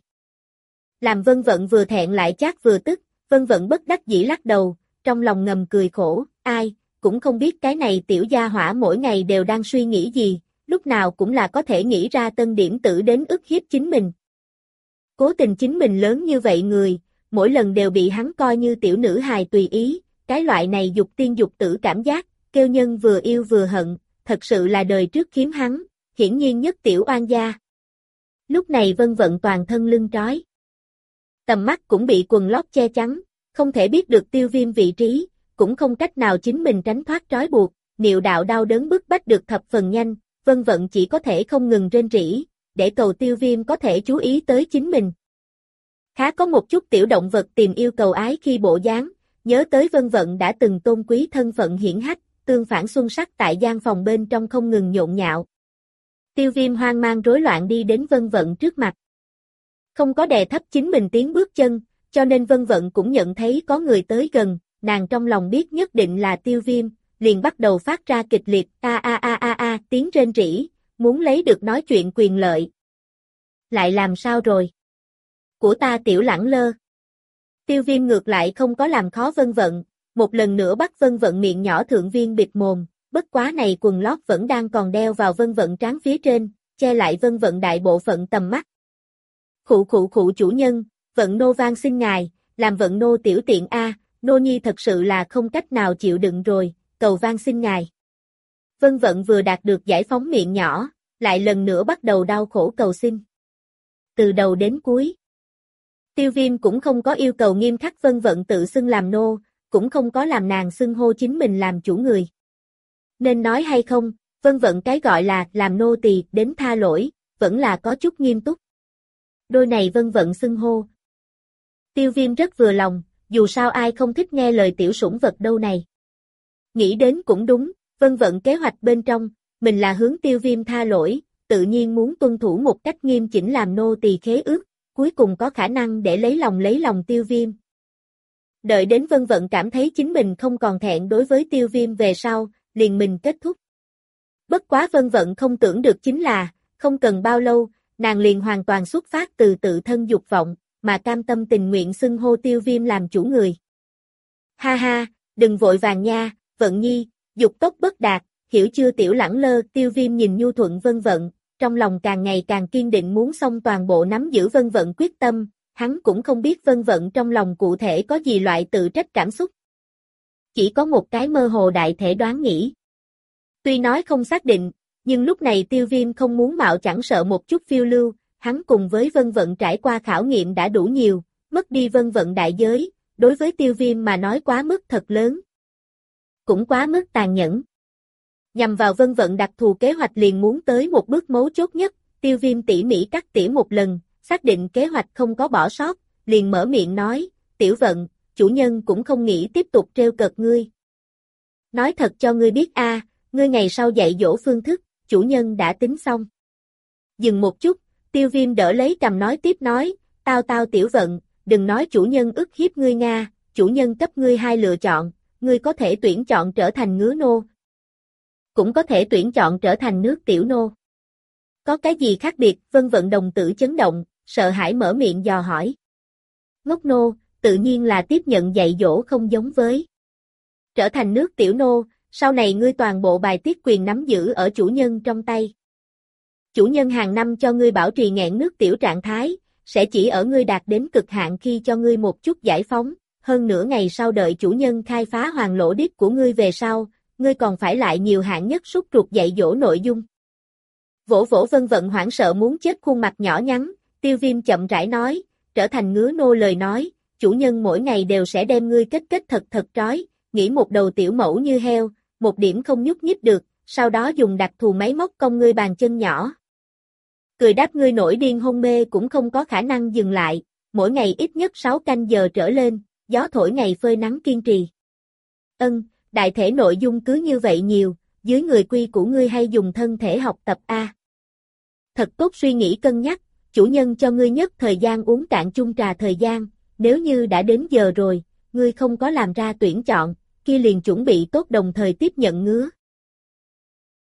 làm Vân Vận vừa thẹn lại chát vừa tức, Vân Vận bất đắc dĩ lắc đầu, trong lòng ngầm cười khổ, ai, cũng không biết cái này tiểu gia hỏa mỗi ngày đều đang suy nghĩ gì, lúc nào cũng là có thể nghĩ ra tân điểm tử đến ức hiếp chính mình. Cố tình chính mình lớn như vậy người, mỗi lần đều bị hắn coi như tiểu nữ hài tùy ý, cái loại này dục tiên dục tử cảm giác, kêu nhân vừa yêu vừa hận, thật sự là đời trước khiếm hắn, hiển nhiên nhất tiểu oan gia. Lúc này Vân Vận toàn thân lưng trói. Tầm mắt cũng bị quần lót che chắn, không thể biết được Tiêu Viêm vị trí, cũng không cách nào chính mình tránh thoát trói buộc, niệu đạo đau đớn bức bách được thập phần nhanh, Vân Vận chỉ có thể không ngừng rên rỉ, để cầu Tiêu Viêm có thể chú ý tới chính mình. Khá có một chút tiểu động vật tìm yêu cầu ái khi bộ dáng, nhớ tới Vân Vận đã từng tôn quý thân phận hiển hách, tương phản xuân sắc tại gian phòng bên trong không ngừng nhộn nhạo. Tiêu Viêm hoang mang rối loạn đi đến Vân Vận trước mặt. Không có đè thấp chính mình tiếng bước chân, cho nên Vân Vận cũng nhận thấy có người tới gần, nàng trong lòng biết nhất định là Tiêu Viêm, liền bắt đầu phát ra kịch liệt tiếng rên rỉ, muốn lấy được nói chuyện quyền lợi. Lại làm sao rồi? Của ta tiểu lẳng lơ. Tiêu Viêm ngược lại không có làm khó Vân Vận, một lần nữa bắt Vân Vận miệng nhỏ thượng viên bịt mồm, bất quá này quần lót vẫn đang còn đeo vào Vân Vận trán phía trên, che lại Vân Vận đại bộ phận tầm mắt. Khụ chủ nhân, Vận nô van xin ngài, làm Vận nô tiểu tiện a, nô nhi thật sự là không cách nào chịu đựng rồi, cầu van xin ngài. Vân Vận vừa đạt được giải phóng miệng nhỏ, lại lần nữa bắt đầu đau khổ cầu xin. Từ đầu đến cuối, Tiêu Viêm cũng không có yêu cầu nghiêm khắc Vân Vận tự xưng làm nô, cũng không có làm nàng xưng hô chính mình làm chủ người. Nên nói hay không, Vân Vận cái gọi là làm nô tỳ đến tha lỗi, vẫn là có chút nghiêm túc. Đôi này Vân Vận xưng hô. Tiêu Viêm rất vừa lòng, dù sao ai không thích nghe lời tiểu sủng vật đâu này. Nghĩ đến cũng đúng, Vân Vận kế hoạch bên trong, mình là hướng Tiêu Viêm tha lỗi, tự nhiên muốn tuân thủ một cách nghiêm chỉnh làm nô tỳ khế ước, cuối cùng có khả năng để lấy lòng Tiêu Viêm. Đợi đến Vân Vận cảm thấy chính mình không còn thẹn đối với Tiêu Viêm về sau, liền mình kết thúc. Bất quá Vân Vận không tưởng được chính là, không cần bao lâu, nàng liền hoàn toàn xuất phát từ tự thân dục vọng, mà cam tâm tình nguyện xưng hô Tiêu Viêm làm chủ người. Ha ha, đừng vội vàng nha, Vận nhi, dục tốc bất đạt, hiểu chưa tiểu lẳng lơ. Tiêu Viêm nhìn nhu thuận Vân Vận, trong lòng càng ngày càng kiên định muốn xong toàn bộ nắm giữ Vân Vận quyết tâm, hắn cũng không biết Vân Vận trong lòng cụ thể có gì loại tự trách cảm xúc. Chỉ có một cái mơ hồ đại thể đoán nghĩ. Tuy nói không xác định, nhưng lúc này Tiêu Viêm không muốn mạo chẳng sợ một chút phiêu lưu, hắn cùng với Vân Vận trải qua khảo nghiệm đã đủ nhiều, mất đi Vân Vận đại giới, đối với Tiêu Viêm mà nói quá mức thật lớn. Cũng quá mức tàn nhẫn. Nhằm vào Vân Vận đặc thù kế hoạch liền muốn tới một bước mấu chốt nhất, Tiêu Viêm tỉ mỉ cắt tỉa một lần, xác định kế hoạch không có bỏ sót, liền mở miệng nói, Tiểu Vận, chủ nhân cũng không nghĩ tiếp tục trêu cợt ngươi. Nói thật cho ngươi biết a, ngươi ngày sau dạy dỗ phương thức, chủ nhân đã tính xong. Dừng một chút, Tiêu Viêm đỡ lấy cầm nói tiếp nói, tao Tiểu Vận, đừng nói chủ nhân ức hiếp ngươi nga, chủ nhân cấp ngươi hai lựa chọn, ngươi có thể tuyển chọn trở thành ngứa nô, cũng có thể tuyển chọn trở thành nước tiểu nô. Có cái gì khác biệt? Vân Vận đồng tử chấn động, sợ hãi mở miệng dò hỏi. Ngốc nô, tự nhiên là tiếp nhận dạy dỗ không giống với. Trở thành nước tiểu nô, sau này ngươi toàn bộ bài tiết quyền nắm giữ ở chủ nhân trong tay. Chủ nhân hàng năm cho ngươi bảo trì nghẹn nước tiểu trạng thái, sẽ chỉ ở ngươi đạt đến cực hạn khi cho ngươi một chút giải phóng, hơn nửa ngày sau đợi chủ nhân khai phá hoàng lỗ điếc của ngươi về sau, ngươi còn phải lại nhiều hạn nhất sút ruột dạy dỗ nội dung. Vỗ vỗ Vân Vận hoảng sợ muốn chết khuôn mặt nhỏ nhắn, Tiêu Viêm chậm rãi nói, trở thành ngứa nô lời nói, chủ nhân mỗi ngày đều sẽ đem ngươi kết thật trói, nghĩ một đầu tiểu mẫu như heo, một điểm không nhúc nhích được, sau đó dùng đặc thù máy móc cong ngươi bàn chân nhỏ. Cười đáp ngươi nổi điên hôn mê cũng không có khả năng dừng lại, mỗi ngày ít nhất 6 canh giờ trở lên, gió thổi ngày phơi nắng kiên trì. Đại thể nội dung cứ như vậy nhiều, dưới người quy của ngươi hay dùng thân thể học tập a. Thật tốt suy nghĩ cân nhắc, chủ nhân cho ngươi nhất thời gian uống cạn chung trà thời gian, nếu như đã đến giờ rồi, ngươi không có làm ra tuyển chọn, kia liền chuẩn bị tốt đồng thời tiếp nhận ngứa.